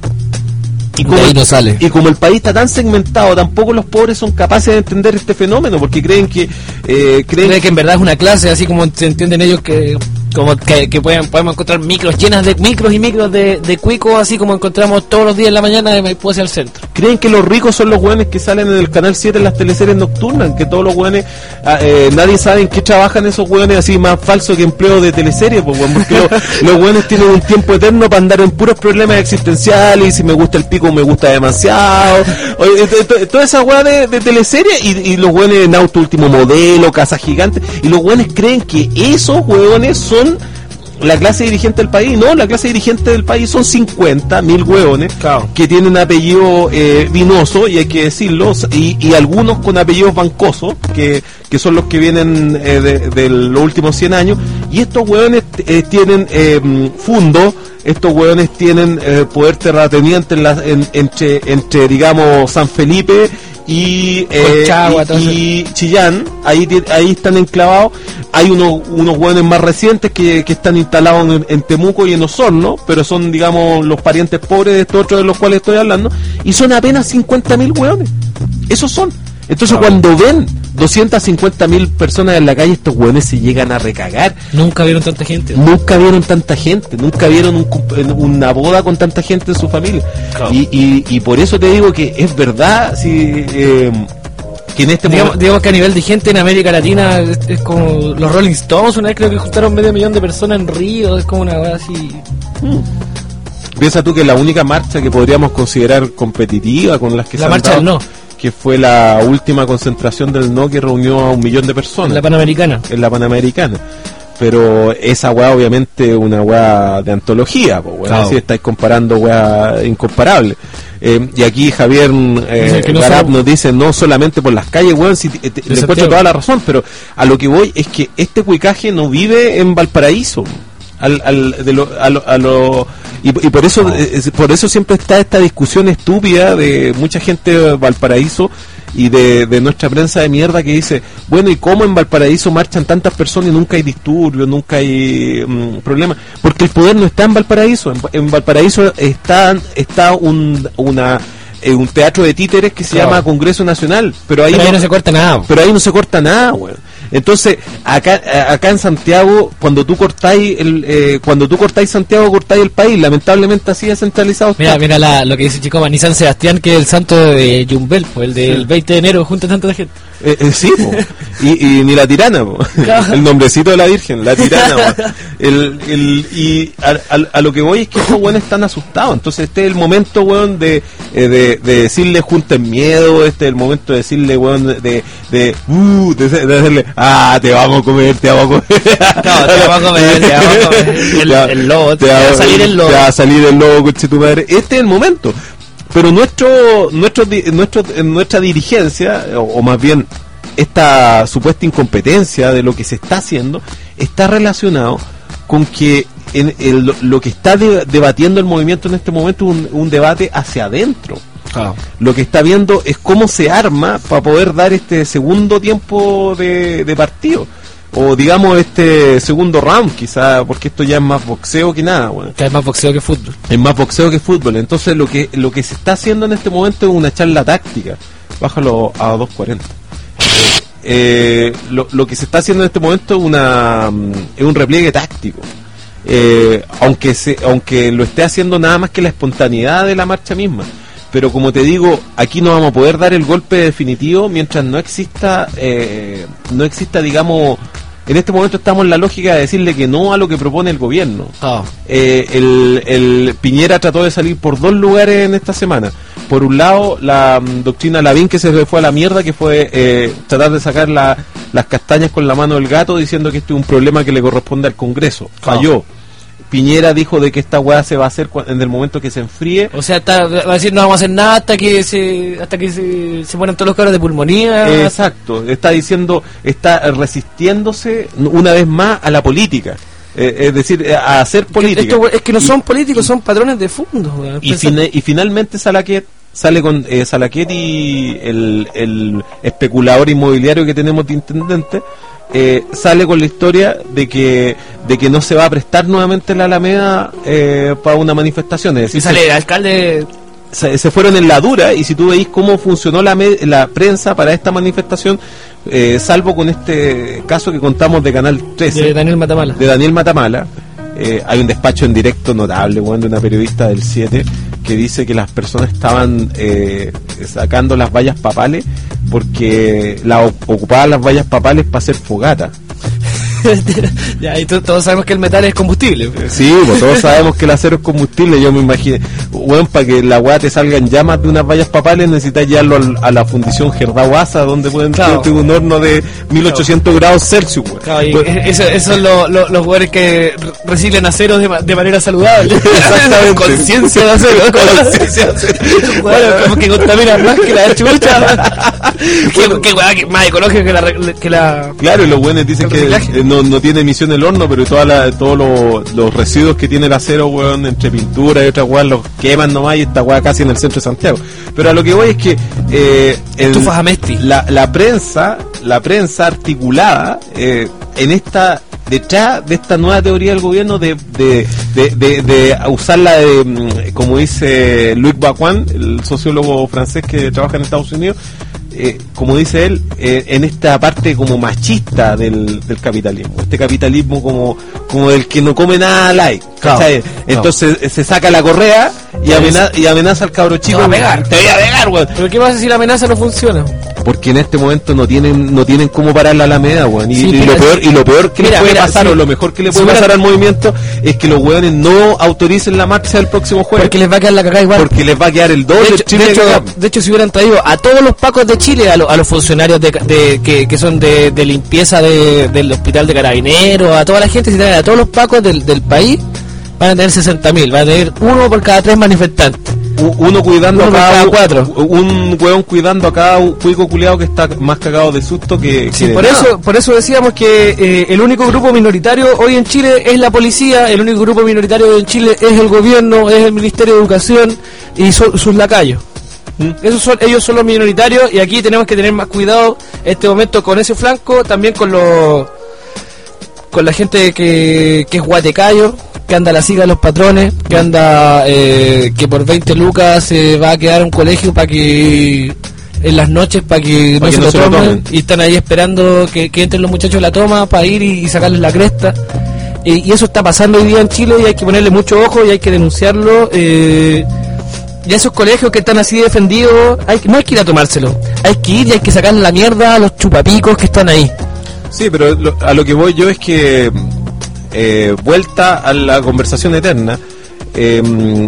Y De ahí no sale. y como el país está tan segmentado, tampoco los pobres son capaces de entender este fenómeno, porque creen que eh, creen Cree que en verdad es una clase, así como se entienden ellos que como que, que pueden, podemos encontrar micros llenas de micros y micros de, de cuicos, así como encontramos todos los días en la mañana de Maipú hacia el centro. creen que los ricos son los hueones que salen en el canal siete en las teleseries nocturnas, que todos los hueones, ah, eh, nadie sabe en qué trabajan esos hueones así más falsos que empleo de teleseries, pues, hueón, porque los, los hueones tienen un tiempo eterno para andar en puros problemas existenciales, y si me gusta el pico me gusta demasiado, oye, to- to- toda esa hueá de, de teleseries, y, y los hueones en auto último modelo, casa gigante, y los hueones creen que esos hueones son la clase dirigente del país. No, la clase dirigente del país son cincuenta mil hueones, Claro. que tienen apellido eh, vinoso, y hay que decirlo, y, y algunos con apellidos bancosos, que, que son los que vienen eh, de, de los últimos cien años, y estos hueones eh, tienen eh, fundos, estos hueones tienen eh, poder terrateniente en la, en- entre, entre, digamos, San Felipe y, eh, Colchagua, y- todo eso. y Chillán, ahí ti- ahí están enclavados. Hay unos unos hueones más recientes que, que están instalados en, en Temuco y en Osorno, pero son, digamos, los parientes pobres de estos otros de los cuales estoy hablando, y son apenas cincuenta mil hueones. Esos son. Entonces, cuando ven doscientas cincuenta mil personas en la calle, estos hueones se llegan a recagar. Nunca vieron tanta gente. Nunca vieron tanta gente, nunca vieron un cum- una boda con tanta gente en su familia. Claro. Y, y, y por eso te digo que es verdad, si, eh, que en este Digamos, momento... digamos que a nivel de gente en América Latina es, es como los Rolling Stones, una vez creo que juntaron medio millón de personas en Río, es como una cosa así. Piensa tú que la única marcha que podríamos considerar competitiva con las que La se han marcha dado- del no. que que fue la última concentración del no que reunió a un millón de personas. En la Panamericana. En la Panamericana. Pero esa weá obviamente es una weá de antología, po, weá, Claro. si estáis comparando weá incomparable. Eh, y aquí Javier eh, que no Garab somos- nos dice, no solamente por las calles, weón, si te- te- le encuentro Santiago. toda la razón, pero a lo que voy es que este cuicaje no vive en Valparaíso. Al, al, de lo, a lo, a lo- y, y por eso eh, es- por eso siempre está esta discusión estúpida de mucha gente de Valparaíso y de, de nuestra prensa de mierda que dice, bueno, ¿y cómo en Valparaíso marchan tantas personas y nunca hay disturbios, nunca hay mm, problemas? Porque el poder no está en Valparaíso, en, en Valparaíso está, está un, una, eh, un teatro de títeres que se Claro. llama Congreso Nacional, pero ahí, Pero ahí no, no se corta nada. pero ahí no se corta nada, weón. Entonces, acá a- acá en Santiago, cuando tú cortáis el, eh, cuando tú cortáis Santiago, cortáis el país. Lamentablemente así descentralizado está. Mira, mira la, lo que dice Chicoma, ni San Sebastián, que es el santo de Yumbel, pues, el del Sí. veinte de enero, junta tanta gente. Eh, eh, sí, po. Y, y ni la tirana, po. Claro. El nombrecito de la Virgen, la tirana, po. el, el, y a, a- a lo que voy es que estos weones están asustados. Entonces este es el momento, weón, de, eh, de, de decirle junten miedo. Este es el momento de decirle, weón, de, de, uh, de, de decirle, ah, te vamos a comer, te vamos a comer. No, te vamos a comer, te vamos a comer. El- el lobo, te va a salir el lobo. Te va a salir el lobo, coche tu madre. Este es el momento. Pero nuestro, nuestro, di- nuestro, nuestra dirigencia, o, o más bien esta supuesta incompetencia de lo que se está haciendo, está relacionado con que en el- lo que está de- debatiendo el movimiento en este momento es un, un debate hacia adentro. Lo que está viendo es cómo se arma para poder dar este segundo tiempo de, de partido. O digamos este segundo round, quizá, porque esto ya es más boxeo que nada, bueno. Que es más boxeo que fútbol. Es más boxeo que fútbol. Entonces lo que lo que se está haciendo en este momento es una charla táctica. Bájalo a dos cuarenta. Eh, lo, lo que se está haciendo en este momento es una mm, es un repliegue táctico. Eh, aunque se, aunque lo esté haciendo nada más que la espontaneidad de la marcha misma. Pero como te digo, aquí no vamos a poder dar el golpe definitivo mientras no exista, eh, no exista, digamos, en este momento estamos en la lógica de decirle que no a lo que propone el gobierno. Ah. Eh, el, el Piñera trató de salir por dos lugares en esta semana. Por un lado, la mm, doctrina Lavín, que se le fue a la mierda, que fue eh, tratar de sacar la- las castañas con la mano del gato, diciendo que este es un problema que le corresponde al Congreso. Falló. Piñera dijo de que esta weá se va a hacer cua- en el momento que se enfríe. O sea, está, va a decir no vamos a hacer nada hasta que se hasta que se, se mueran todos los cabros de pulmonía. Eh, exacto, está diciendo, está resistiéndose una vez más a la política. Eh, es decir, eh, a hacer política. Esto, es que no Y- son políticos, son patrones de fondo. weón. Y, Pensar- fina- y finalmente Salaquet sale con eh, Salaquet y el, el especulador inmobiliario que tenemos de intendente, eh, sale con la historia de que de que no se va a prestar nuevamente la Alameda eh, para una manifestación. Es Si decir, sale el alcalde. se, se fueron en la dura, y si tú veis cómo funcionó la, me- la prensa para esta manifestación, eh, salvo con este caso que contamos de Canal trece, De Daniel Matamala. de Daniel Matamala, eh, hay un despacho en directo notable, weón, de una periodista del siete que dice que las personas estaban eh, sacando las vallas papales porque la, ocupaban las vallas papales para hacer fogata. Ya, y to- todos sabemos que el metal es combustible. Sí, pues todos sabemos que el acero es combustible. Yo me imagino, bueno, para que la weá te salga en llamas de unas vallas papales necesitas llevarlo al- a la fundición Gerdau Asa, donde pueden Claro. tener un horno de mil ochocientos grados Celsius, weón. Claro, y Pues- eso, eso son lo- lo- los jugadores que re- reciclan acero de, ma- de manera saludable. Exactamente. Conciencia de acero. Conciencia de acero. Bueno, como que contamina más que la chucha. Qué, qué weá, que más ecológica que la, re- que la... Claro, y los buenos dicen El que reciclaje. eh, no, no tiene emisión el horno, pero toda la, todos los, los residuos que tiene el acero, weón, entre pintura y otras weas, los queman nomás, y esta weá casi en el centro de Santiago. Pero a lo que voy es que eh, en Estufas Amesti. la, la prensa, la prensa articulada, eh, en esta, detrás de esta nueva teoría del gobierno de, de, de, de, de usarla de, mm, como dice Luc Bacuan, el sociólogo francés que trabaja en Estados Unidos, eh, como dice él, eh, en esta parte como machista del, del capitalismo, este capitalismo como, como del que no come nada light, ¿cachai? Claro, Entonces eh, se saca la correa y, amena- y amenaza al cabro chico. Te va a pegar. Te voy a pegar, weón. Pero ¿qué pasa si la amenaza no funciona? Porque en este momento no tienen no tienen cómo parar la Alameda, weón. Y, Sí, y mira, lo peor y lo peor que mira, le puede mira, pasar sí. o lo mejor que le Si puede hubiera- pasar al movimiento es que los weones no autoricen la marcha del próximo jueves. Porque les va a quedar la cagada igual. Porque les va a quedar el doble. De el hecho, triple de, hecho, cagado. de hecho, si hubieran traído a todos los pacos de Chile, a, lo- a los funcionarios de, de- que, que son de, de limpieza de- del hospital de carabineros, a toda la gente, si traen a todos los pacos del, del país, van a tener sesenta mil, van a tener uno por cada tres manifestantes. U- uno cuidando Uno a cada, por cada cuatro. un hueón cuidando a cada cuico culiado que está más cagado de susto que, Sí, que de por nada. eso, por eso decíamos que eh, el único grupo minoritario hoy en Chile es la policía, el único grupo minoritario hoy en Chile es el gobierno, es el Ministerio de Educación y su- sus lacayos. ¿Mm? Esos son, ellos son los minoritarios y aquí tenemos que tener más cuidado en este momento con ese flanco, también con los con la gente que, que es guatecayo, que anda a la siga de los patrones, que anda eh, que por veinte lucas se va a quedar en un colegio para que en las noches para que, Pa' no, que se no lo se lo tomen, tomen. y están ahí esperando que, que entren los muchachos a la toma para ir y, y sacarles la cresta. Eh, y eso está pasando hoy día en Chile y hay que ponerle mucho ojo y hay que denunciarlo. Eh, y a esos colegios que están así defendidos, hay, que- no hay que ir a tomárselo, hay que ir y hay que sacarle la mierda a los chupapicos que están ahí. Sí, pero lo- a lo que voy yo es que eh, vuelta a la conversación eterna, eh,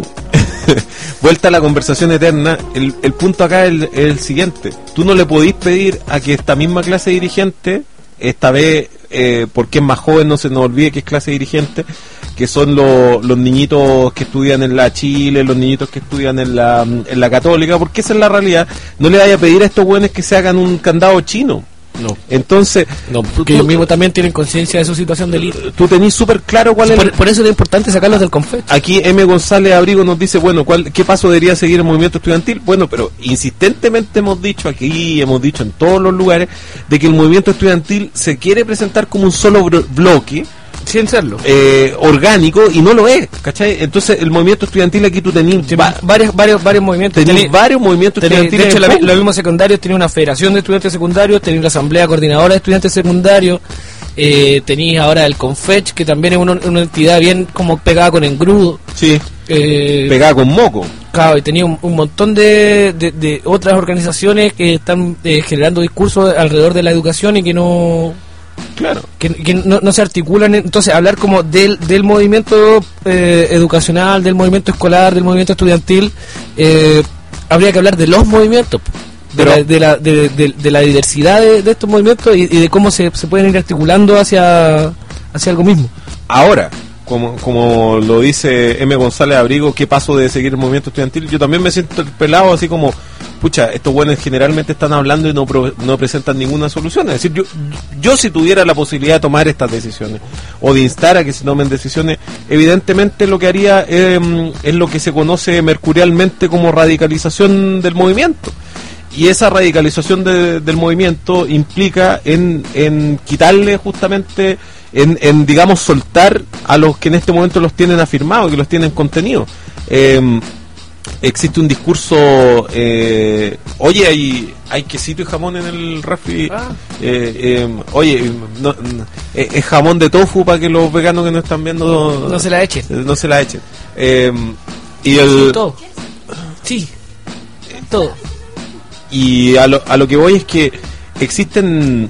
vuelta a la conversación eterna, el, el punto acá es el, es el siguiente. Tú no le podís pedir a que esta misma clase dirigente, esta vez, eh, porque es más joven, no se nos olvide que es clase dirigente, que son lo- los niñitos que estudian en la Chile, los niñitos que estudian en la, en la Católica, porque esa es la realidad. No le vaya a pedir a estos buenos que se hagan un candado chino. No, Entonces, no, tú- porque tú- ellos mismos también tienen conciencia de su situación de delito. tú tenés súper claro cuál es Por, el- por eso es importante sacarlos del confet. Aquí M. González Abrigo nos dice, bueno, ¿cuál, ¿qué paso debería seguir el movimiento estudiantil? Bueno, pero insistentemente hemos dicho aquí, hemos dicho en todos los lugares, de que el movimiento estudiantil se quiere presentar como un solo bro- bloque, Sin serlo. eh, orgánico, y no lo es, ¿cachai? Entonces, el movimiento estudiantil aquí tú tenés, va- varios, varios, varios movimientos. tenés Tenés- varios movimientos tenés- estudiantiles. de hecho, en la- Congo. los mismos secundarios tienen una federación de estudiantes secundarios, tenéis la asamblea coordinadora de estudiantes secundarios, eh, tenéis ahora el Confech, que también es una, una entidad bien como pegada con engrudo. Sí, Eh, pegada con moco. Claro, y tenía un, un montón de, de, de otras organizaciones que están eh, generando discursos alrededor de la educación y que no Claro. que, que no, no se articulan. Entonces, hablar como del, del movimiento eh, educacional, del movimiento escolar, del movimiento estudiantil, eh, habría que hablar de los movimientos, de, Pero- la, de, la, de, de- de la diversidad de, de estos movimientos y, y de cómo se, se pueden ir articulando hacia, hacia algo mismo. Ahora, como, como lo dice M. González Abrigo, ¿qué paso de seguir el movimiento estudiantil? Yo también me siento pelado así como, pucha, estos buenos generalmente están hablando y no, pro- no presentan ninguna solución. Es decir, yo, yo si tuviera la posibilidad de tomar estas decisiones o de instar a que se tomen decisiones, evidentemente lo que haría eh, es lo que se conoce mercurialmente como radicalización del movimiento. Y esa radicalización de- del movimiento implica en, en quitarle justamente, en, en, digamos, soltar a los que en este momento los tienen afirmados, que los tienen contenidos. Eh, existe un discurso, eh, oye, hay, hay quesito y jamón en el refri. Ah. Eh, eh, oye, no- no, eh, es jamón de tofu para que los veganos que no están viendo No se la echen. eh, no se la echen. Eh, y Sí, el todo. Sí, todo. y a lo, a lo que voy es que existen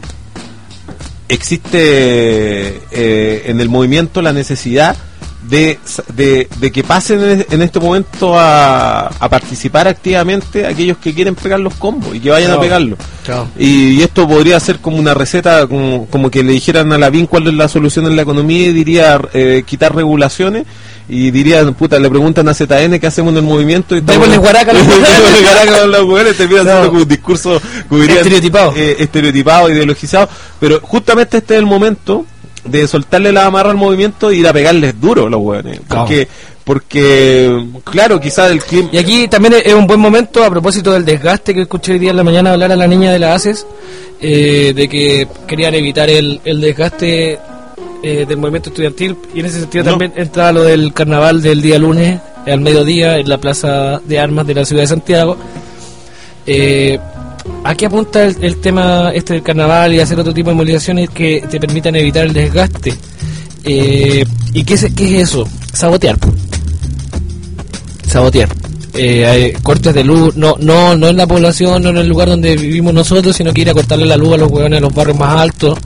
existe eh, en el movimiento la necesidad de, de, de que pasen en, en este momento a, a participar activamente aquellos que quieren pegar los combos y que vayan Chao. a pegarlo. Chao. Y, y esto podría ser como una receta, como, como que le dijeran a Lavín cuál es la solución en la economía y diría eh, quitar regulaciones. Y dirían, puta, le preguntan a Z N qué hacemos en el movimiento y estamos- Démosle guaraca a los Démosle guaraca a los mujeres, te miran No. haciendo como un discurso como dirían, Estereotipado. eh, estereotipado, ideologizado, pero justamente este es el momento de soltarle la amarra al movimiento y ir a pegarles duro a los hueones, porque, porque claro, quizás el clima... Y aquí también es un buen momento, a propósito del desgaste que escuché hoy día en la mañana hablar a la niña de la ACES, eh, de que querían evitar el, el desgaste eh, del movimiento estudiantil, y en ese sentido No. también entra lo del carnaval del día lunes, eh, al mediodía, en la plaza de armas de la ciudad de Santiago. Eh, ¿A qué apunta el, el tema este del carnaval y hacer otro tipo de movilizaciones que te permitan evitar el desgaste? Eh, ¿Y qué es, qué es eso? Sabotear. po. sabotear. Eh, hay cortes de luz, no no no en la población, no en el lugar donde vivimos nosotros, sino que ir a cortarle la luz a los hueones de los barrios más altos,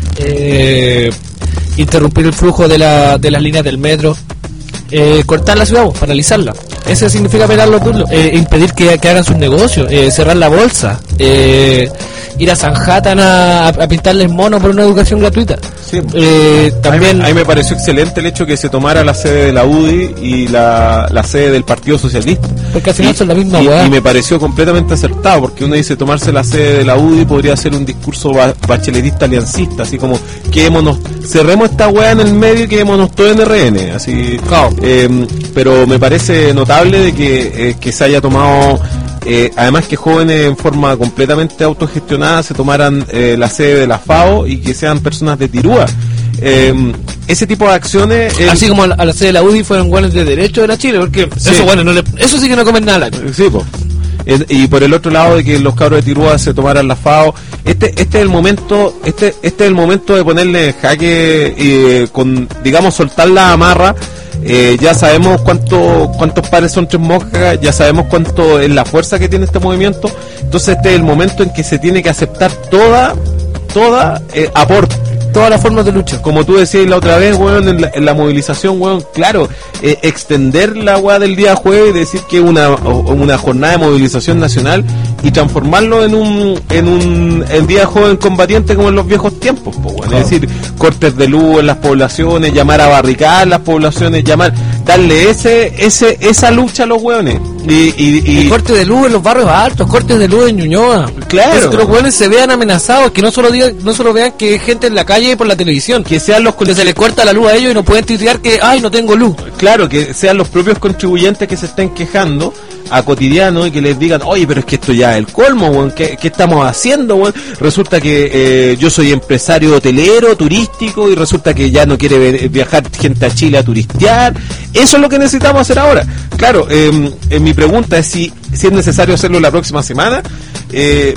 eh, interrumpir el flujo de, la, de las líneas del metro, eh, cortar la ciudad, pues, paralizarla. Eso significa pegar los turnos, eh, impedir que, que hagan sus negocios, eh, cerrar la bolsa, eh, ir a Sanhattan a, a pintarles monos por una educación gratuita. Sí. Eh, también a, mí, a mí me pareció excelente el hecho que se tomara la sede de la U D I y la, la sede del Partido Socialista. Porque al final y, son la misma y, hueá. y me pareció completamente acertado, porque uno dice tomarse la sede de la U D I podría ser un discurso ba bacheletista aliancista, así como quedémonos, cerremos esta hueá en el medio y quedémonos todo en R N, así. Claro. Eh, pero me parece notable de que, eh, que se haya tomado. Eh, además que jóvenes en forma completamente autogestionada se tomaran eh, la sede de la FAO y que sean personas de Tirúa. Eh, ese tipo de acciones... eh, así como a la, a la sede de la U D I fueron guanes de derecho de la Chile, porque Sí. eso bueno, no le, eso sí que no comen nada. Sí, po. Eh, y por el otro lado de que los cabros de Tirúa se tomaran la FAO, este este es el momento, este este es el momento de ponerle en jaque, eh, con, digamos, soltar la amarra. Eh, ya sabemos cuánto, cuántos pares son tres moscas, ya sabemos cuánto es la fuerza que tiene este movimiento. Entonces este es el momento en que se tiene que aceptar toda, toda eh, aporte, Todas las formas de lucha. como tú decías la otra vez, weón, en la, en la movilización, weón, claro, eh, extender la weá del día jueves y decir que es una, una jornada de movilización nacional y transformarlo en un en un el día joven combatiente como en los viejos tiempos, po, weón. Claro. Es decir, cortes de luz en las poblaciones, llamar a barricar las poblaciones, llamar, darle ese ese esa lucha a los weones. Y, y, y, Y cortes de luz en los barrios altos, cortes de luz en Ñuñoa. Claro. Es que los hueones se vean amenazados, que no solo digan, no solo vean que hay gente en la calle y por la televisión, que sean los que se les corta la luz a ellos y no pueden tuitear que, ay, no tengo luz. Claro, que sean los propios contribuyentes que se estén quejando a cotidiano y que les digan, oye, pero es que esto ya es el colmo, weón, ¿qué, qué estamos haciendo, weón? Resulta que eh, yo soy empresario hotelero, turístico, y resulta que ya no quiere ver- viajar gente a Chile a turistear. Eso es lo que necesitamos hacer ahora. Claro, eh, eh, mi pregunta es si, si es necesario hacerlo la próxima semana. Eh,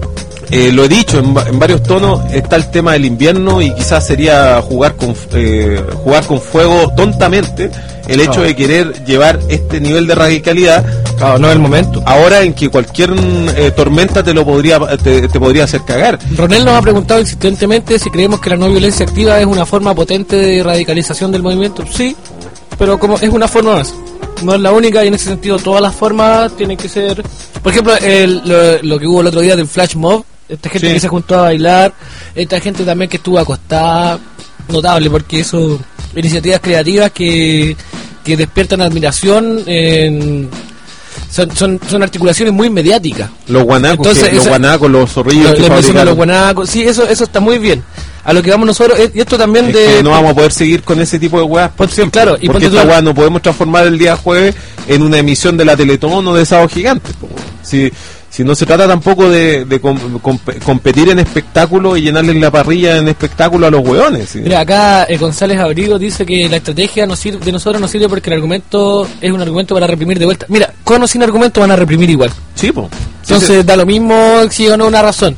Eh, lo he dicho en, va- en varios tonos, está el tema del invierno y quizás sería jugar con eh, jugar con fuego tontamente el hecho Claro. de querer llevar este nivel de radicalidad. Claro, no es el momento. Ahora en que cualquier eh, tormenta te lo podría te, te podría hacer cagar. Ronel nos ha preguntado insistentemente si creemos que la no violencia activa es una forma potente de radicalización del movimiento. Sí, pero como es una forma más. No es la única y en ese sentido todas las formas tienen que ser... Por ejemplo, el, lo, lo que hubo el otro día del flash mob, esta gente Sí. que se juntó a bailar, esta gente también que estuvo acostada, notable porque eso, iniciativas creativas que, que despiertan admiración, en, son, son, son articulaciones muy mediáticas. Los guanacos, Entonces, que- los esa- guanacos, los zorrillos Lo- que les menciono a los fabricaron. guanacos, sí, eso, eso está muy bien. A lo que vamos nosotros, y esto también Es de... que no vamos a poder seguir con ese tipo de weas por Pues, siempre. claro, y porque ponte esta tú- wea no podemos transformar el día jueves en una emisión de la Teletón o de Sábado Gigante. po, weón. Si, si no se trata tampoco de, de com- com- competir en espectáculo y llenarle la parrilla en espectáculo a los weones. ¿sí? Mira, acá eh, González Abrigo dice que la estrategia no sirve, de nosotros no sirve porque el argumento es un argumento para reprimir de vuelta. Mira, con o sin argumento van a reprimir igual. Sí, po. Entonces da lo mismo si o no una razón.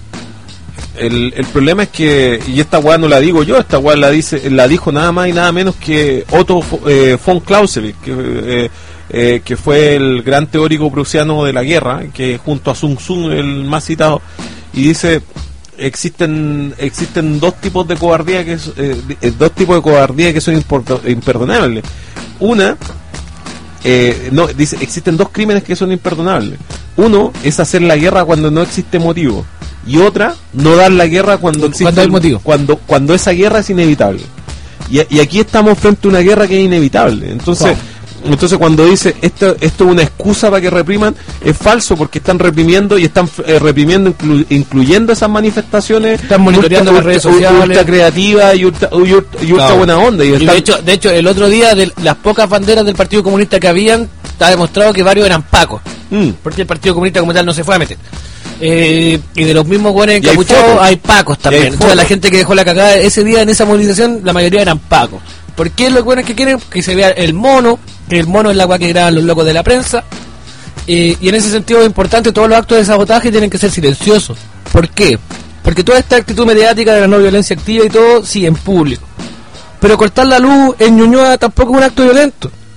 El, el problema es que, y esta weá no la digo yo, esta weá la dice, la dijo nada más y nada menos que Otto eh, von Clausewitz, que, eh, eh, que fue el gran teórico prusiano de la guerra, que junto a Sun Tzu, el más citado, y dice, existen existen dos tipos de cobardía que es- eh, eh, dos tipos de cobardía que son impor- imperdonables. Una, eh, no, dice, existen dos crímenes que son imperdonables. Uno es hacer la guerra cuando no existe motivo. Y otra, no dar la guerra cuando existe Cuando hay motivo. Cuando, cuando esa guerra es inevitable. Y, y aquí estamos frente a una guerra que es inevitable. Entonces, entonces cuando dice esto, esto es una excusa para que repriman, es falso, porque están reprimiendo y están eh, reprimiendo inclu- incluyendo esas manifestaciones. Están monitoreando las redes sociales. Ultra creativas y ultra, y ultra, y ultra Claro. buena onda. Y Y están- de hecho, de hecho, el otro día, de las pocas banderas del Partido Comunista que habían, está demostrado que varios eran pacos. Mm. Porque el Partido Comunista como tal no se fue a meter. Eh, y de los mismos buenos Y hay encapuchados fotos. hay pacos también. Y hay Entonces la fotos. gente que dejó la cagada ese día en esa movilización, la mayoría eran pacos. ¿Por qué los buenos que quieren? Que se vea el mono, que el mono es la agua que graban los locos de la prensa. Eh, y en ese sentido es importante, todos los actos de sabotaje tienen que ser silenciosos. ¿Por qué? Porque toda esta actitud mediática de la no violencia activa y todo, sí, en público. Pero cortar la luz en Ñuñoa tampoco es un acto violento.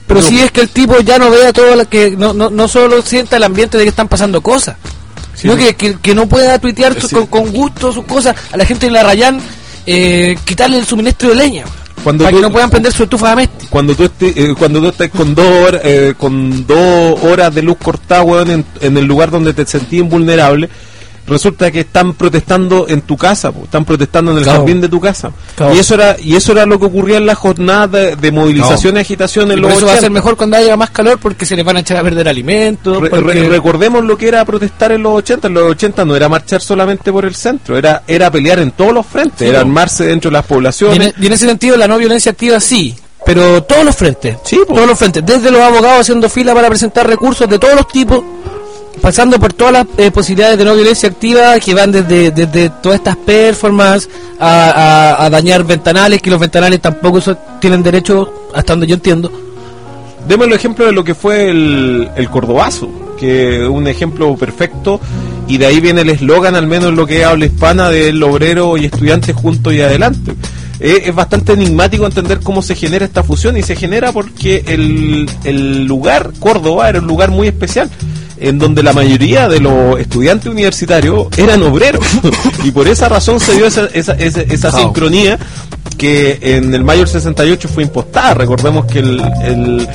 pero No. sí es que el tipo ya no vea todo lo que, no, no, no solo sienta el ambiente de que están pasando cosas, Sí, sino no. que, que, que no pueda tuitear su- Sí. con, con gusto sus cosas, a la gente de la Rayán, eh, quitarle el suministro de leña, Cuando para tú- que no puedan prender su estufa de Mesti. Cuando tú estés, eh, cuando tú estés con dos horas, eh, con dos horas de luz cortada, weón, en, en el lugar donde te sentís invulnerable, resulta que están protestando en tu casa, po, están protestando en el Claro. jardín de tu casa. Claro. Y eso era y eso era lo que ocurría en la jornada de, de movilización y agitación en Y los por eso va a ser ochenta. mejor cuando haya más calor, porque se les van a echar a perder alimentos. Re- porque- re- recordemos lo que era protestar en los ochenta. En los ochenta no era marchar solamente por el centro, era era pelear en todos los frentes, Sí, era po. armarse dentro de las y, poblaciones. en, y en ese sentido la no violencia activa sí, pero todos los frentes, Sí, po. todos los frentes, desde los abogados haciendo fila para presentar recursos de todos los tipos, pasando por todas las eh, posibilidades de no violencia activa que van desde, desde todas estas performances a, a- a dañar ventanales, que los ventanales tampoco so- tienen derecho, hasta donde yo entiendo. Demos el ejemplo de lo que fue el, el Cordobazo, que es un ejemplo perfecto, y de ahí viene el eslogan, al menos en lo que es habla hispana, del obrero y estudiante juntos y adelante. Eh, es bastante enigmático entender cómo se genera esta fusión, y se genera porque el, el lugar, Córdoba, era un lugar muy especial, en donde la mayoría de los estudiantes universitarios eran obreros, y por esa razón se dio esa, esa, esa, esa Wow. sincronía que en el mayo del sesenta y ocho fue impostada. Recordemos que el, el,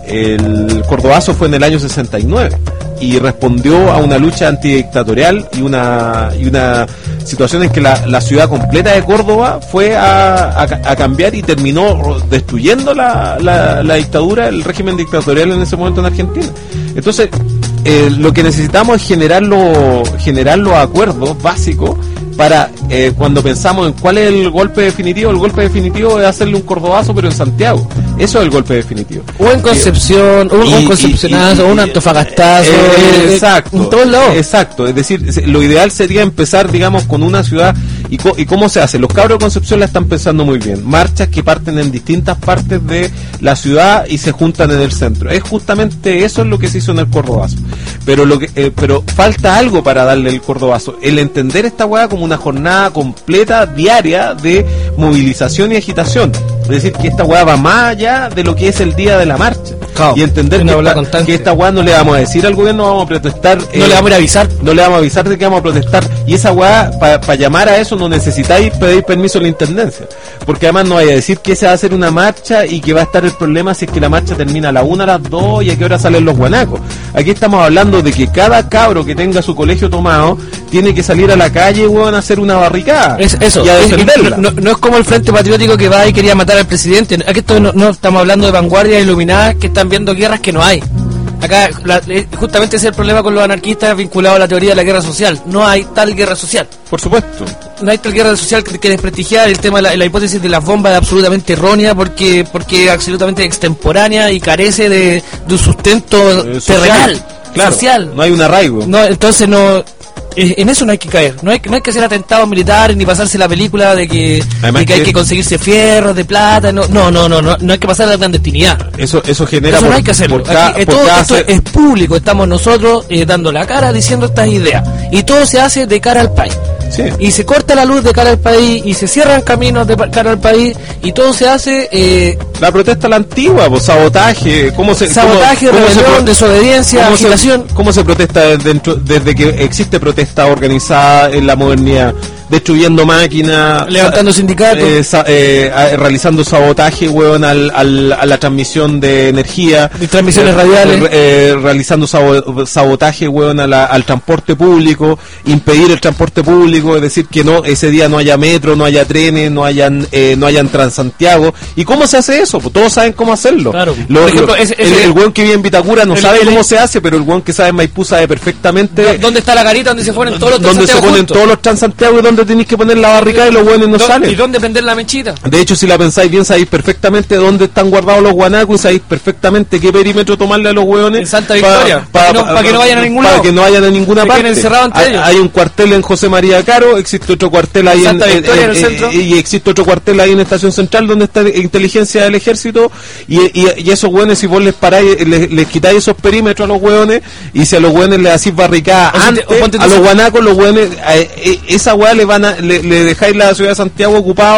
el Cordobazo fue en el año sesenta y nueve y respondió a una lucha antidictatorial y una y una situación en que la, la ciudad completa de Córdoba fue a, a, a cambiar y terminó destruyendo la, la, la dictadura, el régimen dictatorial en ese momento en Argentina. Entonces, eh, lo que necesitamos es generar, lo, generar los acuerdos básicos para eh, cuando pensamos en cuál es el golpe definitivo. El golpe definitivo es hacerle un Cordobazo, pero en Santiago. Eso es el golpe definitivo. O en Concepción, o un, Y- un y- Concepcionazo, y- o un y- Antofagastazo, eh, eh, eh, exacto, en todos lados. exacto. Es decir, se- lo ideal sería empezar, digamos, con una ciudad. ¿Y, co- y cómo se hace? Los cabros de Concepción la están pensando muy bien. Marchas que parten en distintas partes de la ciudad y se juntan en el centro. Es justamente eso es lo que se hizo en el Cordobazo. Pero lo que, eh, pero falta algo para darle el Cordobazo. El entender esta hueá como una jornada completa, diaria, de movilización y agitación. Es decir, que esta hueá va más allá de lo que es el día de la marcha. Claro, Y entender una que bola esta, constante. que esta hueá no le vamos a decir al gobierno, vamos a protestar. No eh, le vamos a ir a avisar. no le vamos a avisar de que vamos a protestar. Y esa weá, para llamar a eso no necesitáis pedir permiso a la intendencia. Porque además no vaya a decir que se va a hacer una marcha y que va a estar el problema si es que la marcha termina a la una, a las dos y a qué hora salen los guanacos. Aquí estamos hablando de que cada cabro que tenga su colegio tomado tiene que salir a la calle, weón, a hacer una barricada. Es eso, y a es- defenderla. no, no es como el Frente Patriótico que va y quería matar al presidente. Aquí esto no, no estamos hablando de vanguardias iluminadas que están viendo guerras que no hay. Acá la- eh, justamente ese es el problema con los anarquistas vinculados a la teoría de la guerra social. No hay tal guerra social. Por supuesto. No hay tal guerra social que, que desprestigiar el tema de la, la hipótesis de las bombas es absolutamente errónea porque porque es absolutamente extemporánea y carece de, de un sustento Eh, social. terrenal, Claro, social. no hay un arraigo. No, entonces no, eh, en eso no hay que caer. No hay, no hay que hacer atentados militares ni pasarse la película de que, Además de que hay que- que conseguirse fierros de plata. No, no, no, no, no, no hay que pasar a la clandestinidad. Eso, eso genera Eso por, no hay que hacerlo. por cada- Aquí, eh, por todo cada esto ser- es público. Estamos nosotros eh, dando la cara diciendo estas ideas. Y todo se hace de cara al país. Sí. Y se corta la luz de cara al país y se cierran caminos de pa- cara al país y todo se hace eh, La protesta a la antigua, pues, sabotaje, cómo se sabotaje, cómo- cómo se rebelión, pro- desobediencia, ¿Cómo se- agitación. ¿Cómo se protesta dentro, desde que existe protesta organizada en la modernidad? Destruyendo máquinas, Levantando sa- sindicatos. eh, sa- eh, a- realizando sabotaje, weón, al, al- a la transmisión de energía, Y transmisiones eh, radiales. eh, eh, realizando sabo- sabotaje, weón, a la- al transporte público, impedir el transporte público, es decir, que no ese día no haya metro, no haya trenes, no hayan eh, no hayan Transantiago. ¿Y cómo se hace eso? Pues todos saben cómo hacerlo. Claro. Lo- Por ejemplo, lo- ese- el, ese- el weón que vive en Vitacura no el- sabe el- cómo se hace, pero el weón que sabe en Maipú sabe perfectamente ¿Dónde está la garita donde se ponen todos los donde se Transantiago ponen juntos? todos los Transantiago y donde tenéis que poner la barricada y los buenos no ¿Dó- salen. ¿Y dónde prender la mechita? De hecho, si la pensáis bien, sabéis perfectamente dónde están guardados los guanacos y sabéis perfectamente qué perímetro tomarle a los hueones. En Santa Victoria, pa' que no- pa' que no vayan a ningún para lado. que no vayan a ninguna Se parte. queden encerrados entre hay, ellos. hay un cuartel en José María Caro, existe otro cuartel ahí en, Santa en- Victoria, en el en- centro. y existe otro cuartel ahí en Estación Central donde está inteligencia del ejército y, y, y esos hueones, si vos les paráis, les, les quitáis esos perímetros a los hueones y si a los hueones les hacís barricada O si te- antes, o ponte tú a los si- guanacos, los hueones, a- e- esa hueá le van a, le, le dejáis la ciudad de Santiago ocupado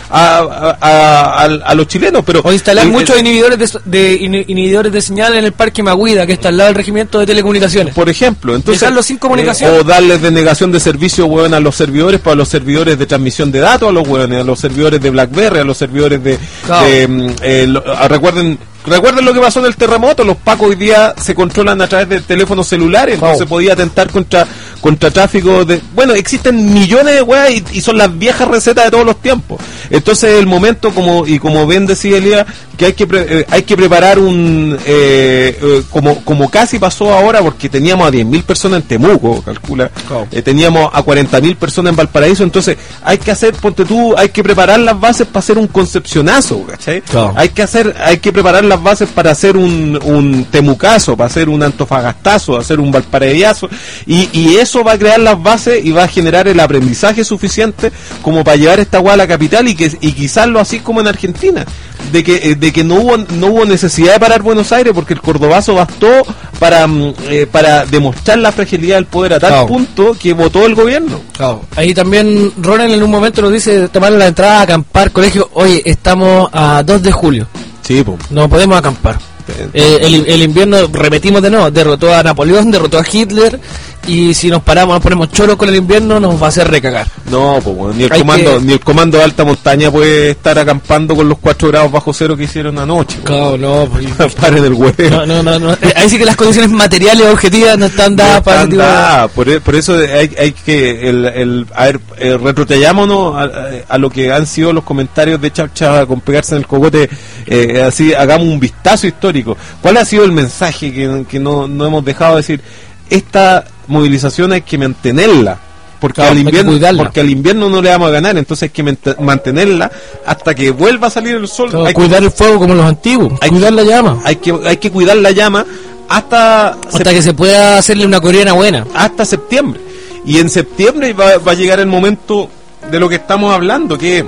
a, a, a, a, a los chilenos. Pero o instalar eh, muchos eh, inhibidores de, de inhibidores de señal en el Parque Maguida, que está al lado del regimiento de telecomunicaciones. Por ejemplo, entonces dejarlo sin comunicación. Eh, o darles denegación de servicio, weón, a los servidores, para los servidores de transmisión de datos, a los weones, a los servidores de BlackBerry, a los servidores de, claro. de eh, lo, a, recuerden Recuerden lo que pasó en el terremoto. Los pacos hoy día se controlan a través de teléfonos celulares, entonces se podía atentar contra contra tráfico de... Bueno, existen millones de weas y, y son las viejas recetas de todos los tiempos. Entonces el momento, como y como bien decía Elías, que hay que pre, eh, hay que preparar un... Eh, eh, como como casi pasó ahora, porque teníamos a diez mil personas en Temuco, calcula, oh. eh, teníamos a cuarenta mil personas en Valparaíso, entonces hay que hacer, ponte tú, hay que preparar las bases para hacer un Concepcionazo, ¿cachai? Oh. Hay que hacer, hay que preparar las bases para hacer un, un Temucazo, para hacer un Antofagastazo, hacer un Valparaíso, y, y eso va a crear las bases y va a generar el aprendizaje suficiente como para llevar esta hueá a la capital, y que y quizás lo así como en Argentina, de que de que no hubo no hubo necesidad de parar Buenos Aires, porque el cordobazo bastó para eh, para demostrar la fragilidad del poder a tal claro. punto que votó el gobierno. Claro. Ahí también Ronen en un momento nos dice, tomar la entrada a acampar colegio. Oye, estamos a dos de julio. Sí, po. No podemos acampar. Eh, el, el invierno, repetimos de nuevo, derrotó a Napoleón, derrotó a Hitler, y si nos paramos, nos ponemos choros con el invierno, nos va a hacer recagar. No, pues bueno, ni el Hay comando que... ni el comando de alta montaña puede estar acampando con los cuatro grados bajo cero que hicieron anoche. Claro, no, pues, paren el huevo. No, no, no, no. Ahí sí que las condiciones materiales objetivas no están dadas no para están dadas. Por, por eso hay, hay que el, el a ver, eh, retrotrayámonos a, a, a lo que han sido los comentarios de Chapcha con pegarse en el cogote, eh, así hagamos un vistazo histórico. ¿Cuál ha sido el mensaje que, que no, no hemos dejado de decir? Esta movilización hay que mantenerla, porque, claro, al invierno, porque al invierno no le vamos a ganar, entonces hay que mantenerla hasta que vuelva a salir el sol. Claro, hay cuidar que, el fuego como los antiguos, hay cuidar que, la llama. Hay que, hay que cuidar la llama hasta... Hasta se, que se pueda hacerle una coreana buena. Hasta septiembre. Y en septiembre va, va a llegar el momento de lo que estamos hablando, que,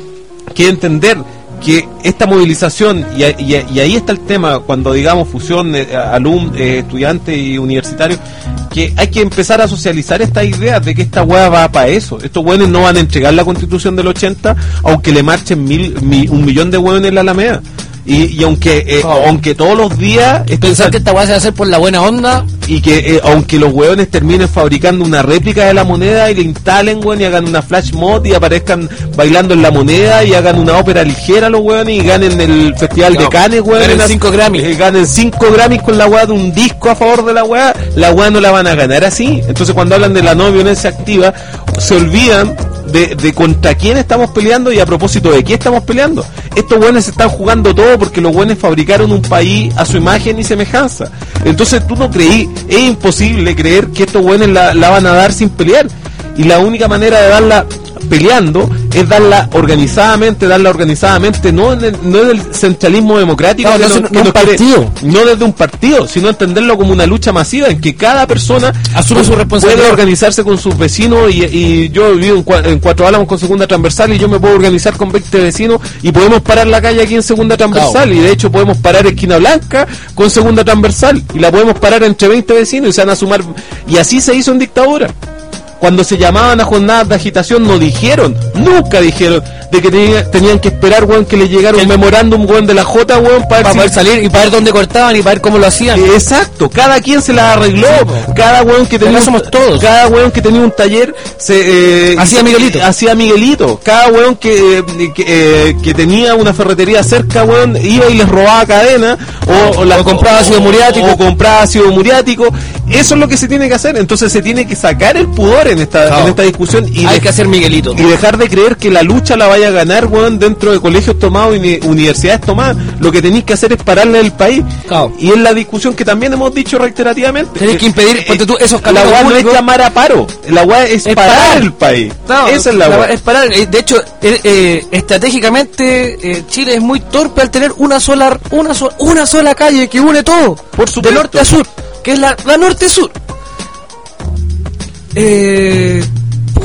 que entender que esta movilización, y, y, y ahí está el tema, cuando digamos fusión eh, alumnos, eh, estudiantes y universitarios, que hay que empezar a socializar estas ideas de que esta hueá va para eso. Estos hueones no van a entregar la Constitución del ochenta, aunque le marchen mil, mil un millón de hueones en la Alameda. Y, y aunque eh, oh. aunque todos los días pensar que esta hueá se va a hacer por la buena onda, y que eh, aunque los hueones terminen fabricando una réplica de la moneda y le instalen, hueón, y hagan una flash mob y aparezcan bailando en la moneda y hagan una ópera ligera los hueones y ganen el festival no, de Cannes, hueón, ganen cinco Grammys eh, ganen cinco Grammys con la hueá de un disco a favor de la hueá, la hueá no la van a ganar así. Entonces cuando hablan de la no violencia activa se olvidan De, de contra quién estamos peleando y a propósito de qué estamos peleando. Estos buenos están jugando todo porque los buenos fabricaron un país a su imagen y semejanza. Entonces tú no creí, es imposible creer que estos buenos la, la van a dar sin pelear. Y la única manera de darla peleando es darla organizadamente, darla organizadamente, no en el, no en el centralismo democrático, no, que no, no, que no, quiere, no desde un partido, sino entenderlo como una lucha masiva en que cada persona asume su responsabilidad, puede organizarse con sus vecinos. Y, y yo vivo en, cua, en Cuatro Álamos con segunda transversal, y yo me puedo organizar con veinte vecinos y podemos parar la calle aquí en segunda transversal, claro. Y de hecho podemos parar Esquina Blanca con segunda transversal y la podemos parar entre veinte vecinos y se van a sumar, y así se hizo en dictadura. Cuando se llamaban a jornadas de agitación no dijeron, nunca dijeron de que tenía, tenían que esperar, weón, que le llegara un memorándum, weón, de la J, weón, para, para poder si... salir y para ver dónde cortaban y para ver cómo lo hacían. Exacto, cada quien se la arregló, sí, cada weón que tenía un, somos todos. Cada weón que tenía un taller se eh, hacía Miguelito, hacía Miguelito, cada weón que eh, que, eh, que tenía una ferretería cerca, weón, iba y les robaba cadena o, o, la, o compraba ácido muriático, o compraba ácido muriático. Eso es lo que se tiene que hacer. Entonces se tiene que sacar el pudor en esta, claro, en esta discusión y hay de, que hacer Miguelito y dejar de creer que la lucha la vaya a ganar, weón, dentro de colegios tomados y universidades tomadas. Lo que tenéis que hacer es pararle el país, claro. Y es la discusión que también hemos dicho reiterativamente. Tenéis que impedir, eh, ponte tú, esos caminos. La weá no es llamar a paro, la weá es, es parar, parar el país, no, esa es la weá. Es parar. De hecho, eh, eh, estratégicamente eh, Chile es muy torpe al tener una sola una, so, una sola calle que une todo, por supuesto, de norte a sur, que es la, la norte-sur. Eh,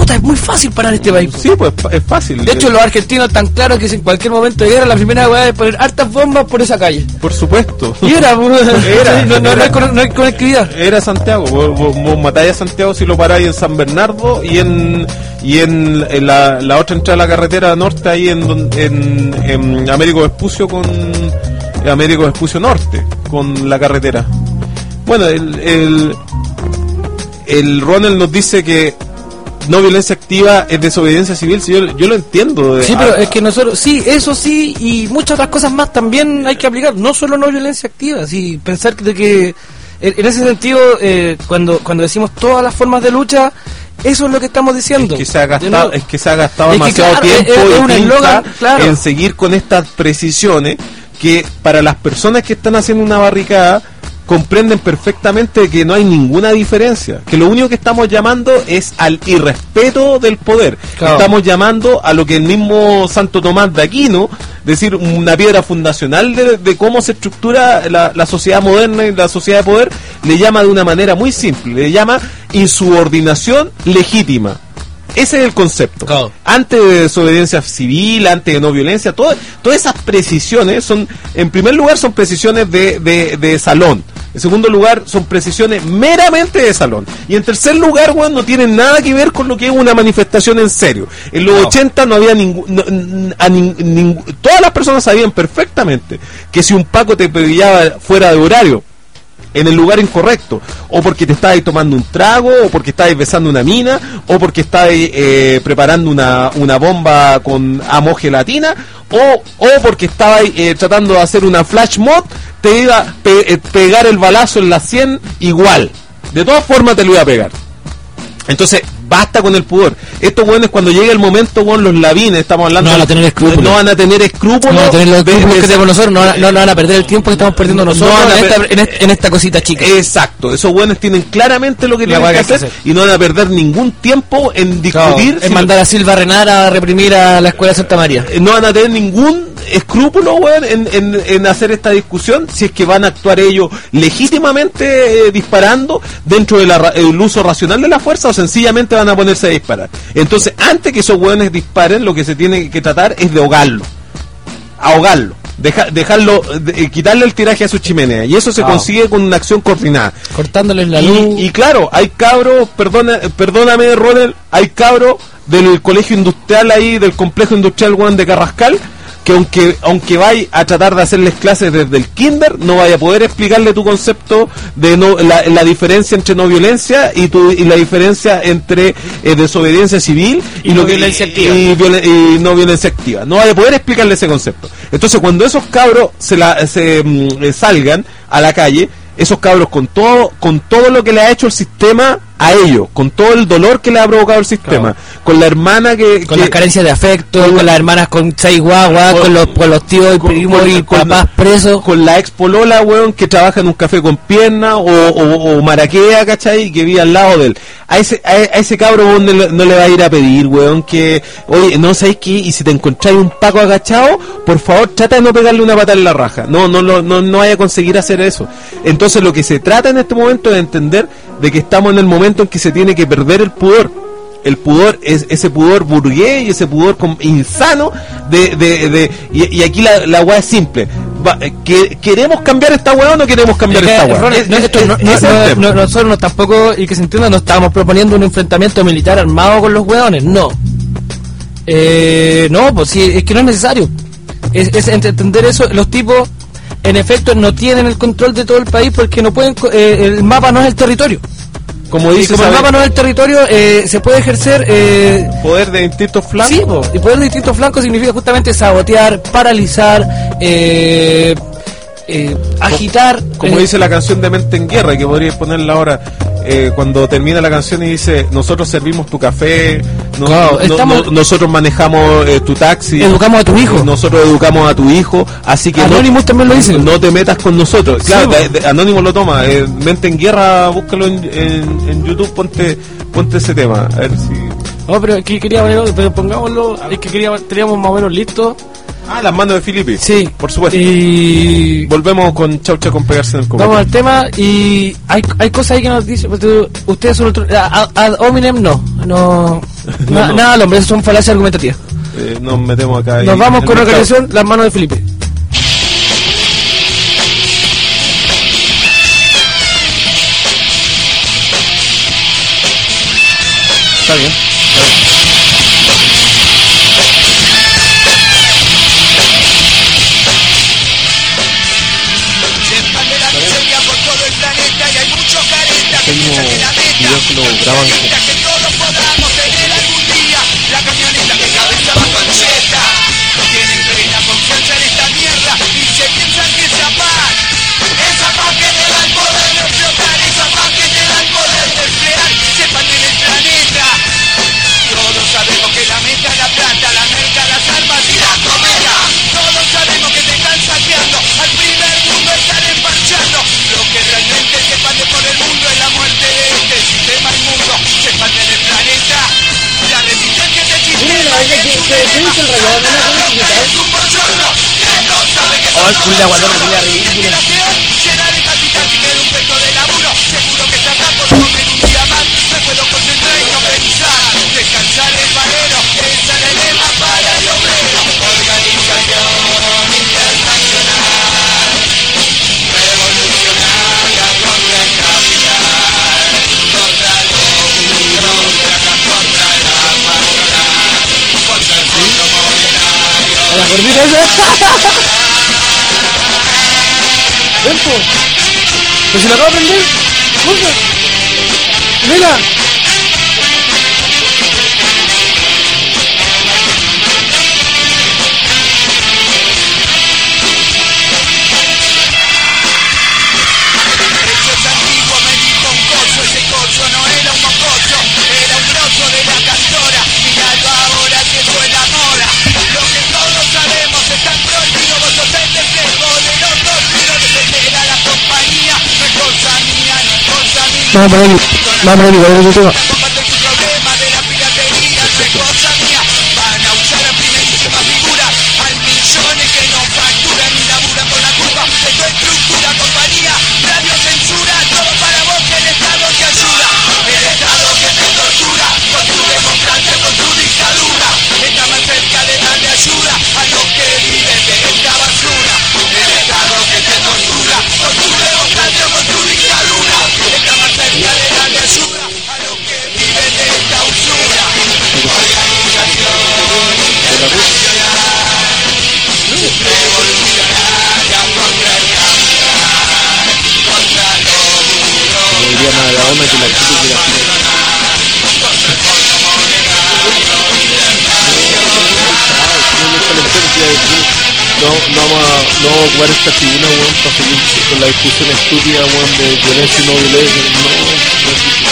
puta, es muy fácil parar este país. Sí, pues es fácil. De hecho, los argentinos están claros que si en cualquier momento de guerra, la primera weá es poner hartas bombas por esa calle. Por supuesto. Y era, pues, Era, no, no, era. no hay, con- no hay conectividad. Era Santiago, vos, vos- vos matáis a Santiago si lo paráis en San Bernardo y en y en, en la, la otra entrada de la carretera norte ahí en don- en, en Américo Vespucio con Américo Vespucio Norte con la carretera. Bueno, el el, el Ronald nos dice que no violencia activa es desobediencia civil, si yo, yo lo entiendo. de- Sí, pero a- es que nosotros, sí, eso sí, y muchas otras cosas más también hay que aplicar, no solo no violencia activa, sí, pensar que, que en, en ese sentido, eh, cuando cuando decimos todas las formas de lucha, eso es lo que estamos diciendo. Es que se ha De gastado, nuevo, es que se ha gastado Es que, demasiado claro, tiempo es- es y un tinta eslogan, claro. en seguir con estas precisiones que para las personas que están haciendo una barricada comprenden perfectamente que no hay ninguna diferencia, que lo único que estamos llamando es al irrespeto del poder. Claro. Estamos llamando a lo que el mismo Santo Tomás de Aquino, decir, una piedra fundacional de, de cómo se estructura la, la sociedad moderna y la sociedad de poder, le llama de una manera muy simple, le llama insubordinación legítima. Ese es el concepto. Claro. Antes de desobediencia civil, antes de no violencia, todo- todas esas precisiones son, en primer lugar, son precisiones de, de, de salón. En segundo lugar, son precisiones meramente de salón. Y en tercer lugar, bueno, no tienen nada que ver con lo que es una manifestación en serio. En los No. ochenta no había ningún... no- n- a nin- ning- todas las personas sabían perfectamente que si un Paco te pillaba fuera de horario, en el lugar incorrecto, o porque te estabas tomando un trago, o porque estabas besando una mina, o porque estabas eh, preparando una, una bomba con amo gelatina, o, o porque estabas eh, tratando de hacer una flash mob, te iba a pe- eh, pegar el balazo en la sien igual. De todas formas te lo iba a pegar. Entonces, basta con el pudor. Estos buenos, cuando llegue el momento, con los lavines, estamos hablando... No van a tener escrúpulos. No van a tener escrúpulos. no van a tener los de- grupos de- que tenemos nosotros, no, van a- no, no van a perder el tiempo que estamos perdiendo nosotros van a en, per- esta, en, este- en esta cosita chica. Exacto, esos buenos tienen claramente lo que La tienen hueá que que hay que hacer, hacer. y no van a perder ningún tiempo en discutir, es si- mandar a Silva Renar a reprimir a la escuela Santa María. eh, no van a tener ningún escrúpulo, weón, en, en, en hacer esta discusión, si es que van a actuar ellos legítimamente eh, disparando dentro del uso racional de la fuerza, o sencillamente van a ponerse a disparar. Entonces, antes que esos weones disparen, lo que se tiene que tratar es de ahogarlo, ahogarlo. Deja- dejarlo, de- eh, quitarle el tiraje a su chimenea, y eso se Ah. consigue con una acción coordinada. Cortándoles la luz. Y, y claro, hay cabros, perdona, perdóname, Ronald, hay cabros del colegio industrial ahí, del complejo industrial Juan de Carrascal, que aunque aunque vaya a tratar de hacerles clases desde el kinder, no vaya a poder explicarle tu concepto de no la, la diferencia entre no violencia y tu, y la diferencia entre eh, desobediencia civil y, Y no lo que- violencia activa. y violen- y no violencia activa. No vaya a poder explicarle ese concepto. Entonces, cuando esos cabros se, la, se mm, eh, salgan a la calle, esos cabros con todo con todo lo que le ha hecho el sistema a ellos, con todo el dolor que le ha provocado el sistema, con la hermana que... Con que- las carencias de afecto, con con, la- las hermanas con seis guaguas, con- con, los, con los tíos y con- primos con- y con- papás presos. con la ex polola, weón, que trabaja en un café con pierna, o, o, o maraquea, ¿cachai? Y que vive al lado de él. A ese, a, a ese cabro, weón, no, le- no le va a ir a pedir, weón, que, oye, no sabéis qué, y si te encontráis un Paco agachado, por favor, trata de no pegarle una pata en la raja. No, no, no, no, no vaya a conseguir hacer eso. Entonces, lo que se trata en este momento es de entender de que estamos en el momento en que se tiene que perder el pudor. El pudor es ese pudor burgués y ese pudor com- insano de, de, de y, y aquí la, la weá es simple. Va, eh, que, ¿queremos cambiar esta weá o no queremos cambiar Es que, esta weá? Ronald, Es- no, es- esto no- es- no- ese es el no- tema. no- nosotros no tampoco, y que se entienda, no estábamos proponiendo un enfrentamiento militar armado con los hueones, no. Eh, no, pues sí, es que no es necesario. Es, es entender eso, los tipos en efecto no tienen el control de todo el país porque no pueden, co- eh, el mapa no es el territorio. Como Y dice como el Isabel, mapa no es el territorio, eh, se puede ejercer... Eh, poder de distintos flancos. Sí, po, y poder de distintos flancos significa justamente sabotear, paralizar, eh, eh, agitar. Como eh, dice la canción de Mente en Guerra, que podría ponerla ahora, eh, cuando termina la canción y dice, nosotros servimos tu café, no- Claro, no- estamos- no- nosotros manejamos eh, tu taxi, Educamos a tu hijo. nosotros educamos a tu hijo, así que Anonymous no, también lo dice. no te metas con nosotros. Claro, Sí, de- de- Anónimo lo toma, eh, Mente en Guerra, búscalo en, en, en YouTube, ponte ponte ese tema, a ver si... No, pero aquí quería ponerlo, pero pongámoslo, es que quería, teníamos más o menos listo Ah, las manos de Filipe. Sí. Por supuesto. Y Volvemos con Chaucha con pegarse en el cogote. vamos al tema y hay, hay cosas ahí que nos dicen, pues, tú- ustedes son otro, ad, ad hominem no, no, na- no. nada al hombre, eso son falacias argumentativas. Eh, nos metemos acá. Nos y- vamos en con el una mercado. canción, Las manos de Felipe. Está bien. Se expande la miseria por todo el planeta y hay muchos caretas que Tengo piensan que la meta videos que lo graban es que todos podamos tener algún día la camioneta que cabeza bajo ancheta. Tienen plena confianza en esta mierda y se piensan que esa paz, esa paz que te da el poder de explotar, esa paz que te da el poder de emplear, se expande en el planeta. Todos sabemos que la meta es la plata, la merca, las armas y la comida. Todos sabemos que te están saqueando, al primer mundo están emparchando. Lo que realmente se expande por el mundo es la muerte de este sistema inmundo. Se expande en el planeta. La resistencia de sistema es un enema. Es un bochorno que no sabe que Oh, el culo de Aguador, somos mira, ridículo. generación llena de capital y quiere un peso de laburo. Seguro que está acá por comer un día más. Me puedo concentrar y no pensar. Descansar el valero, esa es el lema para el obrero. Organización internacional, revolucionaria contra el capital, contra el gobierno, contra la patronal, contra el fondo monetario. ¿A la gordita esa? Ven, po. ¿Pero se la acaba de prender? Porfa. Mira. Eso es antiguo, me dijo un cocho, ese cocho no era un mococho, era un grosso de la cantora, miralo ahora que fue la mora. Lo que todos sabemos está prohibido, vos sos el reflejo de los dormidos, defender a la compañía, no es cosa mía, no es cosa mía. Vamos a poner, vamos a poner igual que tema. Combatir tu problema de la piratería, no es cosa mía. Van a usar a primerísimas figuras, al millones que no facturan ni laburan por la culpa de tu estructura, compañía. Radio censura, todo para vos, el Estado te ayuda. El Estado que te tortura, con tu democracia, con tu dictadura. Está más cerca de darle ayuda a los que viven de esta basura. El Estado que te tortura, con tu democracia, con tu dictadura. Está más cerca de darle ayuda a los que viven de esta usura. Organización internacional, revolucionaria contra el capital, contra los burros, Le diría más a la onda que la chica que la contra el fondo monetario internacional. No, no vamos a, no vamos a ocupar esta tribuna, weón, para seguir con la discusión estúpida, weón, de violencia y no violencia. No, no es difícil.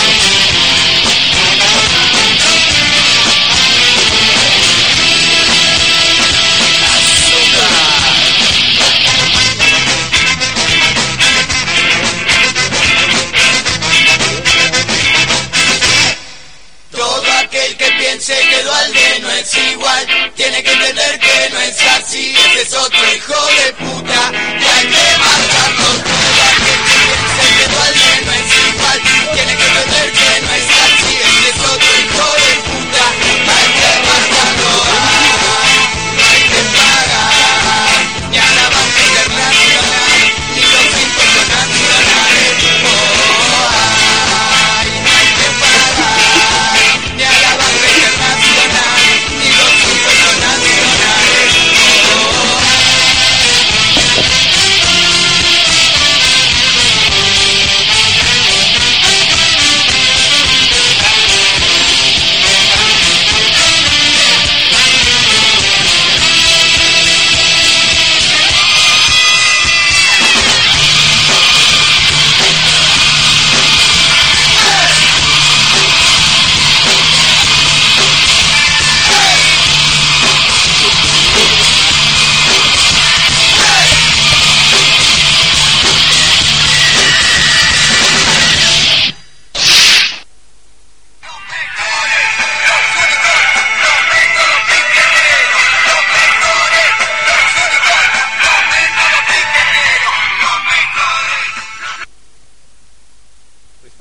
Todo aquel que piense que Dualde no es igual, tiene que entender que no es así, ese es otro hijo de puta, y hay que matarlo. Todo aquel que piense que Dualde no es igual, tiene que entender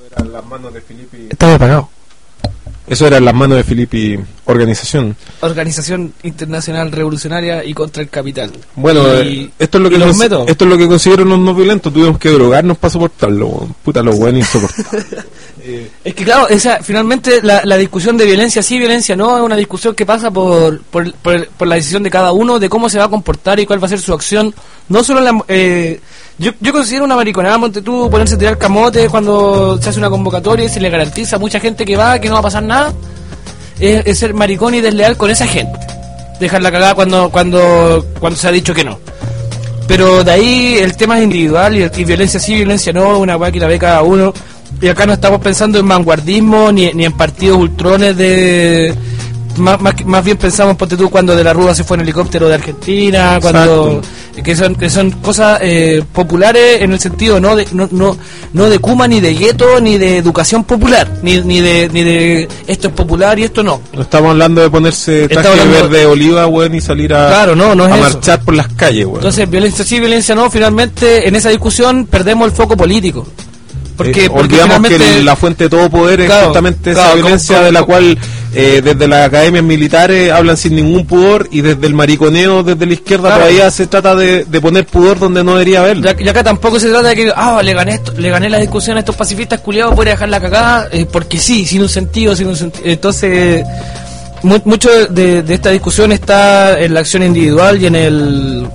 eran las manos de Filippi. Estaba apagado. Eso era en las manos de Filippi Organización. Organización Internacional Revolucionaria y contra el Capital. Bueno, y, eh, esto es lo que los cons- métodos. esto es lo que consiguieron los no violentos. Tuvimos que drogarnos para soportarlo. Weón. Puta, los buenos insoportables. eh, Es que claro, esa, finalmente la, la discusión de violencia sí, violencia no, es una discusión que pasa por, por, por, por la decisión de cada uno de cómo se va a comportar y cuál va a ser su acción. No solo la... Eh, yo, yo considero una mariconada, monte tú, ponerse a tirar camote cuando se hace una convocatoria y se le garantiza a mucha gente que va, que no va a pasar nada. Es, es ser maricón y desleal con esa gente. Dejarla cagada cuando, cuando, cuando se ha dicho que no. Pero de ahí el tema es individual y, y violencia sí, violencia no, una weá que la ve cada uno. Y acá no estamos pensando en vanguardismo ni, ni en partidos ultrones de... Más, más, más bien pensamos, ponte tú, cuando De la Rúa se fue en helicóptero de Argentina, cuando que son que son cosas eh, populares en el sentido no de no no no de Kuma ni de gueto ni de educación popular ni ni de ni de esto es popular y esto no. no estamos hablando de ponerse traje Estamos hablando- verde oliva, weón, y salir a, Claro, no, no es a eso. marchar por las calles, weón. Entonces, violencia sí, violencia no, finalmente en esa discusión perdemos el foco político. Porque, Eh, porque olvidamos que finalmente- el- la fuente de todo poder es Claro, justamente claro, esa como- violencia como- de la cual eh, desde las academias militares hablan sin ningún pudor, y desde el mariconeo desde la izquierda Claro. todavía se trata de, de poner pudor donde no debería haberlo. Y acá tampoco se trata de que, ah, le gané esto, le gané la discusión a estos pacifistas culiados, voy a dejar la cagada, eh, porque sí, sin un sentido, sin un sentido. Entonces, mu- mucho de, de esta discusión está en la acción individual y en el...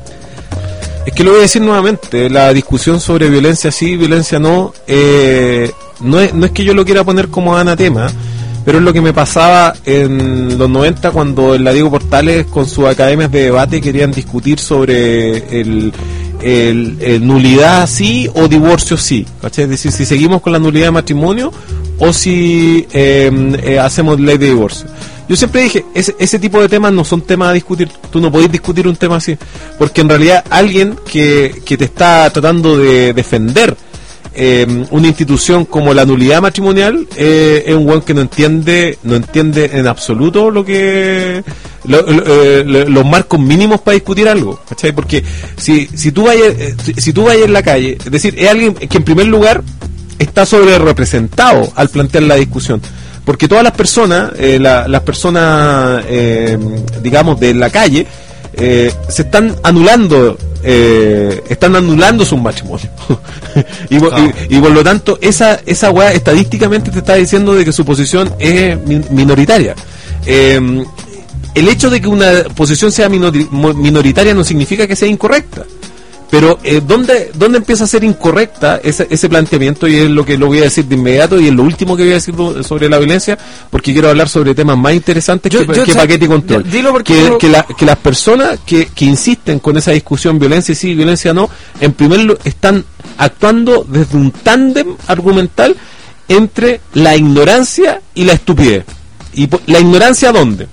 Es que lo voy a decir nuevamente, la discusión sobre violencia sí, violencia no, eh, no, es, no es que yo lo quiera poner como anatema, pero es lo que me pasaba en los noventa cuando en la Diego Portales con sus academias de debate querían discutir sobre el, el, el nulidad sí o divorcio sí, ¿cachai? Es decir, si seguimos con la nulidad de matrimonio o si eh, eh, hacemos ley de divorcio. Yo siempre dije, ese, ese tipo de temas no son temas a discutir. Tú no podés discutir un tema así, porque en realidad alguien que, que te está tratando de defender eh, una institución como la nulidad matrimonial eh, es un weón que no entiende no entiende en absoluto lo que lo, lo, eh, lo, los marcos mínimos para discutir algo, ¿cachai? Porque si, si tú vayas eh, si, si tú vayas en la calle, es decir, es alguien que en primer lugar está sobre representado al plantear la discusión. Porque todas las personas, eh, la, las personas, eh, digamos, de la calle, eh, se están anulando, eh, están anulando sus matrimonios. y, po- Ah. y, y por lo tanto, esa esa weá estadísticamente te está diciendo de que su posición es min- minoritaria. Eh, el hecho de que una posición sea minori- mo- minoritaria no significa que sea incorrecta. Pero eh, ¿dónde, ¿dónde empieza a ser incorrecta ese, ese planteamiento? Y es lo que lo voy a decir de inmediato, y es lo último que voy a decir do- sobre la violencia, porque quiero hablar sobre temas más interesantes Yo- que, yo que sé- paquete y control. ya, dilo porque que, yo- que, la- que las personas que, que insisten con esa discusión violencia sí, violencia no, en primer lugar están actuando desde un tándem argumental entre la ignorancia y la estupidez. ¿Y po- la ignorancia dónde?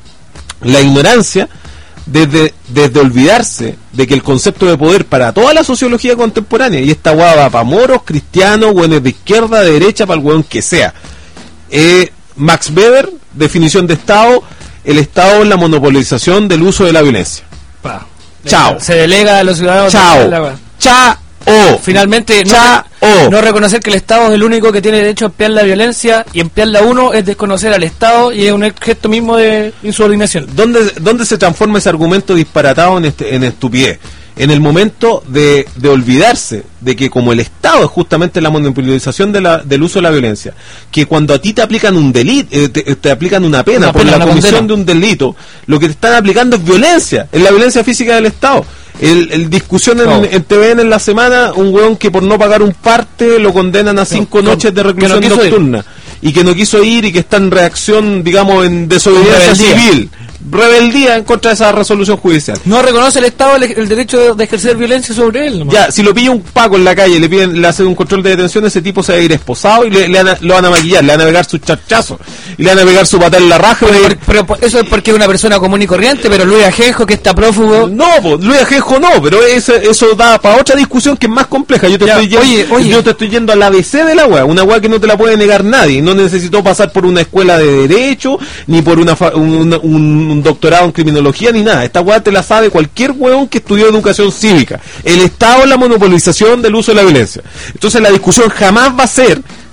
La ignorancia desde, desde olvidarse de que el concepto de poder para toda la sociología contemporánea, y esta guava va para moros, cristianos, hueones de izquierda, de derecha, para el hueón que sea. Eh, Max Weber, definición de Estado: el Estado es la monopolización del uso de la violencia. Pa. Chao. Se delega a los ciudadanos. Chao. La- Chao. Finalmente, no, Chao. no reconocer que el Estado es el único que tiene derecho a emplear la violencia, y emplearla uno es desconocer al Estado y es un gesto mismo de insubordinación. ¿Dónde, ¿Dónde se transforma ese argumento disparatado en, este, en estupidez? En el momento de, de olvidarse de que como el Estado es justamente la monopolización de la, del uso de la violencia, que cuando a ti te aplican un delito, eh, te, te aplican una pena Una por pena, la una comisión condena. de un delito, lo que te están aplicando es violencia, es la violencia física del Estado. El, el discusión en, No. en T V N en la semana, un hueón que por no pagar un parte lo condenan a cinco no, noches de que no reclusión quiso ir. nocturna, y que no quiso ir y que está en reacción, digamos, en desobediencia Rebeldía. civil, rebeldía en contra de esa resolución judicial. No reconoce el Estado el, el derecho de ejercer violencia sobre él. nomás. Ya, si lo pilla un paco en la calle, le piden, le hacen un control de detención, ese tipo se va a ir esposado y le, le van a- lo van a maquillar, le van a pegar su chachazo y le van a pegar su pata en la raja. y le- Pero, pero por- eso es porque es una persona común y corriente, pero Luis Ajenjo, que está prófugo... No, pues, Luis Ajenjo no, pero eso, eso da para otra discusión que es más compleja. Yo te, Ya, estoy yendo, oye, oye. yo te estoy yendo a la A B C de la weá, una weá que no te la puede negar nadie. No necesitó pasar por una escuela de derecho, ni por una fa- un, un- un doctorado en criminología, ni nada. Esta weá te la sabe cualquier weón que estudió educación cívica. El Estado es la monopolización del uso de la violencia. Entonces la discusión jamás va a ser,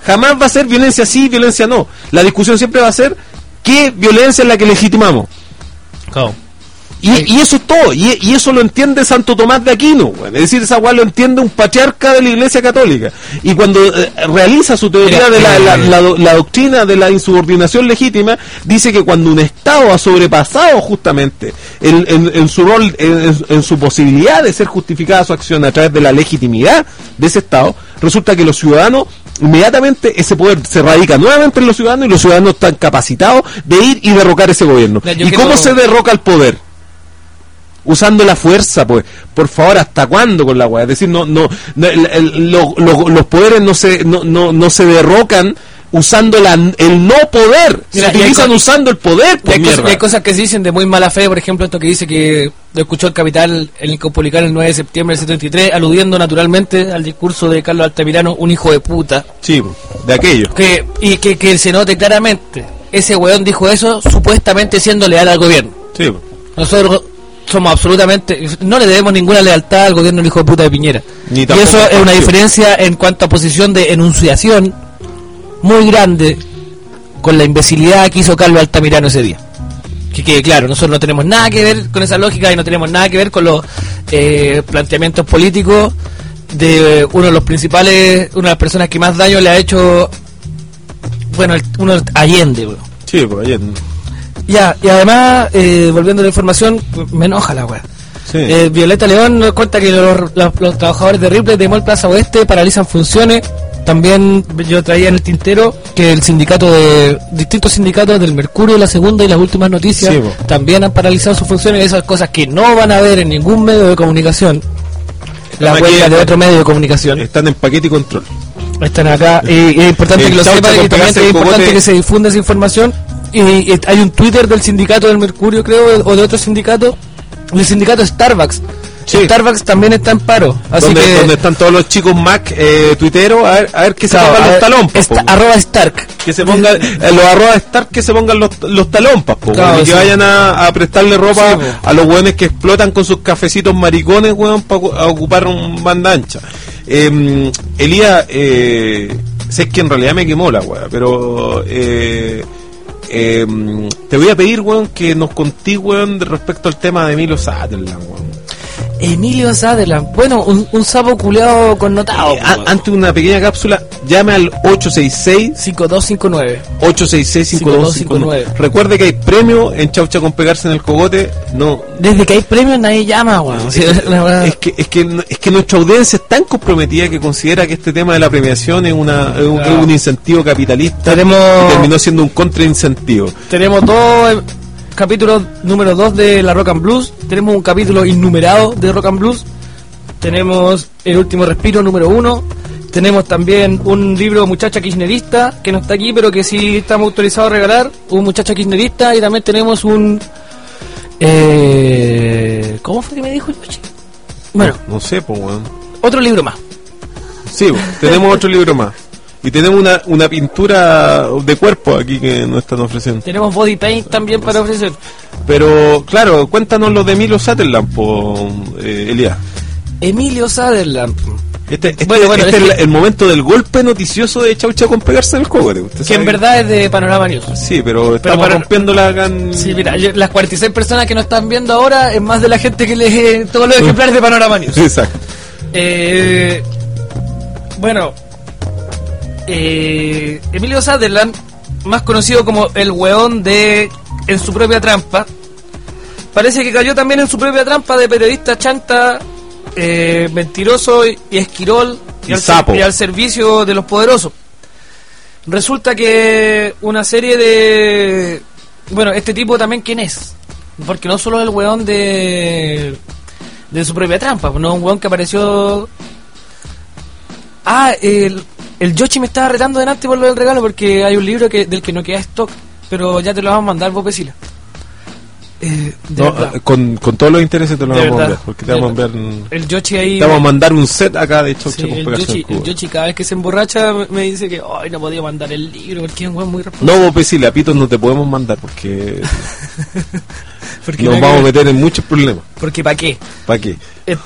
Jamás va a ser violencia sí, violencia no. La discusión siempre va a ser qué violencia es la que legitimamos. Claro. Y, y eso es todo, y, y eso lo entiende Santo Tomás de Aquino, bueno. Es decir, esa weá lo entiende un patriarca de la Iglesia Católica. Y cuando eh, realiza su teoría Mira, de la, la, la, la, la doctrina de la insubordinación legítima, dice que cuando un Estado ha sobrepasado justamente en, en, en su rol, en, en su posibilidad de ser justificada su acción a través de la legitimidad de ese Estado, resulta que los ciudadanos, inmediatamente ese poder se radica nuevamente en los ciudadanos y los ciudadanos están capacitados de ir y derrocar ese gobierno. Mira, ¿Y cómo quiero... se derroca el poder? Usando la fuerza, pues. Por favor, ¿hasta cuándo con la weá? Es decir, no, no, no el, el, lo, lo, los poderes no se, no, no, no se derrocan usando la, el no poder. Mira, se utilizan hay usando el poder, pues, hay, mierda. cosas, hay cosas que se dicen de muy mala fe, por ejemplo, esto que dice que lo escuchó el Capital en el Comunicado el nueve de septiembre del setenta y tres, aludiendo naturalmente al discurso de Carlos Altamirano, un hijo de puta. Sí, de aquello. Que, y que, que se note claramente, ese weón dijo eso supuestamente siendo leal al gobierno. Sí. Nosotros somos absolutamente, no le debemos ninguna lealtad al gobierno del hijo de puta de Piñera. Ni y tampoco eso es una partido. diferencia en cuanto a posición de enunciación muy grande con la imbecilidad que hizo Carlos Altamirano ese día. Que quede claro, nosotros no tenemos nada que ver con esa lógica y no tenemos nada que ver con los eh, planteamientos políticos de eh, uno de los principales, una de las personas que más daño le ha hecho, bueno, el, uno Allende, bro. Sí, pues ayer. Ya, y además, eh, volviendo a la información, me enoja la weá. Sí. Eh, Violeta León nos cuenta que los, los, los trabajadores de Ripley de Mall Plaza Oeste paralizan funciones. También yo traía en el tintero que el sindicato de distintos sindicatos del Mercurio, La Segunda y Las Últimas Noticias Sí, bo. también han paralizado sus funciones. Esas cosas que no van a ver en ningún medio de comunicación. La Están huelga aquí, de otro medio de comunicación. Están en paquete y control. Están acá y, y es importante El que lo Chaucha sepan con y también pegarse es el importante cogote. que se difunda esa información. Y, y hay un Twitter del sindicato del Mercurio, creo, o de otro sindicato, del sindicato Starbucks. Sí. Starbucks también está en paro, así donde, que donde están todos los chicos Mac eh, tuiteros, a ver, a ver que se claro, pongan a los ver, talompas. esta- po. arroba Stark. Que se pongan eh, los arroba Stark, que se pongan los, los talompas, po, Claro, weón, y que sí. vayan a, a prestarle ropa Sí, po. a los weones que explotan con sus cafecitos maricones, weón, para ocupar un banda ancha. Eh, Elías, eh, sé que en realidad me quemó la weá, pero eh, eh, te voy a pedir, weón, que nos contés, weón, de respecto al tema de Emilio Sutherland, weón. Emilio Sutherland, bueno, un, un sapo culeado connotado. Eh, a- Antes de una pequeña cápsula, llame al ocho seis seis cinco dos cinco nueve. ocho seis seis, cinco dos cinco nueve. Recuerde que hay premio en Chaucha con pegarse en el cogote. No, Desde que hay premios nadie llama, weón. Sí, la verdad. es que es que es que nuestra audiencia es tan comprometida que considera que este tema de la premiación es una es un, Claro. es un incentivo capitalista. Tenemos- y terminó siendo un contraincentivo. Tenemos dos eh, capítulos número dos de la Rock and Blues. Tenemos un capítulo innumerado de Rock and Blues. Tenemos El Último Respiro número uno. Tenemos también un libro Muchacha Kirchnerista, que no está aquí, pero que sí estamos autorizados a regalar. Un Muchacha Kirchnerista. Y también tenemos un... Eh, ¿Cómo fue que me dijo? Bueno, No sé, pues, weón. otro libro más. Sí, pues, tenemos otro libro más. Y tenemos una, una pintura de cuerpo aquí que nos están ofreciendo. Tenemos Body Paint también para ofrecer. Pero, claro, cuéntanos lo de Emilio Sutherland, po, eh, Elías. Emilio Sutherland. Este, este, Bueno, bueno, este es es que- el, el momento del golpe noticioso de Chaucha con pegarse en el cogote. ¿Usted Que sabe en verdad es de Panorama News. Sí, pero estamos para- rompiéndola acá en... Sí, mira, yo- las cuarenta y seis personas que nos están viendo ahora es más de la gente que lee todos los ejemplares de Panorama News. Exacto. Eh, bueno, eh, Emilio Sutherland, más conocido como el weón de En su propia trampa, parece que cayó también en su propia trampa de periodista chanta, eh, mentiroso y, y esquirol y, Y al, sapo. ser- y al servicio de los poderosos. Resulta que una serie de... Bueno, este tipo también, ¿quién es? Porque no solo es el weón de... de su propia trampa, no es un weón que apareció... Ah, el, el Yoshi me estaba retando delante por lo del regalo porque hay un libro que del que no queda stock, pero ya te lo vamos a mandar, vos, Pesila. Eh, de No, verdad. eh, con, con todos los intereses te lo De vamos a verdad, enviar. Porque te de vamos a verdad. enviar... El Yoshi ahí... Te vamos a mandar un set acá de Chaucha Sí, con el, pegarse en Yoshi, el cogote. el Yoshi cada vez que se emborracha me- me dice que ay, no podía mandar el libro porque es un weón muy responsable. No, vos, Pesila, Pitos no te podemos mandar porque Porque nos nada vamos a que ver. meter en muchos problemas. Porque ¿para qué? ¿Para qué?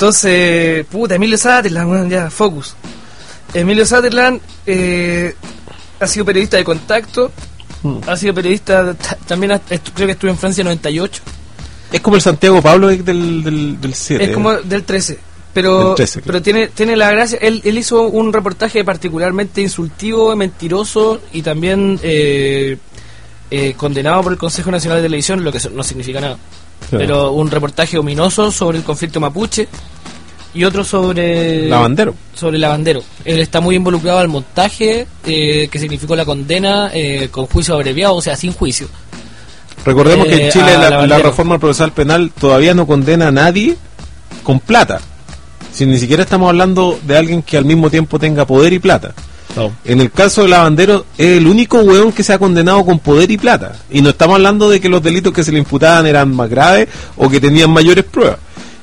Entonces, puta, Emilio Sutherland, weón, ya, focus. Emilio Sutherland, eh, ha sido periodista de Contacto, Mm. ha sido periodista, t- también ha- estu- creo que estuvo en Francia en noventa y ocho. Es como el Santiago Pablo del, del, del siete. Es como del trece. Pero, Del trece, claro. pero tiene, tiene la gracia, él, él hizo un reportaje particularmente insultivo, mentiroso y también eh, eh, condenado por el Consejo Nacional de Televisión, lo que so- no significa nada. Claro. Pero un reportaje ominoso sobre el conflicto mapuche y otro sobre Lavandero. sobre Lavandero. Él está muy involucrado al montaje, eh, que significó la condena eh, con juicio abreviado, o sea, sin juicio. Recordemos que Eh, en Chile a la, Lavandero. la reforma procesal penal todavía no condena a nadie con plata. Si ni siquiera estamos hablando de alguien que al mismo tiempo tenga poder y plata. En el caso de Lavandero es el único hueón que se ha condenado con poder y plata. Y no estamos hablando de que los delitos que se le imputaban eran más graves o que tenían mayores pruebas.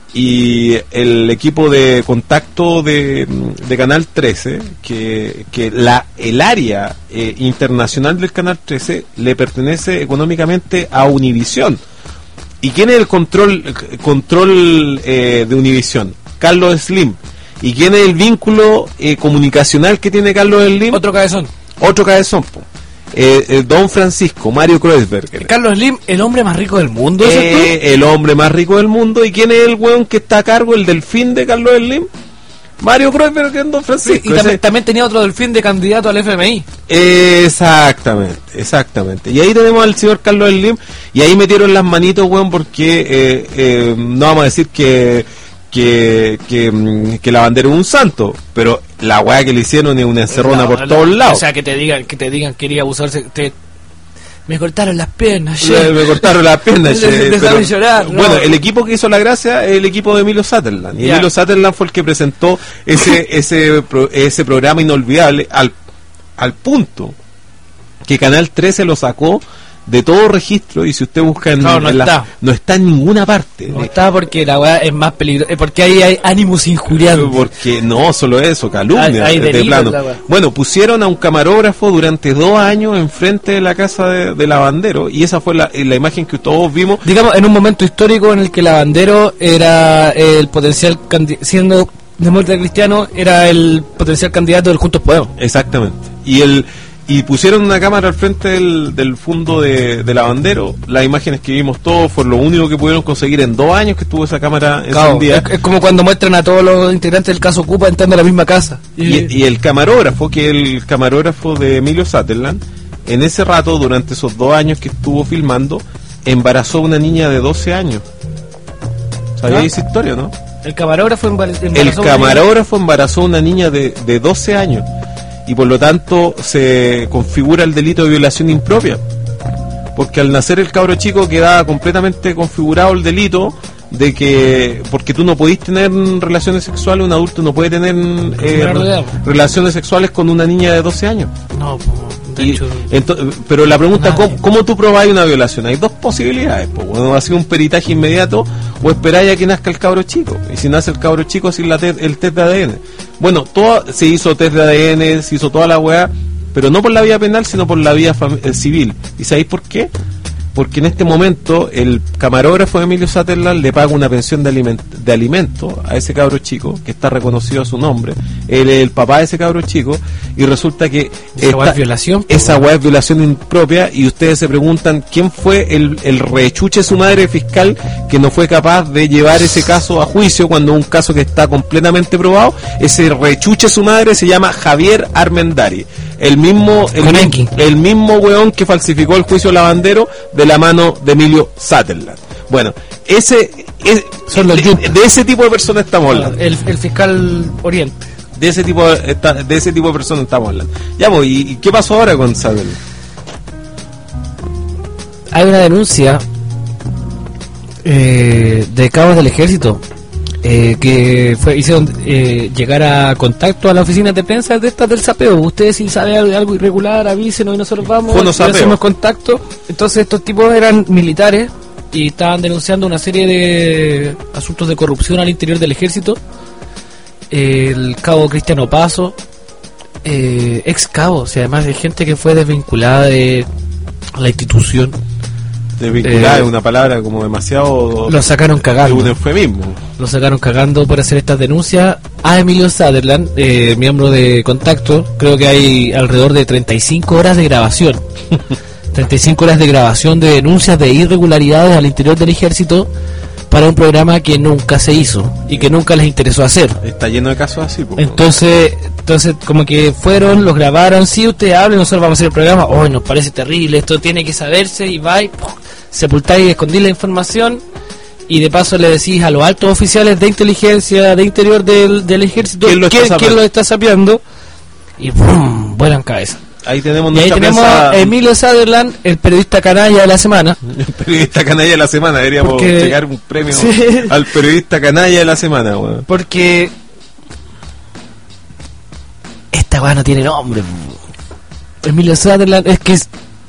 Y el equipo de Contacto de, de Canal trece, que, que la el área eh, internacional del Canal trece le pertenece económicamente a Univisión. ¿Y quién es el control el control eh, de Univisión? Carlos Slim. ¿Y quién es el vínculo eh, comunicacional que tiene Carlos Slim? Otro cabezón. Otro cabezón, po. Eh, eh, Don Francisco, Mario Kreuzberger. Carlos Slim, el hombre más rico del mundo. ¿es esto? Eh, el hombre más rico del mundo. ¿Y quién es el weón que está a cargo, el delfín de Carlos Slim? Mario Kreuzberger, Don Francisco. Y también, Ese- también tenía otro delfín de candidato al F M I. Exactamente, exactamente. Y ahí tenemos al señor Carlos Slim. Y ahí metieron las manitos, weón, porque eh, eh, no vamos a decir que que, que, mm, que Lavandero es un santo, pero la weá que le hicieron es una encerrona No, por no, todos lados. O sea, que te digan que te digan quería abusarse. Te, me cortaron las piernas. Me, che. me cortaron las piernas. Les che, dejaron pero- llorar, no. Bueno, el equipo que hizo la gracia es el equipo de Emilio Sutherland. Y Ya. Emilio Sutherland fue el que presentó ese ese pro- ese programa inolvidable al, al punto que Canal trece lo sacó de todo registro. Y si usted busca en, No, no en la- está. no está en ninguna parte. No está porque la weá es más peligrosa. Porque ahí hay ánimos injuriados. Porque no solo eso, calumnia Hay- hay de delitos, plano. la weá. Bueno, pusieron a un camarógrafo durante dos años enfrente de la casa de, de Lavandero, y esa fue la, la imagen que todos vimos. Digamos, en un momento histórico en el que Lavandero era el potencial, candi- siendo demócrata cristiano, era el potencial candidato del Juntos Podemos. Exactamente. Y el y pusieron una cámara al frente del, del fondo de, de Lavandero. Las imágenes que vimos todos fue lo único que pudieron conseguir en dos años que estuvo esa cámara Claro, encendida. es, es como cuando muestran a todos los integrantes del caso Cupa entrando a la misma casa. Y, y el camarógrafo, que es el camarógrafo de Emilio Sutherland, en ese rato, durante esos dos años que estuvo filmando, embarazó a una niña de doce años. ¿Sabía ¿Ah? esa historia, no? El camarógrafo embar- El embarazó a un camarógrafo embarazó a una niña de, de doce años, y por lo tanto se configura el delito de violación impropia, porque al nacer el cabro chico quedaba completamente configurado el delito de que, porque tú no podís tener relaciones sexuales, un adulto no puede tener eh, Menor de edad. relaciones sexuales con una niña de doce años. niño. No, po, de Y hecho, ento- pero la pregunta, nadie. ¿cómo, cómo tú probáis una violación? Hay dos posibilidades, pues, bueno, hacer un peritaje inmediato o esperáis a que nazca el cabro chico. Y si nace el cabro chico, hacer la te- el test de A D N. Bueno, todo, se hizo test de A D N, se hizo toda la weá, pero no por la vía penal, sino por la vía fam- eh, civil. ¿Y sabéis por qué? Porque en este momento el camarógrafo de Emilio Sutherland le paga una pensión de, aliment de alimento a ese cabro chico, que está reconocido a su nombre. Él es el papá de ese cabro chico, y resulta que Esa weá es violación, po, esa weón. weá es violación impropia. Y ustedes se preguntan quién fue el, el rechuche su madre fiscal que no fue capaz de llevar ese caso a juicio cuando un caso que está completamente probado. Ese rechuche su madre se llama Javier Armendari, el mismo el, Con mi- Enki. el mismo weón que falsificó el juicio Lavandero de la mano de Emilio Sutherland. Bueno, ese es- Son los de, yuntas. de ese tipo de personas estamos hablando. el, el fiscal Oriente. De ese tipo de, esta- de ese tipo de personas estamos hablando. Ya, pues, ¿y, y qué pasó ahora con Sutherland? Hay una denuncia eh, de cabos del ejército eh, que fue, hicieron eh, llegar a contacto a la oficina de prensa de estas del sapeo. Ustedes, si saben algo, algo irregular, avísenos y nosotros vamos Fono y sapeo. hacemos contacto. Entonces estos tipos eran militares y estaban denunciando una serie de asuntos de corrupción al interior del ejército. El cabo Cristiano Paso, eh, ex cabo, o sea, además de gente que fue desvinculada de la institución. Desvinculada Eh, es una palabra como demasiado... Lo sacaron es cagando. un eufemismo. Lo sacaron cagando por hacer estas denuncias a Emilio Sutherland, eh, miembro de Contacto. Creo que hay alrededor de treinta y cinco horas de grabación. treinta y cinco horas de grabación de denuncias de irregularidades al interior del ejército para un programa que nunca se hizo y que nunca les interesó hacer. Está lleno de casos así, po. Entonces, entonces como que fueron, los grabaron, sí, usted hable, nosotros vamos a hacer el programa, hoy nos parece terrible, esto tiene que saberse, y va y ¡pum! Sepultáis y escondís la información, y de paso le decís a los altos oficiales de inteligencia, de interior del, del ejército, ¿Quién lo está quién, sapeando? quién lo está sapeando, y ¡pum! Vuelan cabeza. Ahí tenemos Y ahí nuestra tenemos prensa- a Emilio Sutherland, el periodista canalla de la semana. El periodista canalla de la semana. Deberíamos Porque- llegar un premio Sí. al periodista canalla de la semana, weón. Porque esta weá no tiene nombre. po. Emilio Sutherland es que es...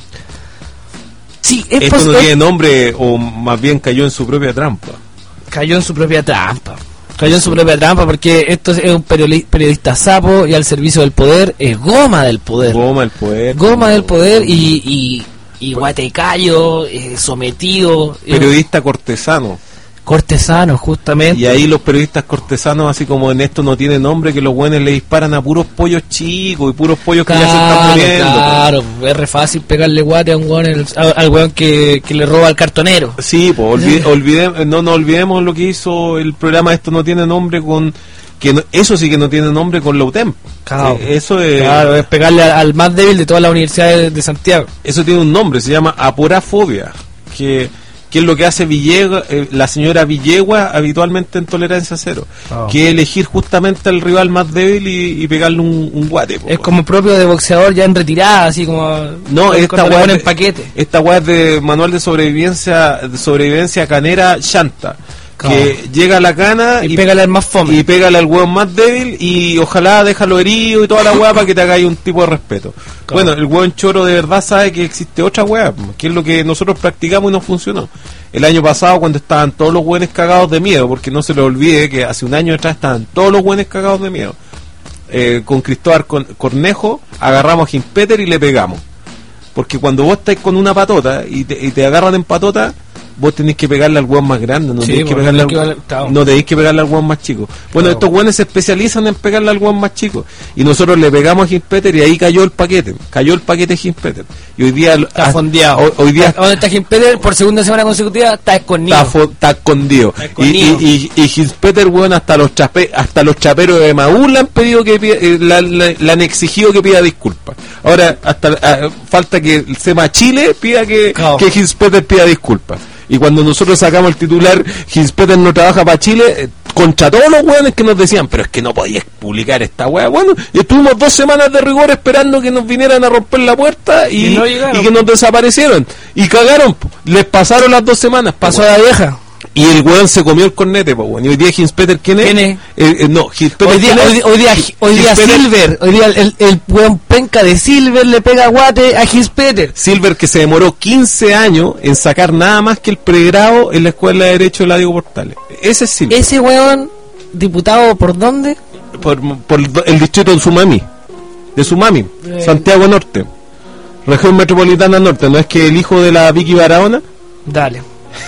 Sí, es Esto no pos- tiene nombre, o más bien cayó en su propia trampa. cayó en su propia trampa. Cayó en su propia trampa porque esto es un periodi- periodista sapo y al servicio del poder, es goma del poder. Goma el poder. Goma del poder y, y, y guatecayo, eh, sometido, eh, Periodista cortesano. cortesano justamente. Y ahí los periodistas cortesanos, así como en esto no tiene nombre, que los buenos le disparan a puros pollos chicos y puros pollos que ya se están Claro, muriendo. claro, es re fácil pegarle guate a un weón, en el- a- al weón que, que le roba al cartonero. Sí, pues olvide- olvide- no nos olvidemos lo que hizo el programa Esto no tiene nombre con... que no- eso sí que no tiene nombre con la U T E M. Claro, Eh, eso es, claro, es pegarle al, al más débil de todas las universidades de Santiago. eso tiene un nombre, se llama aporafobia, que, que es lo que hace Villegua, eh, la señora Villegua habitualmente en Tolerancia Cero, Oh. que es elegir justamente al rival más débil y, y pegarle un, un guate. po, Es como propio de boxeador ya en retirada, así como... No, cuando esta le weá ponen de- paquete. Esta weá es de manual de sobrevivencia, de sobrevivencia canera Shanta, Claro. que llega a la cana Y pégale al más fome. y pégale al hueón más débil y ojalá déjalo herido y toda la weá para que te hagáis un tipo de respeto. Claro. Bueno, el hueón choro de verdad sabe que existe otra weá, que es lo que nosotros practicamos y nos funcionó. El año pasado, cuando estaban todos los hueones cagados de miedo, porque no se le olvide que hace un año atrás estaban todos los hueones cagados de miedo, eh, con Cristóbal Con- Cornejo agarramos a Gimpeter y le pegamos. Porque cuando vos estáis con una patota y te, y te agarran en patota, vos tenéis que pegarle al hueón más grande, no Sí, tenéis que pues, pegarle al, tenés que darle- claro. no tenéis que pegarle al hueón más chico. Bueno, Claro. estos hueones se especializan en pegarle al hueón más chico. Y nosotros le pegamos a Gimpeter y ahí cayó el paquete, cayó el paquete Gimpeter. Y hoy día... Está ah, fondeado. Hoy, hoy día ¿Dónde está Gimpeter? Por segunda semana consecutiva está escondido. está, fo- está escondido. Está Y, escondido. y, y, y Gimpeter, weón, hasta los chape, hasta los chaperos de Maúl le han pedido que pida, eh, la- la- le han exigido que pida disculpas. Ahora, hasta ah, falta que el SEMA Chile pida que, Claro. que Gimpeter pida disculpas. Y cuando nosotros sacamos el titular, Gimpeter no trabaja para Chile, eh, contra todos los weones que nos decían, pero es que no podías publicar esta weá. Bueno, y estuvimos dos semanas de rigor esperando que nos vinieran a romper la puerta y, Y no llegaron. y que nos desaparecieron. Y cagaron, po. Les pasaron las dos semanas. po, Pasó weón. a la vieja. Y el weón se comió el cornete, po, weón. Y hoy día Gimpeter, ¿quién es? ¿Quién es? Eh, eh, no, Gimpeter, Hoy día, ¿quién es? hoy, día- hoy día, hoy día Gimpeter- Silver, hoy día el, el weón penca de Silver le pega guate a Gimpeter. Silver, que se demoró quince años en sacar nada más que el pregrado en la Escuela de Derecho de Ladio Portales. Ese es Silver. Ese weón, diputado por dónde? Por, por el distrito de Sumami. De Sumami, Eh. Santiago Norte. Región Metropolitana Norte. ¿No es que el hijo de la Vicky Barahona? Dale.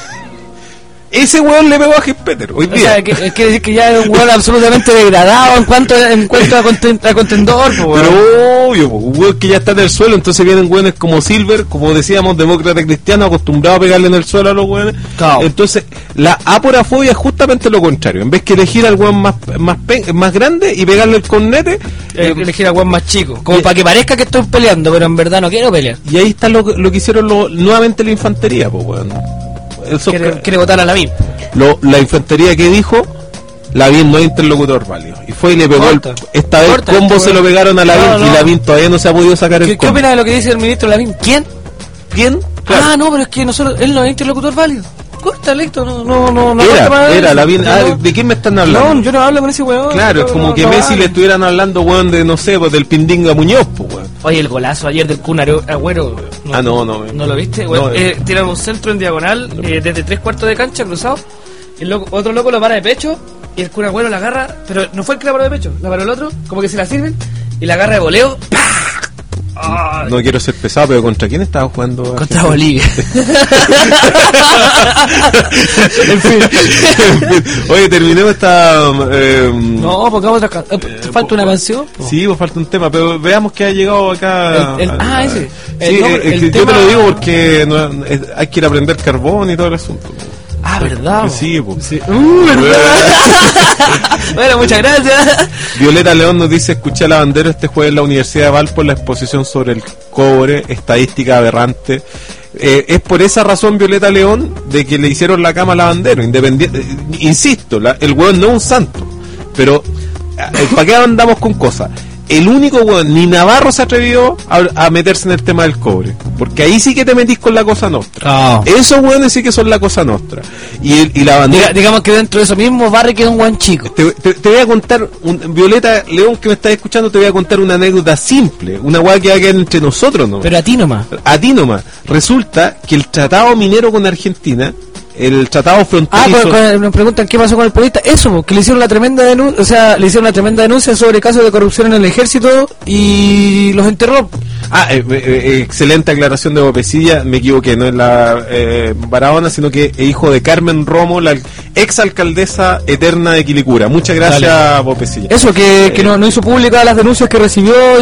Ese weón le pegó a Gimpeter hoy O día. sea, que, es que decir que ya es un weón absolutamente degradado en cuanto en cuanto a, conten- a contendor, po, weón. Pero obvio, po, un weón que ya está en el suelo, entonces vienen weones como Silver, como decíamos, demócrata cristiano, acostumbrado a pegarle en el suelo a los weones. Claro. Entonces, la aporafobia es justamente lo contrario. En vez que elegir al weón más, más, pe- más grande y pegarle el cornete, Eh, eh, elegir a weón más chico. Como y- para que parezca que estoy peleando, pero en verdad no quiero pelear. y ahí está lo, que- lo que hicieron lo- nuevamente la infantería, pues weón. Esos Quiere, ca- quiere votar a la M I P. lo- la infantería que dijo, Lavín no es interlocutor válido. Y fue y le pegó el, Corta. esta vez Corta, combo este se lo weón. pegaron a Lavín No, no. y Lavín todavía no se ha podido sacar el ¿Qué, ¿Qué combo. opina de lo que dice el ministro Lavín? ¿Quién? ¿Quién? Ah, no, pero es que nosotros, él no es interlocutor válido. Corta, listo, no, no, no, no. Era, corta más era eso. Lavín. No, Ah, no. ¿de quién me están hablando? No, yo no hablo con ese weón. Claro, No, es como no, que no Messi vale. le estuvieran hablando, weón, de no sé, pues del Pindinga Muñoz, pues, weón. Oye, el golazo ayer del Kun Aro- Agüero. Ah, no, no. ¿No lo viste? Bueno, No, eh, tiraron un centro en diagonal eh, desde tres cuartos de cancha cruzado. Y el loco- otro loco lo para de pecho. Y el Kun Agüero la agarra. Pero no fue el que la paró de pecho, la paró el otro. Como que se la sirven. Y la agarra de voleo. ¡Pah! no quiero ser pesado, pero ¿contra quién estaba jugando? Contra Argentina? Bolivia. En fin. Oye, terminemos esta... eh, No, porque otra ca- eh, falta una canción. po. Sí, pues falta un tema, pero veamos que ha llegado acá. El- el- al- ah, ese. Sí, El nombre- eh, el yo tema- te lo digo porque no- es- hay que ir a prender carbón y todo el asunto. Ah, ¿verdad? po? Sí, pues. Sí. Uh, ¿verdad? Bueno, muchas gracias. Violeta León nos dice: escuché a Lavandero este jueves en la Universidad de Valpo en la exposición sobre el cobre, estadística aberrante. Eh, es por esa razón, Violeta León, de que le hicieron la cama a Lavandero, independiente. eh, insisto, la- el hueón no es un santo, pero eh, ¿para qué andamos con cosas? El único hueón, ni Navarro se atrevió a, a meterse en el tema del cobre, porque ahí sí que te metís con la cosa nostra. Ah. Esos hueones sí que son la cosa nostra. Y, el- y Lavandero... Diga- digamos que dentro de eso mismo, Barry queda un guan chico. Te, te- te voy a contar, un- Violeta León, que me estás escuchando, te voy a contar una anécdota simple, una hueá que va a quedar entre nosotros, ¿no? Pero a ti nomás. A ti nomás. Resulta que el tratado minero con Argentina, el tratado Ah, fronterizo... con- con- nos preguntan qué pasó con el periodista. Eso, po, que le hicieron la tremenda denuncia, o sea, le hicieron una tremenda denuncia sobre casos de corrupción en el ejército y los enterró. Ah, eh, eh, excelente aclaración de Bopecilla, me equivoqué, no es la eh, Barahona, sino que es hijo de Carmen Romo, la ex alcaldesa eterna de Quilicura. Muchas gracias, Bopecilla. Eso, que, que Eh, no, no hizo públicas las denuncias que recibió y,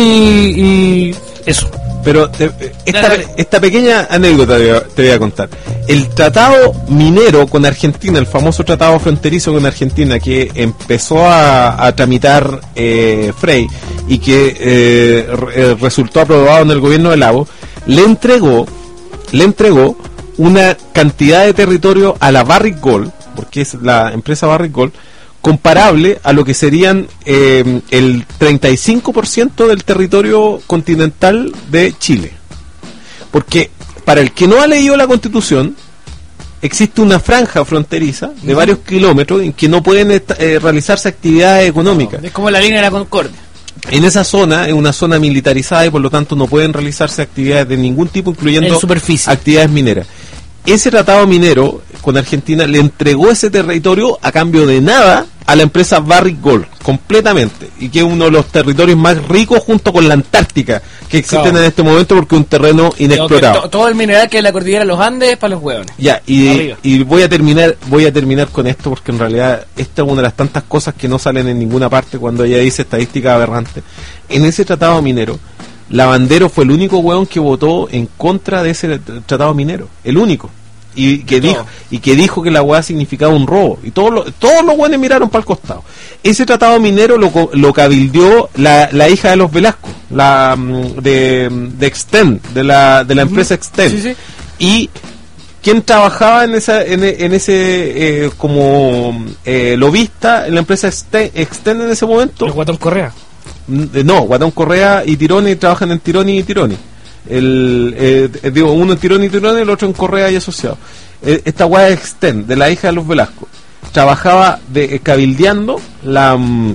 y eso. Pero te- eh, esta, Dale, dale. esta pequeña anécdota te voy a- te voy a contar. El tratado minero con Argentina, el famoso tratado fronterizo con Argentina que empezó a, a tramitar eh, Frei y que eh, re- eh, resultó aprobado en el gobierno de Lago, le entregó, le entregó una cantidad de territorio a la Barrick Gold, porque es la empresa Barrick Gold, comparable a lo que serían eh, el treinta y cinco por ciento del territorio continental de Chile. Porque para el que no ha leído la Constitución, existe una franja fronteriza de Ujú. varios kilómetros en que no pueden esta- eh, realizarse actividades económicas. Es como la línea de la Concordia. En esa zona es una zona militarizada y por lo tanto no pueden realizarse actividades de ningún tipo, incluyendo En superficie. actividades mineras. Ese tratado minero con Argentina le entregó ese territorio a cambio de nada a la empresa Barrick Gold, completamente, y que es uno de los territorios más ricos junto con la Antártica que existen Claro. en este momento porque es un terreno inexplorado. To- todo el mineral que es la cordillera de los Andes es para los hueones. Ya, y, Arriba. y voy a terminar voy a terminar con esto porque en realidad esta es una de las tantas cosas que no salen en ninguna parte cuando ella dice estadística aberrante. En ese tratado minero, Lavandero fue el único hueón que votó en contra de ese tr- tratado minero, el único. Y que Todo. dijo y que dijo que la hueá significaba un robo. Y todos los, todos los hueones miraron para el costado. Ese tratado minero lo, co- lo cabildeó la, la hija de los Velasco, la mm, de, de Extend, de la, de la empresa Extend. Sí, sí. Y quien trabajaba en esa en, e- en ese eh, como eh, lobista en la empresa Extend, Extend en ese momento. El Guatón Correa. Mm, No, Guatón Correa y Tironi trabajan en Tironi y Tironi. El, eh, eh, digo, uno en Tironi y Tironi, el otro en Correa y Asociados. Eh, esta guay Extend, de la hija de los Velasco, trabajaba de eh, cabildeando la mm,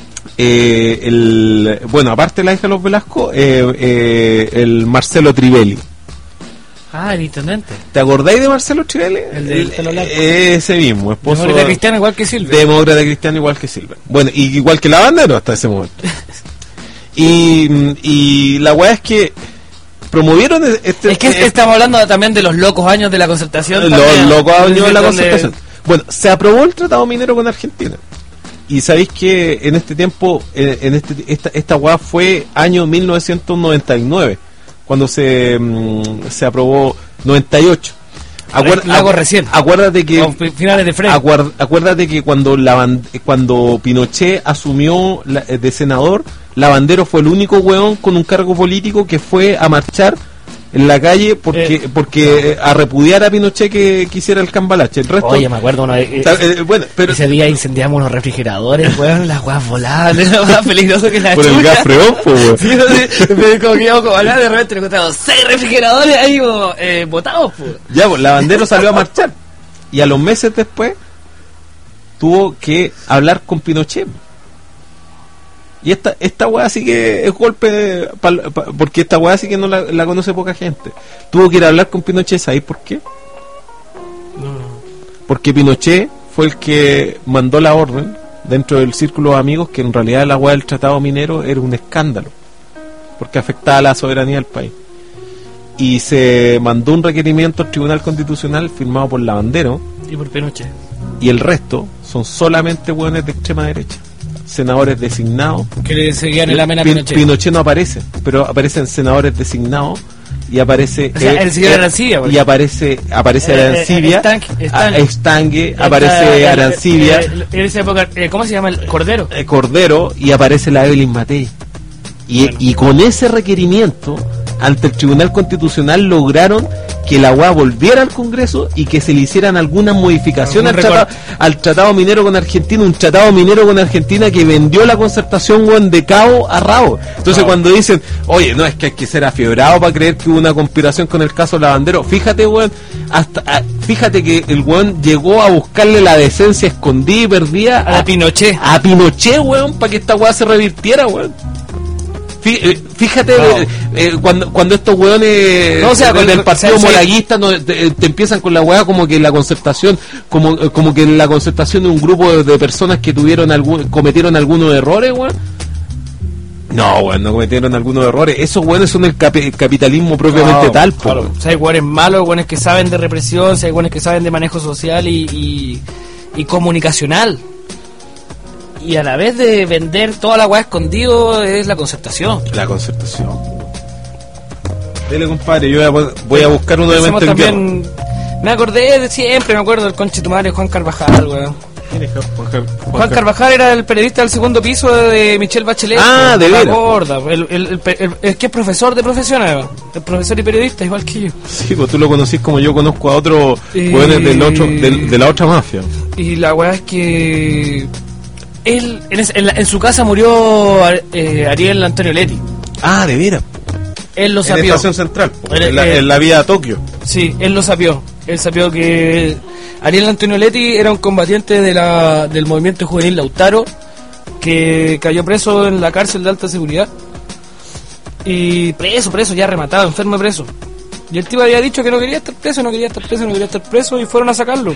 eh, el bueno, aparte de la hija de los Velasco, eh, eh, el Marcelo Trivelli. Ah, el intendente. ¿Te acordáis de Marcelo Trivelli? El del pelo largo. Ese mismo, esposo Demócrata cristiano igual que Silvia. demócrata cristiano igual que Silva. Bueno, y igual que Lavandero hasta ese momento. y, y la weá es que promovieron este Es que este- estamos hablando también de los locos años de la concertación. los también. locos años de la Donde- concertación. Bueno, se aprobó el tratado minero con Argentina. Y sabéis que en este tiempo, en, en este, esta, esta weá fue año mil novecientos noventa y nueve, cuando se, mm, se aprobó noventa y ocho. Acuer- Lo hago acu- recién. Acuérdate que Con fi- finales de Frey. Acuer- acuérdate que cuando Lavan- cuando Pinochet asumió la- de senador, Lavandero fue el único weón con un cargo político que fue a marchar en la calle porque Eh, porque eh, a repudiar a Pinochet que quisiera el cambalache. El resto, Oye, me acuerdo una vez. eh, ta- eh, bueno, pero ese día incendiamos los refrigeradores, weón, las weas volaban, era más peligroso que la por el chucha. gas freón, po, weón. Sí, no sé, pero como que íbamos como a hablar, de repente nos encontramos seis refrigeradores ahí como, eh, botados, pues. Ya, pues, Lavandero salió a marchar y a los meses después tuvo que hablar con Pinochet. Y esta esta weá sí que es golpe, pal- pa- porque esta weá sí que no la, la conoce poca gente. Tuvo que ir a hablar con Pinochet, ¿sabéis por qué? Porque Pinochet fue el que mandó la orden dentro del círculo de amigos que en realidad la weá del tratado minero era un escándalo. porque afectaba a la soberanía del país. Y se mandó un requerimiento al Tribunal Constitucional firmado por Lavandero, Y por Pinochet. y el resto son solamente hueones de extrema derecha, senadores designados. Que le seguían en la mena a Pin- Pinochet. Pinochet no aparece, pero aparecen senadores designados y aparece O sea, el señor Arancibia, por y aparece aparece Eh, eh, Arancibia, Estanque, a- Estanque. Estanque, Esta- aparece eh, Arancibia, eh, En esa época, eh, ¿cómo se llama? El Cordero. eh, Cordero, y aparece la Evelyn Matei. Y, Bueno. y con ese requerimiento ante el Tribunal Constitucional lograron que la U A volviera al Congreso y que se le hicieran algunas modificaciones al Algún tratado, al tratado minero con Argentina, un tratado minero con Argentina que vendió la concertación, weón, de cabo a rabo. Entonces Rabo. cuando dicen, oye, no, es que hay que ser afiebrado para creer que hubo una conspiración con el caso Lavandero, fíjate, weón, hasta, a- fíjate que el weón llegó a buscarle la decencia escondida y perdida A la Pinochet. a Pinochet, weón, para que esta weá se revirtiera, weón. Fí- eh, Fíjate, No. eh, eh, cuando cuando estos weones No, o sea, del con- partido o sea, sí. moraguista no, te, te empiezan con la weá como que la concertación, como eh, como que la concertación de un grupo de, de personas que tuvieron algún, cometieron algunos errores, weón. No, weón, no cometieron algunos errores. Esos weones son el capi- capitalismo propiamente No, tal, po, claro. weón. O sea, hay hueones malos, hueones que saben de represión, hay hueones que saben de manejo social y, y, y comunicacional. Y a la vez de vender toda la hueá escondido es la concertación. La concertación. Dele, compadre, yo voy a, voy a buscar uno de Pensemos mente en guerra. también, me acordé de siempre, me acuerdo del conche tu madre Juan Carvajal, weón. ¿Quién es Juan Car- Juan Juan Car- Carvajal era el periodista del segundo piso de Michelle Bachelet. Ah, de la veras. gorda, el, el, el, el- es que es profesor de profesión, además. Es profesor y periodista, igual que yo. Sí, pues tú lo conocís como yo conozco a otros Eh, weones del otro, del- de la otra mafia. Y la weá es que él, en, ese- en la- en su casa murió eh, Ariel Antonio Leti. Ah, de veras. Él lo En la sapió. estación central, po, Eh, en, la, eh, en la vía a Tokio. Sí, él lo sapió. Él sapió que Ariel Antonio Leti era un combatiente de la, del movimiento juvenil Lautaro, que cayó preso en la cárcel de alta seguridad. Y preso, preso, ya rematado, enfermo de preso. Y el tipo había dicho que no quería estar preso, no quería estar preso, no quería estar preso, y fueron a sacarlo.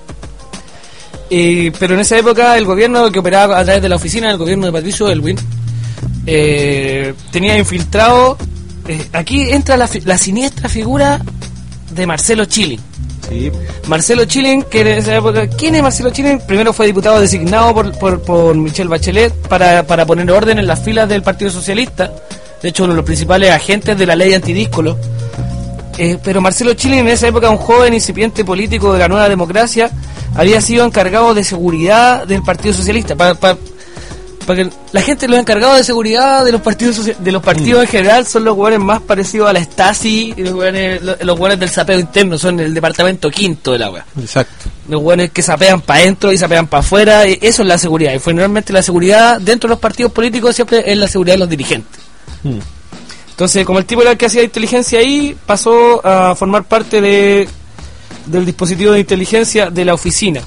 Eh, pero en esa época el gobierno que operaba a través de la oficina del gobierno de Patricio Elwin eh, tenía infiltrado. eh, aquí entra la, fi- la siniestra figura de Marcelo Chilin. Sí. Marcelo Chilin, que en esa época, ¿quién es Marcelo Chilin? Primero fue diputado designado por, por, por Michelle Bachelet para, para poner orden en las filas del Partido Socialista. De hecho, uno de los principales agentes de la ley antidíscolo. Eh, pero Marcelo Chilin, en esa época un joven incipiente político de la Nueva Democracia, había sido encargado de seguridad del Partido Socialista. Para que la gente, los encargados de seguridad de los partidos socia- de los partidos en general son los hueones más parecidos a la Stasi, y los hueones, los, los hueones del sapeo interno, son el departamento quinto de la wea. Exacto. Los hueones que sapean para adentro y sapean para afuera, y eso es la seguridad. Y fue normalmente la seguridad dentro de los partidos políticos, siempre es la seguridad de los dirigentes. Mm. Entonces, como el tipo era el que hacía inteligencia ahí, pasó a formar parte de del dispositivo de inteligencia de la oficina.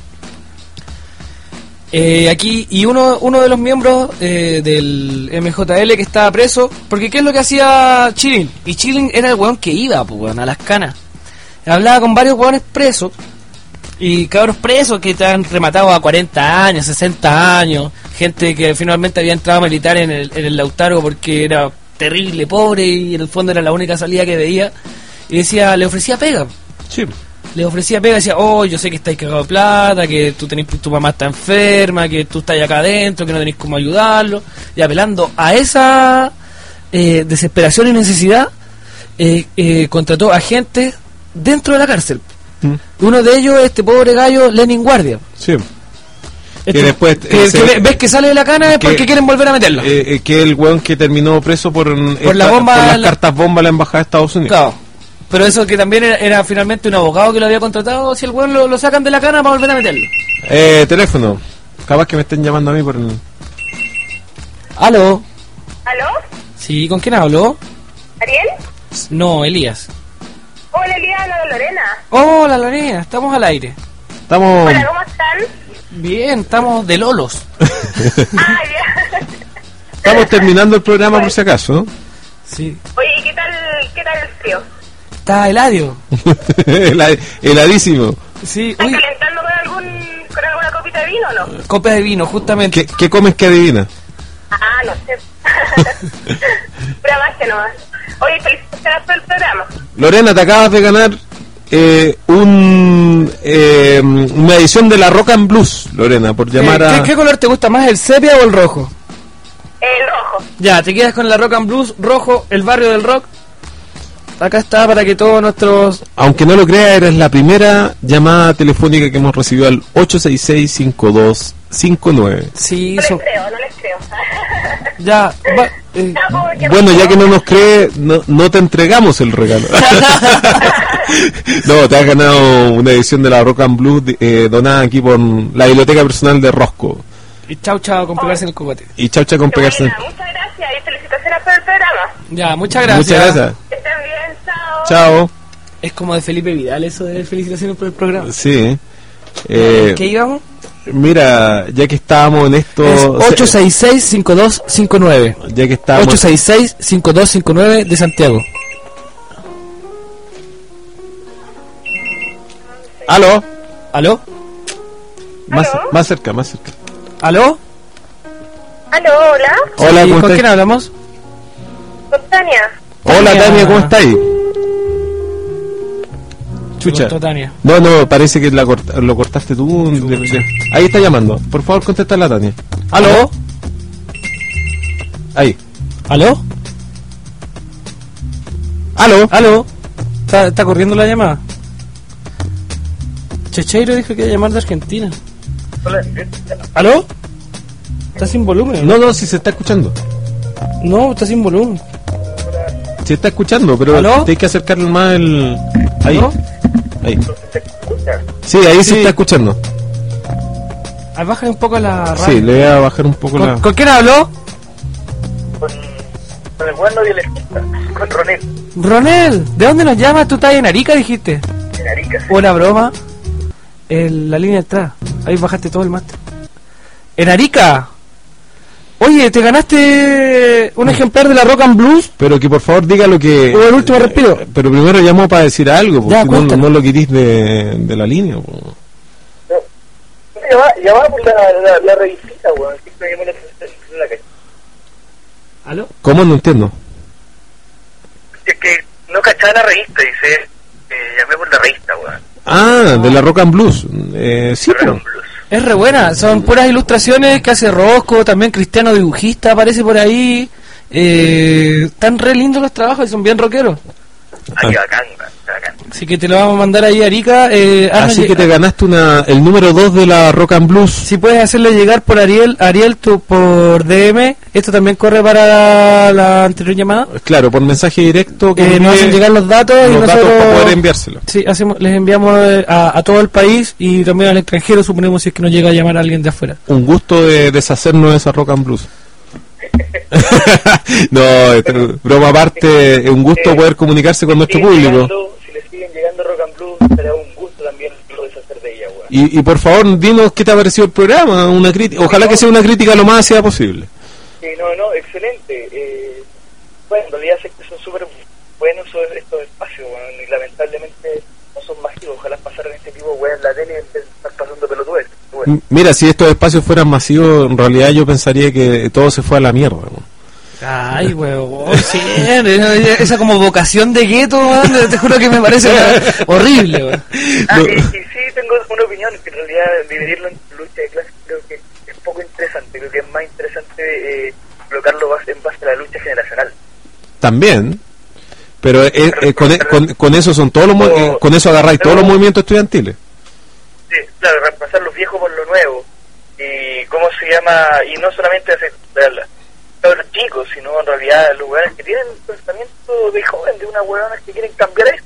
Eh, aquí, y uno uno de los miembros eh, del M J L que estaba preso, porque ¿qué es lo que hacía Chilin? Y Chilin era el weón que iba, pues, weón, a las canas. Hablaba con varios weones presos, y cabros presos que estaban rematados a cuarenta años, sesenta años, gente que finalmente había entrado a militar en el, en el Lautaro porque era terrible, pobre, y en el fondo era la única salida que veía, y decía, le ofrecía pega. Sí. Le ofrecía pega, decía, oh, yo sé que estáis cagados de plata, que tú tenés, tu mamá está enferma, que tú estás acá adentro, que no tenéis cómo ayudarlo. Y apelando a esa eh, desesperación y necesidad, eh, eh, contrató agentes dentro de la cárcel. Mm. Uno de ellos es este pobre gallo Lenin Guardia. Sí. Este- Que después, que- ese- que ve- ves que sale de la cana es que- porque quieren volver a meterlo. Eh, eh, que el weón que terminó preso por, Por la bomba por las en la- cartas bomba a la embajada de Estados Unidos. Claro. Pero eso que también era, era finalmente un abogado que lo había contratado, si el weón lo, lo sacan de la cana para volver a meterlo. Eh, teléfono. Capaz que me estén llamando a mí por el... ¿Aló? ¿Aló? Sí, ¿con quién hablo? ¿Ariel? No, Elías. Hola, Eliana de Lorena. Hola, Lorena, estamos al aire. Estamos... Hola, ¿cómo están? Bien, estamos de lolos. Ah, ya. Estamos terminando el programa por si acaso, ¿no? Sí. Oye, ¿y qué tal, qué tal el frío? Está Eladio. Hela- Heladísimo. Sí, ¿Estás uy, calentando con, algún, con alguna copita de vino o no? copa de vino, justamente. ¿Qué, qué comes que adivina? Ah, no sé. Pero pura magia nomás. Oye, felicitaciones por el programa. Lorena, te acabas de ganar eh, un eh, una edición de la Rock and Blues, Lorena, por llamar Eh, a... ¿qué, ¿Qué color te gusta más, el sepia o el rojo? El rojo. Ya, te quedas con la Rock and Blues rojo, el barrio del rock. Acá está para que todos nuestros... Aunque no lo creas, eres la primera llamada telefónica que hemos recibido al ocho seis seis, cinco dos cinco nueve. Sí, No son... les creo, no les creo. Ya, va, eh, No, porque Bueno, ya que no nos cree, no, no te entregamos el regalo. No, te has ganado una edición de la Rock and Blues eh, donada aquí por la biblioteca personal de Rosco. y chau chau con pegarse en el cocote. Y chau chau con Qué pegarse. buena, muchas gracias y felicitaciones por el programa. Ya, muchas gracias. Muchas gracias. Que estén bien, chao. Chao. Es como de Felipe Vidal eso de felicitaciones por el programa. Sí. Eh, ¿Qué íbamos? mira, ya que estábamos en esto... Es ocho seis seis, cinco dos cinco nueve. Ya que estábamos... ocho seis seis, cinco dos cinco nueve de Santiago. ¿Aló? ¿Aló? Más, ¿Aló? más cerca, más cerca. ¿Aló? Aló, hola. Hola, Sí, ¿cómo ¿con estáis? quién hablamos? Con Tania. Hola, Tania. Tania, ¿cómo estáis? Chucha. Cortó Tania. No, no, parece que la corta- lo cortaste tú. de- de- Ahí está llamando. Por favor, contesta la Tania. ¿Aló? Ahí. ¿Aló? ¿Aló? ¿Aló? ¿Está, está corriendo la llamada? Checheiro dijo que iba a llamar de Argentina. ¿Aló? Está sin volumen. No, no, si se está escuchando. No, está sin volumen. Se está escuchando, pero ¿Aló? tienes que acercarle más el... Ahí. ¿Aló? Ahí. Sí, ahí se Sí. está escuchando. Ah, bájale un poco la radio. Sí, le voy a bajar un poco la... ¿Con, ¿Con quién habló? Con, con el bueno violetista, con Ronel, Ronel, ¿de dónde nos llamas? ¿Tú estás en Arica, dijiste? en Arica. sí. Una broma. En la línea de atrás. Ahí bajaste todo el máster. En Arica. Oye, ¿te ganaste un ejemplar de la Rock and Blues? Pero que por favor diga lo que... O el último respiro. Eh, Pero primero llamó para decir algo, porque Ya, si no, cuéntalo. no lo quitís de, de la línea. Po. Ya va, ya va por la, la, la revisita, weón. Siempre llamó la atención en la calle. ¿Aló? ¿Cómo? No entiendo. Es que no cachaba la revista, dice. Eh, llamé por la revista, weón. Ah, de la Rock and Blues. Eh, sí, Rock po. and Blues. Es re buena, son puras ilustraciones que hace Rosco, también Cristiano Dibujista aparece por ahí. Eh, están re lindos los trabajos y son bien rockeros. Ah, qué bacán, weón, qué bacán. Así que te lo vamos a mandar ahí a Arica. Eh, haznos Así que lleg- te ganaste una, el número dos de la Rock and Blues. Si puedes hacerle llegar por Ariel, Ariel tú por D M, esto también corre para la anterior llamada. Claro, por mensaje directo que Eh, nos hacen llegar los datos y los datos nosotros para poder enviárselo. sí, hacemos, les enviamos eh, a, a todo el país y también al extranjero, suponemos si es que nos llega a llamar a alguien de afuera. Un gusto de deshacernos de esa Rock and Blues. No, esto- broma aparte, es un gusto Eh, poder comunicarse con nuestro Siguen público. llegando- si le siguen llegando Rock and Blues, será un gusto también lo deshacer de ella, weón. Y, y por favor, dinos qué te ha parecido el programa, una crítica, ojalá que sea una crítica lo más ácida posible. Sí, no, no, excelente. Eh, bueno, en realidad sé que son súper buenos esos- estos espacios, weón, y lamentablemente no son masivos. Ojalá pasaran este tipo, weón, en la tele en vez de estar pasando pelotudes. Bueno, M- Mira, si estos espacios fueran masivos, en realidad yo pensaría que todo se fue a la mierda. ¿No? Ay, huevón, sí, esa esa como vocación de gueto, weón, te juro que me parece horrible, weón. ah, No. y, y sí tengo una opinión, que en realidad dividirlo en lucha de clases creo que es poco interesante. Creo que es más interesante eh, colocarlo base- en base a la lucha generacional. También, pero eh, eh, con, con- con eso son todos los mo- eh, con eso agarráis todos los movimientos estudiantiles. Sí, claro, reemplazar los viejos por lo nuevo. Y cómo se llama, y no solamente hacer la- todos los chicos, sino en realidad los hueones que tienen pensamiento de joven, de unas hueonas que quieren cambiar esto.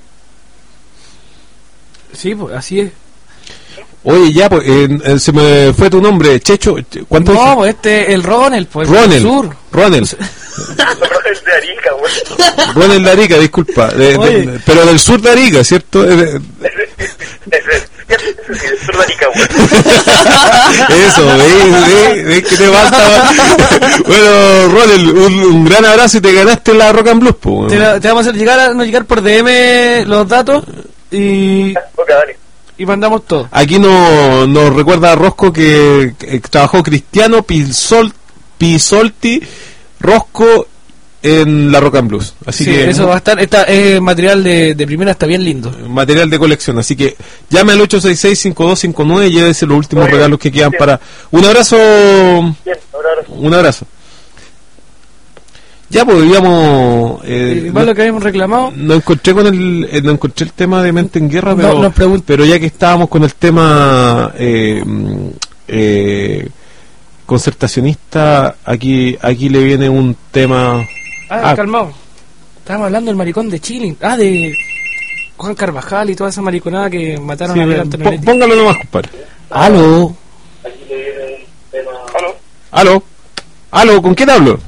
Sí, pues así es. Oye, ya, pues, eh, eh, se me fue tu nombre, Checho. ¿Cuánto No, dije? pues este, el Ronel, pues, Ronel. del sur. Ronel. Es de Arica, weón. Ronel de Arica, disculpa. De- de- Oye. pero del sur de Arica, ¿cierto? Eh, de- Es de sur de Arica, weón. Eso, ve, ve, ve que te falta. Bueno, Ronel, un, un gran abrazo y te ganaste la Rock and Blues, po, weón. Te, la- te vamos a hacer llegar, a, no, llegar por D M los datos y, Ok, dale. y mandamos todo. Aquí nos no recuerda Rosco que, que trabajó Cristiano Pisol, Pisolti, Rosco en la Rock and Blues. Así Sí, que eso va a estar, esta es material de, de primera, está bien lindo. material de colección. Así que llame al ocho seis seis, cinco dos cinco nueve y llévese los últimos Oye, regalos que quedan bien. para... Un abrazo, Bien, ahora ahora- un abrazo. Ya podríamos... Eh, Igual no, lo que habíamos reclamado. no encontré con el eh, no encontré el tema de Mente en Guerra, No, pero, nos pregun- pero ya que estábamos con el tema eh, mm, eh, concertacionista, aquí aquí le viene un tema... Ah, Ah. calmado. Estábamos hablando del maricón de Chile. Ah, de Juan Carvajal y toda esa mariconada que mataron Sí, a Miguel po- Antonelli. póngalo nomás, compadre. Aló. ¿Aló? Aló, aló, ¿con quién hablo?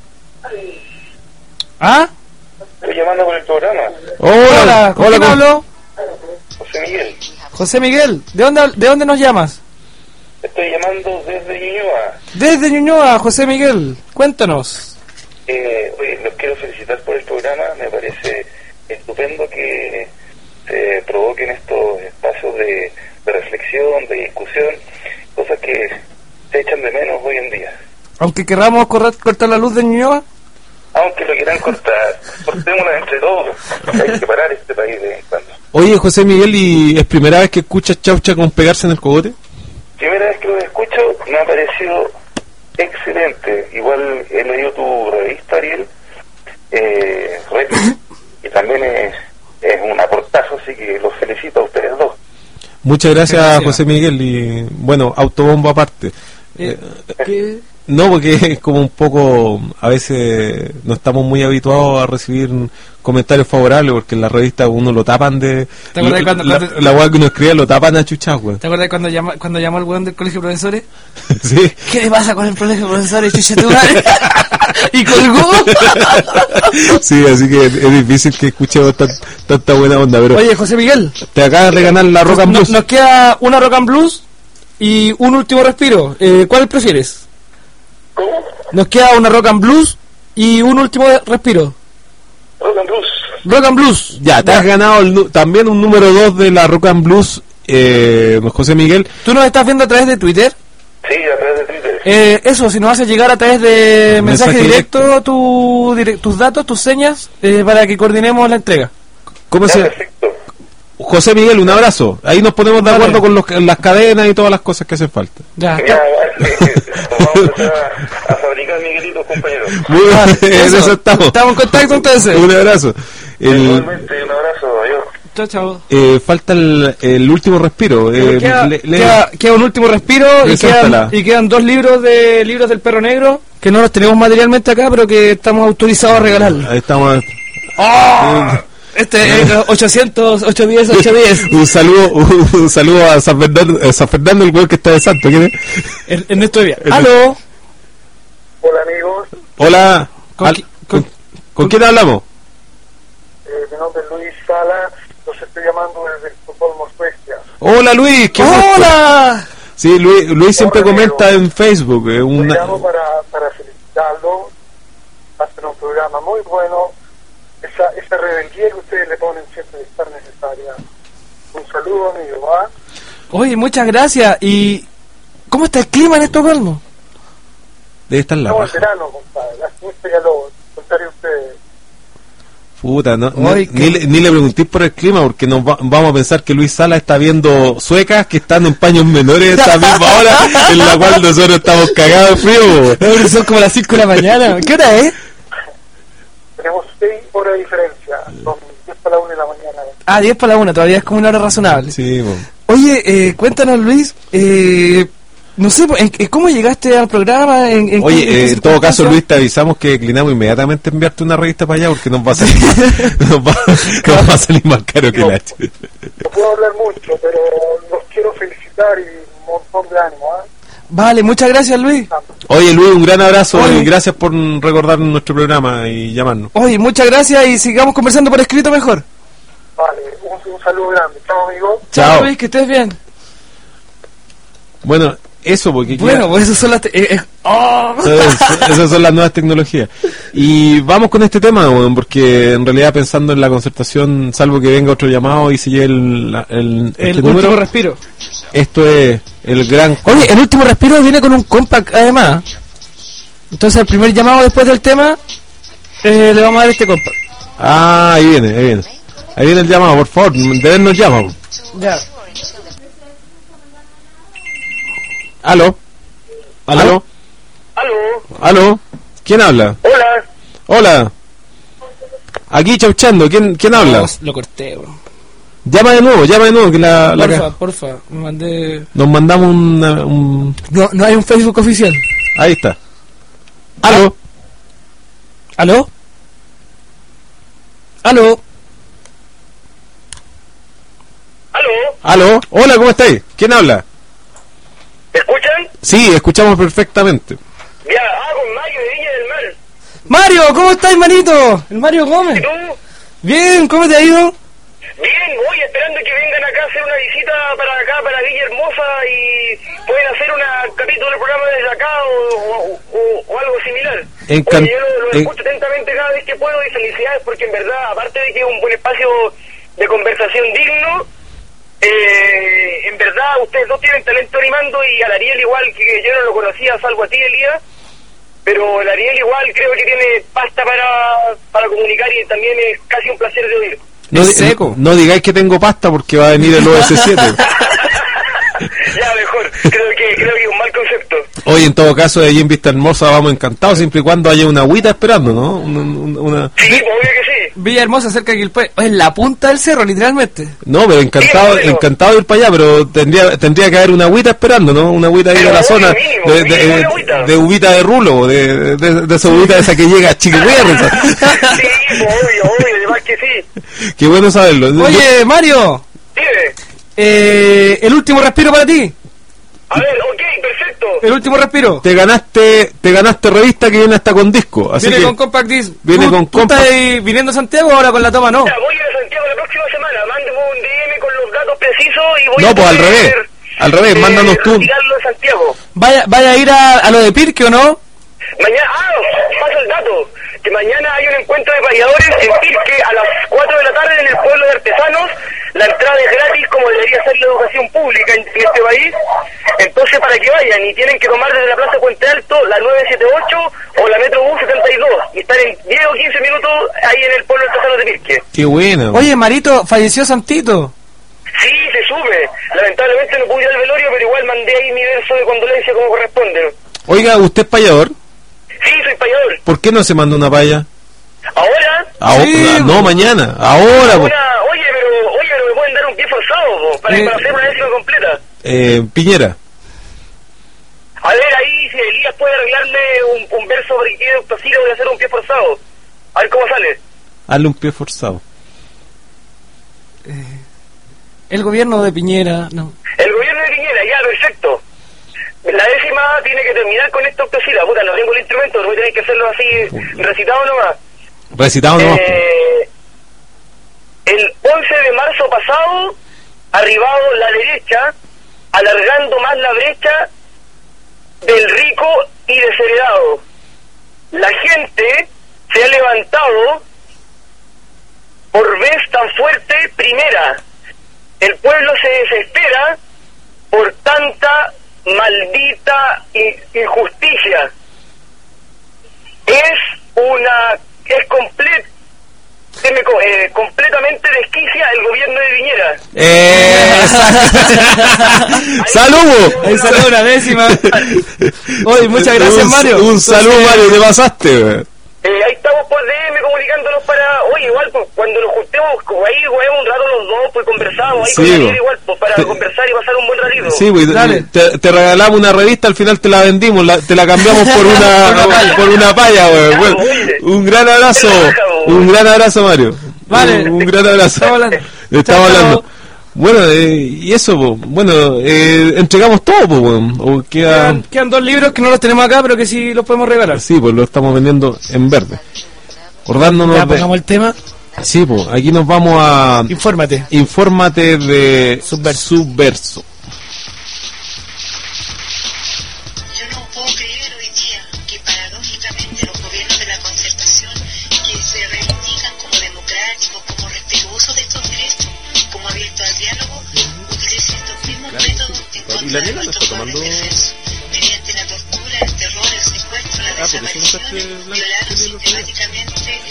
¿Ah? Estoy llamando por el programa. Hola, ¿con quién ¿cómo- hablo? José Miguel. José Miguel. ¿De dónde, ¿De dónde nos llamas? Estoy llamando desde Ñuñoa. Desde Ñuñoa, José Miguel. Cuéntanos. Eh, oye, los quiero felicitar por el programa. Me parece estupendo que se provoquen estos espacios de, de reflexión, de discusión, cosas que se echan de menos hoy en día. Aunque querramos correr- cortar la luz de Ñuñoa. Aunque lo quieran cortar, cortémosla entre todos. Hay que parar este país de vez en cuando. Oye, José Miguel, ¿y es primera vez que escuchas Chaucha con pegarse en el cogote? Primera vez que lo escucho, me ha parecido excelente. Igual he leído tu revista, Ariel, eh, Repli, y también es, es un aportazo, así que los felicito a ustedes dos. Muchas gracias, Gracias. José Miguel, y bueno, autobombo aparte. Eh, Eh, ¿qué? No, porque es como un poco, a veces no estamos muy habituados a recibir comentarios favorables, porque en la revista uno lo tapan de... ¿Te acuerdas la- cuando- la, cuando- la weá que uno escribe lo tapan a chuchas, weón. ¿Te acuerdas cuando, llama, cuando llamó el weón del colegio de profesores? Sí. ¿Qué le pasa con el colegio de profesores, chucha tu madre? Y colgó. Sí, así que es, es difícil que escuchemos tan- tanta buena onda, pero Oye, José Miguel, te acabas de ganar la Rock and nos, Blues. nos queda una Rock and Blues y un último respiro. Eh, ¿Cuál prefieres? ¿Cómo? Nos queda una Rock and Blues y un último respiro. Rock and Blues. Rock and Blues. Ya, te has ganado el nu- también un número dos de la Rock and Blues, eh, José Miguel. ¿Tú nos estás viendo a través de Twitter? Sí, a través de Twitter. Eh, eso, si nos haces llegar a través de mensaje, Mensaje directo, tu, dire- tus datos, tus señas, eh, para que coordinemos la entrega. ¿Cómo Ya, se...? perfecto. José Miguel, un abrazo. Ahí nos ponemos de Vale. acuerdo con los, las cadenas y todas las cosas que hacen falta. Ya, Ya, vale. Vamos a empezar a, a fabricar Miguelitos, compañeros. Muy bien, en eso. eso estamos. Estamos en contacto entonces. Un abrazo. El, Igualmente, un abrazo, adiós. Chao, chao. eh, falta el, el último respiro. Eh, queda, le- le- queda- queda un último respiro y Preséntala. quedan, y quedan dos libros de libros del Perro Negro que no los tenemos materialmente acá, pero que estamos autorizados a regalar. Ahí estamos. Este es ochocientos, ochocientos diez, ochocientos diez. Un saludo, un, un saludo a San Fernando, a San Fernando, el güey que está de santo. ¿Quién es? En, en esto de bien. El- ¿Aló? Hola, amigos. Hola. ¿Con Al- qui- ¿con, con- con quién hablamos? Eh, mi nombre es Luis Sala. Los estoy llamando desde Estocolmo, Suecia. Hola Luis. ¿qué gusto. ¡Hola! Sí, Luis, Luis siempre Hola, comenta amigo. en Facebook. eh, Lo una- llamo para, para felicitarlo. Hacen un programa muy bueno. Esa, esa rebeldía que ustedes le ponen siempre es tan necesaria. Un saludo, amigo. ¿ah? Oye, muchas gracias. ¿Y cómo está el clima en Estocolmo? Debe estar la Estamos en raja. verano, compadre. Hace mucho calor. Contrario a ustedes. Puta, no, no- Ay, ni, qué- le, ni le preguntéis por el clima porque nos va- vamos a pensar que Luis Sala está viendo suecas que están en paños menores esta misma hora en la cual nosotros estamos cagados de frío. No, son como las cinco de la mañana. ¿Qué hora es? Tenemos seis horas de diferencia. Son diez para la una de la mañana. Ah, diez para la una, todavía es como una hora razonable. Sí, po. Oye, eh, cuéntanos, Luis, eh, no sé, ¿en, en cómo llegaste al programa? ¿En, en qué- en Oye, qué eh, en todo caso, circunstancias? Luis, te avisamos que declinamos inmediatamente enviarte una revista para allá porque nos va a salir, nos va, nos va a salir más caro que la H. No puedo hablar mucho, pero los quiero felicitar y un montón de ánimo. ¿ah? Vale, muchas gracias, Luis. Oye, Luis, un gran abrazo Oye. y gracias por recordar nuestro programa y llamarnos. Oye, muchas gracias y sigamos conversando por escrito mejor. Vale, un, un saludo grande. Chao, amigo. Chao. Luis, que estés bien. Bueno, eso porque Bueno, pues esas son las... te- eh, eh, ¡oh! Esas esas son las nuevas tecnologías. Y vamos con este tema, weón, porque en realidad pensando en la concertación, salvo que venga otro llamado y se lleve el, la- el, este El número, último respiro. esto es el gran... Oye, el último respiro viene con un compact además. Entonces el primer llamado después del tema Eh, le vamos a dar este compa. Ah, ahí viene, ahí viene. Ahí viene el llamado, por favor, de él nos llama. Ya. ¿Aló? ¿Aló? Aló. ¿Aló? ¿Quién habla? Hola. Hola. Aquí chauchando, ¿quién, quién habla? No, lo corté, bro. Llama de nuevo, llama de nuevo, que la, la Porfa, ca- porfa. Me mandé. nos mandamos una, un... No, no hay un Facebook oficial. Ahí está. ¿Aló? ¿Aló? ¿Aló? Aló. ¿Aló? Hola, ¿cómo estáis? ¿Quién habla? ¿Me escuchan? Sí, escuchamos perfectamente. Ya, ah, con Mario de Viña del Mar. Mario, ¿cómo estás, manito? El Mario ¿Y Gómez. tú? Bien, ¿cómo te ha ido? Bien, voy esperando que vengan acá a hacer una visita para acá, para Villa Hermosa, y pueden hacer un capítulo del programa desde acá o, o, o, o algo similar. Encan- Oye, yo lo, lo en- escucho atentamente cada vez que puedo y felicidades porque en verdad, aparte de que es un buen espacio de conversación digno, eh, en verdad ustedes dos tienen talento animando y al Ariel igual, que yo no lo conocía, salvo a ti, Elías, pero el Ariel igual creo que tiene pasta para, para comunicar y también es casi un placer de oír. No, Es di- seco. no digáis que tengo pasta porque va a venir el O S siete. Ya, mejor. Creo que creo que es un mal concepto. Hoy, en todo caso, de allí en Vista Hermosa vamos encantados, siempre y cuando haya una agüita esperando, ¿no? Una, una- una- Sí, pues, obvio que sí. Villa Hermosa, cerca de Quilpué. Es la punta del cerro, literalmente. No, pero encantado, Sí, bueno. encantado de ir para allá, pero tendría tendría que haber una agüita esperando, ¿no? Una agüita ahí de Pero la obvio, zona, mínimo, de, mínimo de, una agüita. de uvita de rulo, de, de, de esa uvita esa que llega a Chiquilhuerre. Sí, pues, obvio, obvio, además que sí. Qué bueno saberlo. Oye, Mario, Dime. eh, el último respiro para ti. A ver, ok, perfecto. El último respiro. Te ganaste, te ganaste revista que viene hasta con disco, así Viene que con Compact Disc. viene ¿Tú- con tú Compact- estás ahí viniendo a Santiago ahora con la toma, no? Ya, voy a Santiago la próxima semana. Mándeme un D M con los datos precisos y voy No, a pues, al poder, revés. Al revés, eh, mándanos tú. retirarlo en Santiago. Vaya, vaya a ir a, a lo de Pirque, ¿o no? Mañana, ah, paso el dato, que mañana hay un encuentro de payadores en Pirque a las cuatro de la tarde en el pueblo de Artesanos. La entrada es gratis, como debería ser la educación pública en, en este país. Entonces, para que vayan, y tienen que tomar desde la Plaza Puente Alto la nueve setenta y ocho o la Metrobús setenta y dos, y estar en diez o quince minutos ahí en el pueblo de Artesanos de Pirque. Qué buena. Oye, Marito, falleció Santito. Sí, se sube. Lamentablemente no pude ir al velorio, pero igual mandé ahí mi verso de condolencia como corresponde. Oiga, ¿usted es payador? Sí, soy payador. ¿Por qué no se manda una paya? Ahora, Ahora, Sí, no, po. mañana, ahora, po. ahora, oye, pero, oye, pero me pueden dar un pie forzado, po, para, Eh. para hacer una décima completa. Eh, Piñera. A ver, ahí, si Elías puede arreglarme un, un verso porque quiero doctor Ciro, voy a hacer un pie forzado. A ver cómo sale. Hazle un pie forzado. El gobierno de Piñera, no. El gobierno de Piñera, ya, perfecto. La décima tiene que terminar con esta octosila. Puta, no tengo el instrumento, voy a tener que hacerlo así, recitado nomás. Recitado nomás. po. Eh, el once de marzo pasado, arribado la derecha, alargando más la brecha del rico y desheredado. La gente se ha levantado por vez tan fuerte primera. El pueblo se desespera por tanta maldita in- injusticia. Es una, es complet, se me co- eh, completamente desquicia el gobierno de Piñera. Eh, ¡Saludo! Ahí salió una décima. Oye, muchas gracias, Un- Mario. Un saludo, Entonces, Mario, te pasaste, weón. Eh, ahí estamos por D M comunicándonos para, oye, igual pues, cuando nos juntemos, como ahí juguemos un rato los dos, pues conversamos ahí Sí, con bo. Daniel igual, pues para Te- conversar y pasar un buen ratito. Sí, pues, Dale. te, te regalamos una revista, al final te la vendimos, la- te la cambiamos por una por una palla, weón. Ya, Bueno, oye. un gran abrazo, Te la baja, weón. un gran abrazo, Mario. Vale. un, un gran abrazo. Estamos hablando. Estamos Chao, chao. hablando. Bueno, eh, y eso, po. Bueno, eh, entregamos todo, po, weón. O queda... Quedan, quedan dos libros que no los tenemos acá, pero que sí los podemos regalar. Sí, pues lo estamos vendiendo en verde. Acordándonos Ya de... pongamos el tema. Sí, pues aquí nos vamos a... Infórmate. Infórmate de Subverso. Subverso. Yo no puedo creer hoy día que paradójicamente los gobiernos de la concertación que se reivindican como democráticos, como respetuosos de estos derechos, como abiertos al diálogo, utilicen estos mismos métodos en ¿Y contra la de nena no nuestros está tomando- pueblos indefensos, mediante la tortura, el terror, el secuestro, la Ah, porque si no desaparición, sacaste blanco, violaron ¿qué libro fue? sistemáticamente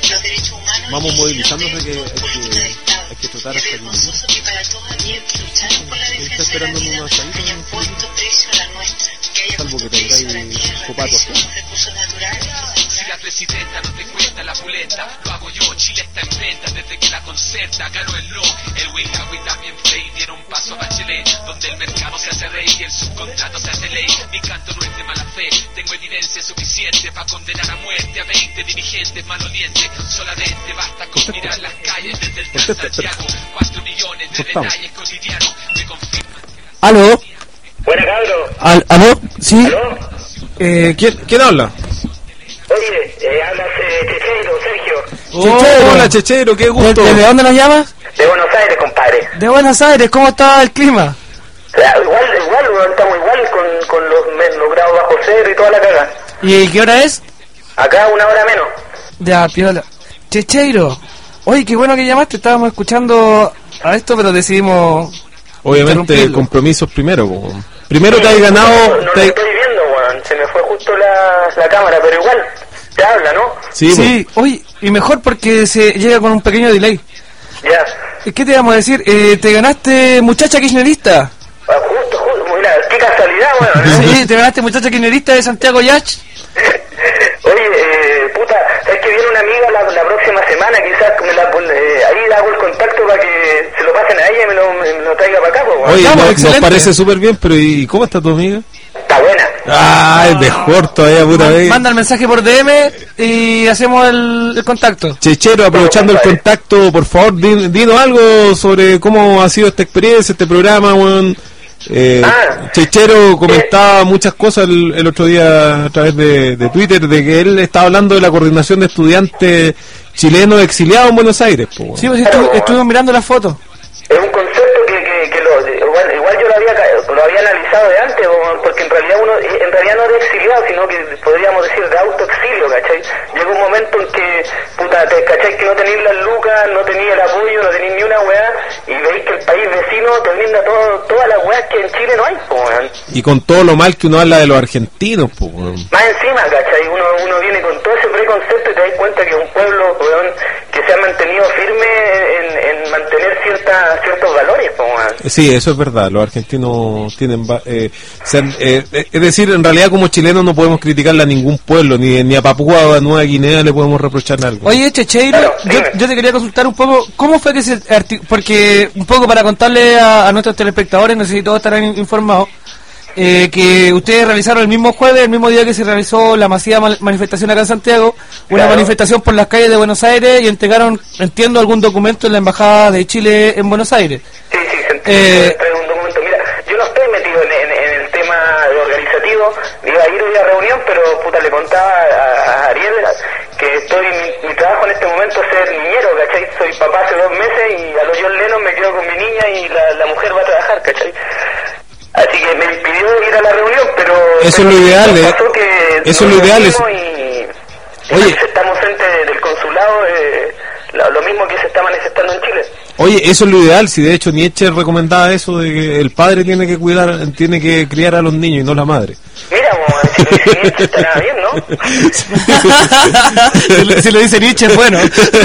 los derechos humanos Vamos y movilizándonos los de que derechos hay que- políticos de Estado. hay que tratar Es hasta el minuto. vergonzoso que para todos aquellos que lucharon por la Está defensa de la esperando vida una salida, hayan ¿no? puesto precio a la nuestra, que hayan Salvo puesto que precio a la tengáis tierra, copato. precio a los recursos naturales. Si la presidenta no te cuenta la pulenta, lo hago yo, Chile está en venta desde que la concerta, ganó el no, el Wingawi también Frey dieron paso a Bachelet, donde el mercado se hace rey y el subcontrato se hace ley, mi canto no es de mala fe, tengo evidencia suficiente para condenar a muerte a veinte dirigentes malolientes, solamente basta con mirar las calles desde el Gran Santiago, cuatro millones de Cortamos. detalles cotidianos me confirman. ¿Aló? Buena, cabro. Al- ¿Aló? ¿Sí? ¿Aló? Eh, ¿quién, quién habla? Oye, eh, hablas eh, Checheiro, Sergio. Oh, Chechero. hola Chechero, qué gusto. ¿Desde dónde nos llamas? De Buenos Aires, compadre. De Buenos Aires, ¿cómo está el clima? Ya, igual, igual, weón, estamos igual con, con los, me- los grados bajo cero y toda la caga. ¿Y qué hora es? Acá una hora menos. Ya, piola. Checheiro. Oye, qué bueno que llamaste, estábamos escuchando a esto, pero decidimos... Obviamente interrumpirlo. compromisos primero. po. Primero te has No, ganado... no te lo has- estoy viendo, weón. Se me fue justo la, la cámara, pero igual, se habla, ¿no? Sí, Sí, oye, y mejor porque se llega con un pequeño delay. Ya. ¿Qué te vamos a decir? Eh, ¿Te ganaste muchacha kirchnerista? Ah, justo, justo, mira, qué casualidad, weón. ¿eh? Sí, te ganaste muchacha kirchnerista de Santiago Yach. Oye, eh, puta, ¿sabes que viene una amiga la, la próxima semana? Quizás me la, pon- eh, ahí hago el contacto para que se lo pasen a ella y me lo, me lo traiga para acá, pues, weón. Oye, Vamos, no- nos excelente. parece súper bien, pero ¿y cómo está tu amiga? Está buena. Ah, es mejor todavía, puta Man- vez. Manda el mensaje por D M y hacemos el, el contacto. Chechero, aprovechando el compadre. contacto, por favor, din- dinos algo sobre cómo ha sido esta experiencia, este programa, weón. Eh, Ah. Chechero comentaba muchas cosas el, el otro día a través de, de Twitter, de que él estaba hablando de la coordinación de estudiantes chilenos exiliados en Buenos Aires. Po, weón. Sí, pues estu- estuvimos mirando las fotos. Es un concepto que, que, que lo, de- bueno, igual yo lo había, ca- lo había analizado de antes, weón, porque en realidad uno, en realidad no de exiliado, sino que podríamos decir de autoexilio, ¿cachai? Llega un momento en que, puta, te, ¿cachai? Que no tenéis las lucas, no tenéis el apoyo, no tenéis ni una weá, y veis que el país vecino te brinda todo, todas las weas que en Chile no hay, po, weón. Y con todo lo mal que uno habla de los argentinos, po, weón. Más encima, ¿cachai? Uno, uno viene con todo ese preconcepto y te das cuenta que es un pueblo, weón, que se ha mantenido firme en, en mantener cierta, ciertos valores, po, weón. Sí, eso es verdad, los argentinos tienen... va- Eh, se han- eh, eh, es decir, en realidad como chilenos no podemos criticarle a ningún pueblo, ni, ni a Papúa o a Nueva Guinea le podemos reprochar algo. Oye, Checheiro, Claro, yo, dime. yo te quería consultar un poco, ¿cómo fue que se arti- porque un poco para contarle a, a nuestros telespectadores, no sé si todos estarán in- informados, eh, que ustedes realizaron el mismo jueves, el mismo día que se realizó la masiva mal- manifestación acá en Santiago, una Claro. manifestación por las calles de Buenos Aires y entregaron, entiendo, algún documento en la Embajada de Chile en Buenos Aires. Sí, sí, se Eh, entrega un documento. Mira, yo no estoy metido en, en- en el tema de organizativo, iba a ir hoy a reunión, pero puta, le contaba a, a Ariel que estoy, mi, mi trabajo en este momento es ser niñero, ¿cachai? Soy papá hace dos meses y a los John Lennon me quedo con mi niña y la, la mujer va a trabajar, ¿cachai? Así que me impidió ir a la reunión, pero... Eso es lo ideal, ¿eh? pasó que Eso es nos lo ideal, es- reunimos Y, Oye. y estamos frente del consulado, eh, lo, lo mismo que se está manifestando en Chile. Oye, eso es lo ideal, si de hecho Nietzsche recomendaba eso de que el padre tiene que cuidar, tiene que criar a los niños y no la madre. Mira, weón, si lo dice Nietzsche estará bien, ¿no? si, le, si le dice Nietzsche, bueno.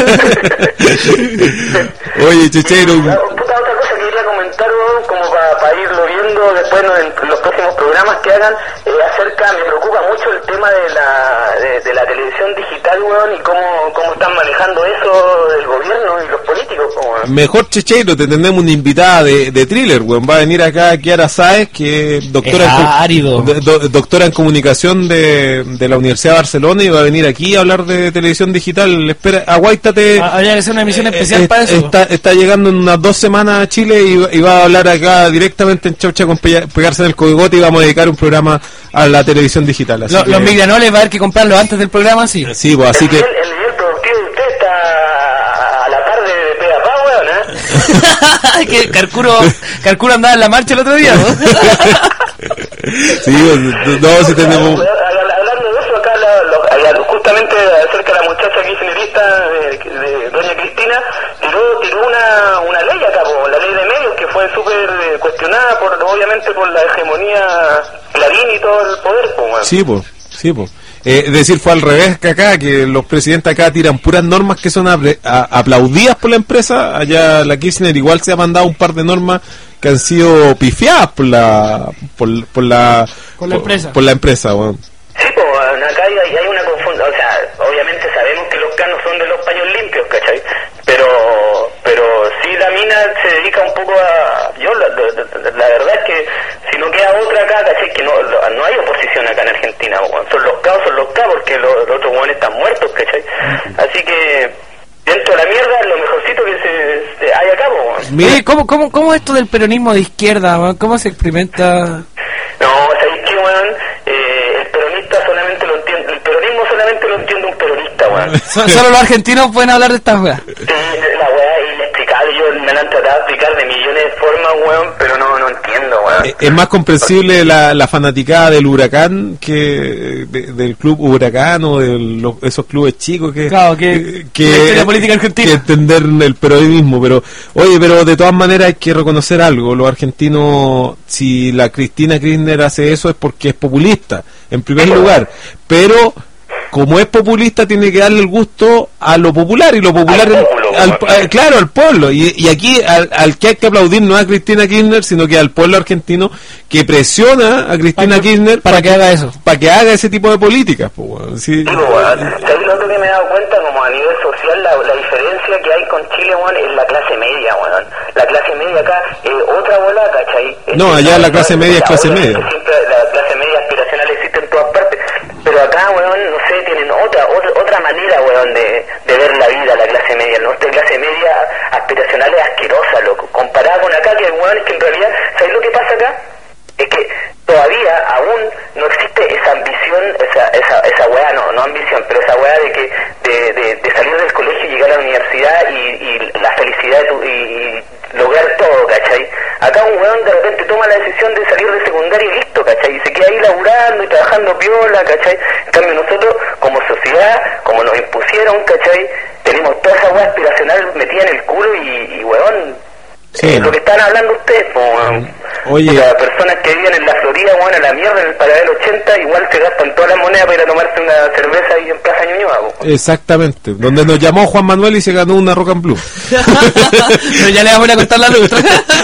Oye, Chechero, Ah, puta, otra cosa que quería comentar, weón, como para irlo viendo después ¿no? en, en los próximos programas que hagan, eh, acerca, me preocupa mucho el tema de la de, de la televisión digital, weón, y cómo, cómo están manejando eso el gobierno y los políticos, weón. mejor Chechero, te tenemos una invitada de, de thriller, weón. Va a venir acá Kiara Sáez, que es doctora, Es en, com- árido. do- do- doctora en comunicación de, de la Universidad de Barcelona y va a venir aquí a hablar de televisión digital. Espera, aguáitate. Ah, Habría que hacer una emisión especial Eh, para eh, eso. Está, está llegando en unas dos semanas a Chile y, va- y va a hablar acá directamente en Chaucha con Pella- pegarse en el cogote y vamos a dedicar un programa a la televisión digital. Así Lo- que- Los migranoles va a haber que comprarlo antes del programa, sí. Sí, pues así el, que... nivel, el nivel productivo de usted está a la par de, de Pegapá, weón, ¿eh? que Carcuro, Carcuro andaba en la marcha el otro día, ¿no? Sí, pues, no, si tenemos... Hablando de eso, acá la- lo- allá, justamente acerca de la muchacha kirchnerista de, de doña Cristina, tiró, tiró una, una ley acá, po, la ley de medios, que fue súper eh, cuestionada, por obviamente por la hegemonía Clarín y todo el poder, po, weón. Sí, pues, sí, pues. Eh, es decir, fue al revés que acá, que los presidentes acá tiran puras normas que son apre- a- aplaudidas por la empresa. Allá la Kirchner igual se ha mandado un par de normas que han sido pifiadas por la por, por la Por la empresa. por la empresa, bueno. Sí, pues acá hay, hay una confusión, o sea, obviamente sabemos que los canos son de los paños limpios, ¿cachai? Pero pero sí la mina se dedica un poco a... Yo la, la, la verdad es que si no queda otra acá, ¿cachai? Que no, no hay oposición acá en Argentina, weón. Son los caos, son los caos, porque los, los otros weones están muertos, ¿cachai? Así que dentro de la mierda, lo mejorcito que se, se hay acá, weón. Mire, ¿cómo, cómo, ¿cómo esto del peronismo de izquierda, weón? ¿Cómo se experimenta? No, ¿sabes qué, weón? Eh, el peronista solamente lo entiende, el peronismo solamente lo entiende un peronista, weón. So- solo los argentinos pueden hablar de estas weas. Sí, la weá es inexplicable, yo me la han tratado de explicar de millones de formas, weón, pero no, no entiendo, weón. Eh, Es más comprensible la, la fanaticada del Huracán que de- del club Huracán o de los, esos clubes chicos que, Claro, que- que, la historia política argentina. que entender el peronismo. Pero oye, pero de todas maneras hay que reconocer algo. Los argentinos, si la Cristina Kirchner hace eso es porque es populista, en primer lugar. Pero como es populista tiene que darle el gusto a lo popular, y lo popular Al es- pueblo, al- weón. eh, claro, al pueblo. Y, y aquí al, al que hay que aplaudir no a Cristina Kirchner, sino que al pueblo argentino que presiona a Cristina Para que- Kirchner para que haga eso. para que haga ese tipo de políticas, pues, weón. Sí. Sí, pues, weón. ¿Sabes lo otro que me he dado cuenta? Como a nivel social, la, la diferencia que hay con Chile, weón, es la clase media, weón. La clase media acá es otra bola, ¿cachai? Es No, que- allá la clase media es clase obviamente media. Siempre la clase media aspiracional existe en todas partes, pero acá, weón, no sé, tienen otra otra, otra manera, weón, de, de ver la vida, la clase media. El norte, clase media aspiracional es asquerosa, loco. Comparada con acá, que, weón, es que en realidad, ¿sabes lo que pasa acá? Es que todavía aún no existe esa ambición, esa esa esa weá, no, no ambición, pero esa weá de que de, de, de salir del colegio y llegar a la universidad y, y la felicidad de tu, y, y lograr todo, ¿cachai? Acá un weón de repente toma la decisión de salir de secundaria y listo, ¿cachai? Y se queda ahí laburando y trabajando piola, ¿cachai? En cambio nosotros, como sociedad, como nos impusieron, ¿cachai? Tenemos toda esa weá aspiracional metida en el culo y, y weón... Sí. Eh, lo que están hablando ustedes, pues, weón. Oye. Las personas que viven en la Florida, weón, a la mierda, en el paralelo ochenta, igual se gastan todas las monedas para ir a tomarse una cerveza ahí en Plaza Ñuñoa, weón. Exactamente, donde nos llamó Juan Manuel y se ganó una Rock and Blue. Pero ya le vamos a contar la nuestra.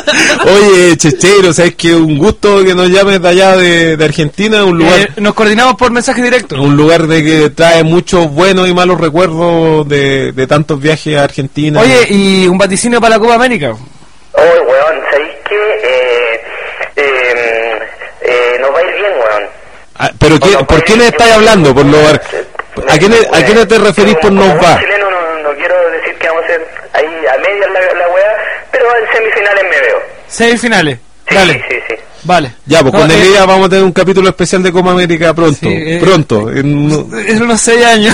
Oye, Chechero, sabes que un gusto que nos llames de allá de, de Argentina, un lugar, Eh, nos coordinamos por mensaje directo. un lugar de que trae muchos buenos y malos recuerdos de, de tantos viajes a Argentina. Oye, y un vaticinio para la Copa América. Oye, weón, ¿sabéis qué? Eh, eh, eh, nos va a ir bien, weón. Ah, pero qué, No, no, ¿por pues, quién yo- estáis yo- hablando? Por lo, ¿a, quién, ¿A quién te referís por como nos buen va? chileno no, no quiero decir que vamos a ser ahí a medias la, la weá, pero en semifinales me veo. Semifinales. Sí, Dale. sí, sí. Vale. Ya, pues No, con eh, Elías vamos a tener un capítulo especial de Copa América pronto. Sí, eh, pronto. En, En unos seis años.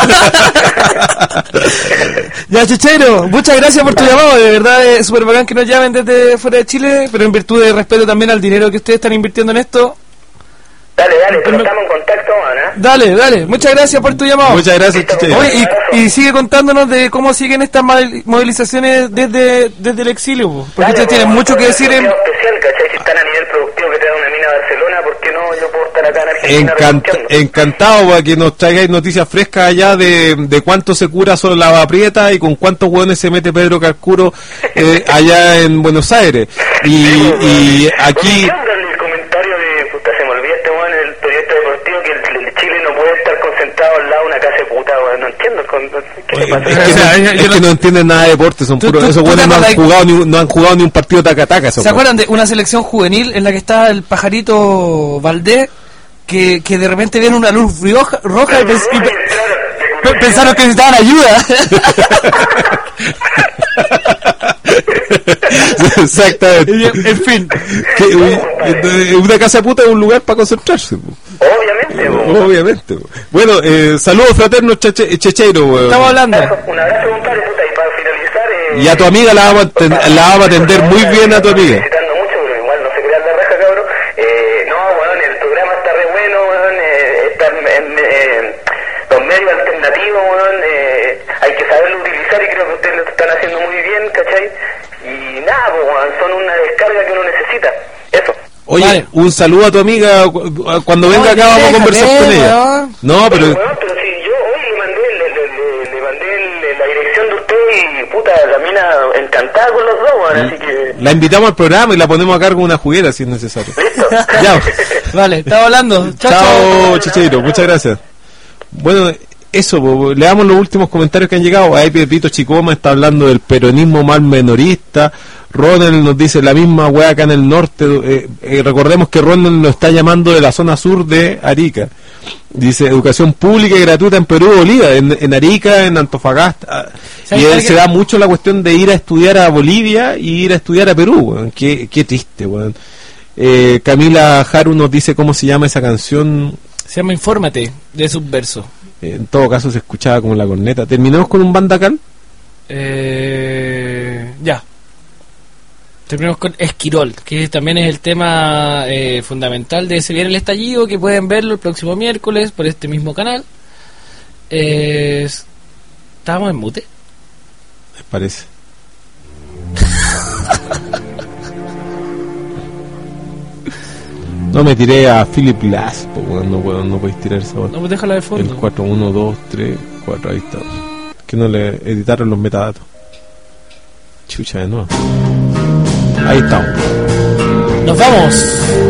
Ya, Chechero, muchas gracias por tu llamado. De verdad es súper bacán que nos llamen desde fuera de Chile, pero en virtud de respeto también al dinero que ustedes están invirtiendo en esto. Dale, dale, pero Pero- estamos en contacto, weón, ¿eh? Dale, dale. Muchas gracias por tu llamado. muchas gracias, Chechero. Oye, y, y sigue contándonos de cómo siguen estas mal- movilizaciones desde, desde el exilio, po, porque Dale, ustedes tienen weón, mucho que decir en... especial, ¿cachai? Si están a nivel productivo que traen una mina a Barcelona, ¿por qué no yo puedo estar acá en Argentina? Encant- renunciando? encantado para que nos traigáis noticias frescas allá de, de cuánto se cura sobre la Lavaprieta y con cuántos hueones se mete Pedro Carcuro eh, allá en Buenos Aires. Y, y aquí... ¿Qué onda el comentario de, puta, se me olvida este weón, el periodista deportivo, que el, el Chile no puede estar concentrado al lado de una casa de puta, weón? No entiendo, con- ¿qué le Es pasa? que, O sea, no, yo- es yo que no- no entienden nada de deporte, son Tú- puros, tú- esos tú te hueones no han acordás- jugado ni, no han jugado ni un partido taca-taca. esos ¿Se hueones. acuerdan de una selección juvenil en la que está el pajarito Valdés, que, que de repente viene una luz roja, roja y, pens- y pe- pe- pensaron que necesitaban ayuda? Exactamente. Y, en fin. Que, eh, una casa puta es un lugar para concentrarse. po. Obviamente, weón. Obviamente. po. Bueno, eh, saludos fraternos, Cheche- Checheiro. weón. Estamos hablando. Un abrazo, compadre, puta, y para finalizar... Eh, Y a tu amiga la vamos a, aten- la vamos a atender muy bien a tu amiga. Felicitando mucho, pero igual no se crean la raja, cabrón. Eh, no, weón, el programa está re bueno, weón. Eh, está en, en- en- los medios alternativos, weón. Eh, hay que saberlo utilizar y creo que ustedes lo están haciendo muy bien, ¿cachai? Y nada, pues, weón, son una descarga que uno necesita. Eso. Oye, Vale. un saludo a tu amiga. cu- Cuando venga Oye, acá vamos a conversar déjate, con ella. weón. No, pero... Weón, pero si yo hoy le mandé, le, le, le, le mandé el- la dirección de usted y puta, la mina encantada con los dos, weón, así que... La invitamos al programa y la ponemos a cargo de una juguera si es necesario. Listo. Ya. Vale, estaba hablando. Chao, Chao, Chicheiro, muchas gracias. Bueno, eso, po, leamos los últimos comentarios que han llegado. Ahí Pepito Chicoma está hablando del peronismo mal menorista. Ronald nos dice la misma weá acá en el norte. Eh, eh, recordemos que Ronald nos está llamando de la zona sur de Arica. Dice educación pública y gratuita en Perú, Bolivia, en, en Arica, en Antofagasta. Y él se da mucho la cuestión de ir a estudiar a Bolivia y ir a estudiar a Perú, weón. Qué, qué triste, weón. Eh, Camila Haru nos dice cómo se llama esa canción. Se llama Infórmate, de Subverso. Eh, en todo caso se escuchaba como la corneta. ¿Terminamos con un bandacal? Eh, ya. Terminamos con Esquirol, que también es el tema eh, fundamental de Se Viene el Estallido, que pueden verlo el próximo miércoles por este mismo canal. Eh, ¿Estábamos en mute? Me parece. No me tiré a Philip Glass, po, weón, no puedo, no podéis tirar esa voz. No, pues déjala de fondo. El cuatro, uno, dos, tres, cuatro, ahí está. Que no le editaron los metadatos. Chucha de nuevo. Ahí estamos. Nos vamos.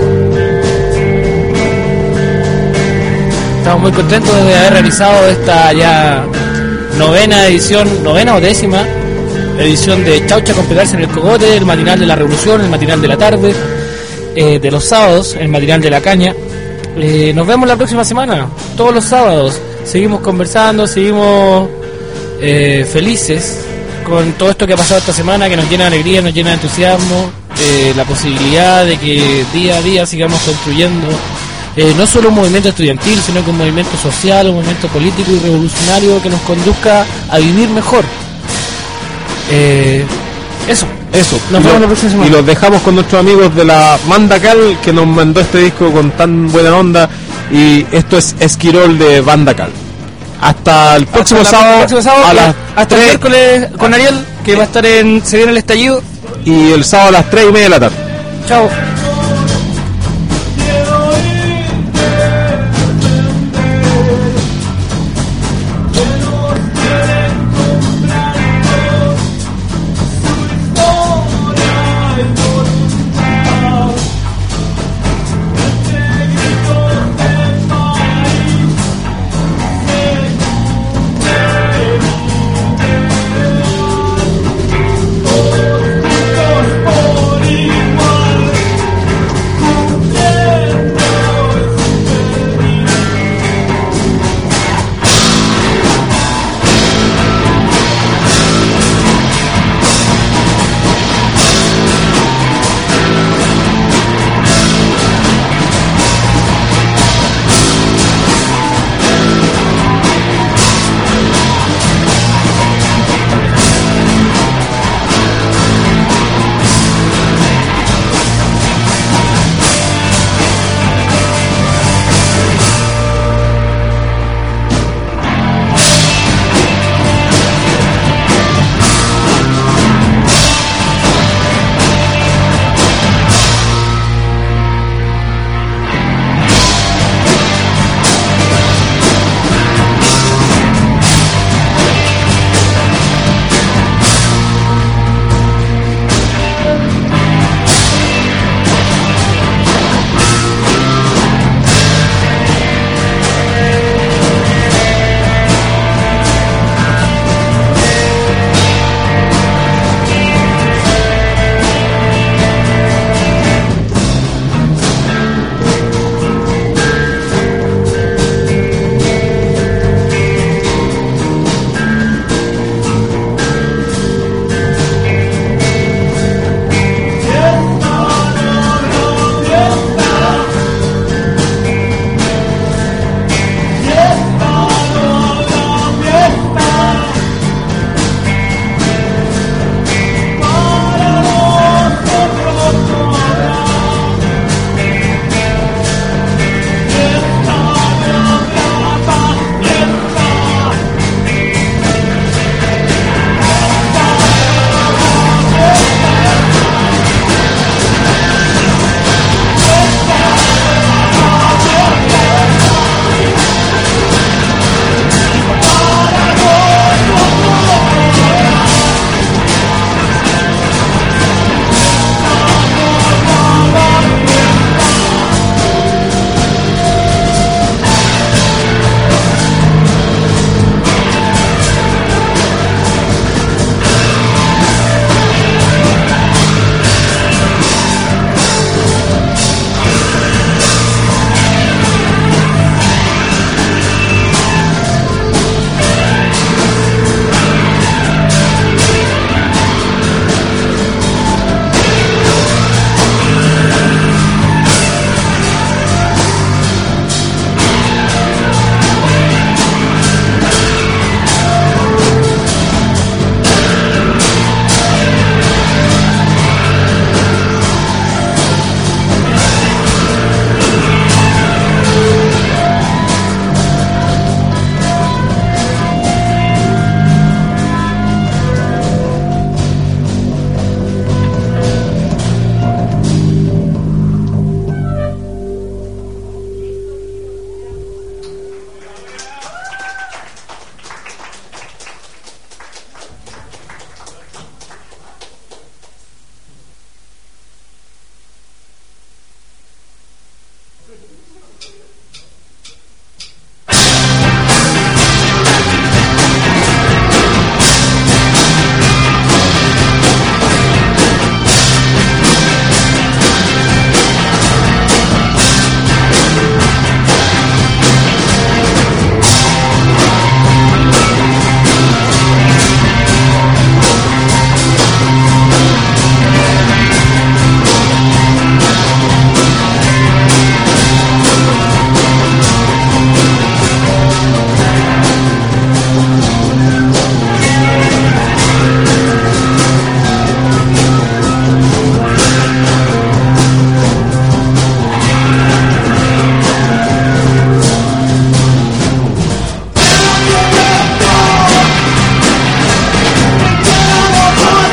Estamos muy contentos de haber realizado esta ya novena edición, novena o décima edición de Chaucha con Pegarse en el Cogote, el matinal de la Revolución, el matinal de la tarde, eh, de los sábados, el matinal de la caña. Eh, nos vemos la próxima semana, todos los sábados. Seguimos conversando, seguimos eh, felices con todo esto que ha pasado esta semana, que nos llena de alegría, nos llena de entusiasmo, eh, la posibilidad de que día a día sigamos construyendo eh, no solo un movimiento estudiantil, sino que un movimiento social, un movimiento político y revolucionario que nos conduzca a vivir mejor. Eh, eso, Eso. nos y, vemos lo- la próxima semana. y los dejamos con nuestros amigos de la Bandacal, que nos mandó este disco con tan buena onda. Y esto es Esquirol de Bandacal. Hasta el próximo Hasta la- sábado, próximo sábado, a y las hasta el tres, miércoles con Ariel, que va a estar en Se Viene el Estallido. y el sábado a las tres y media de la tarde. Chao.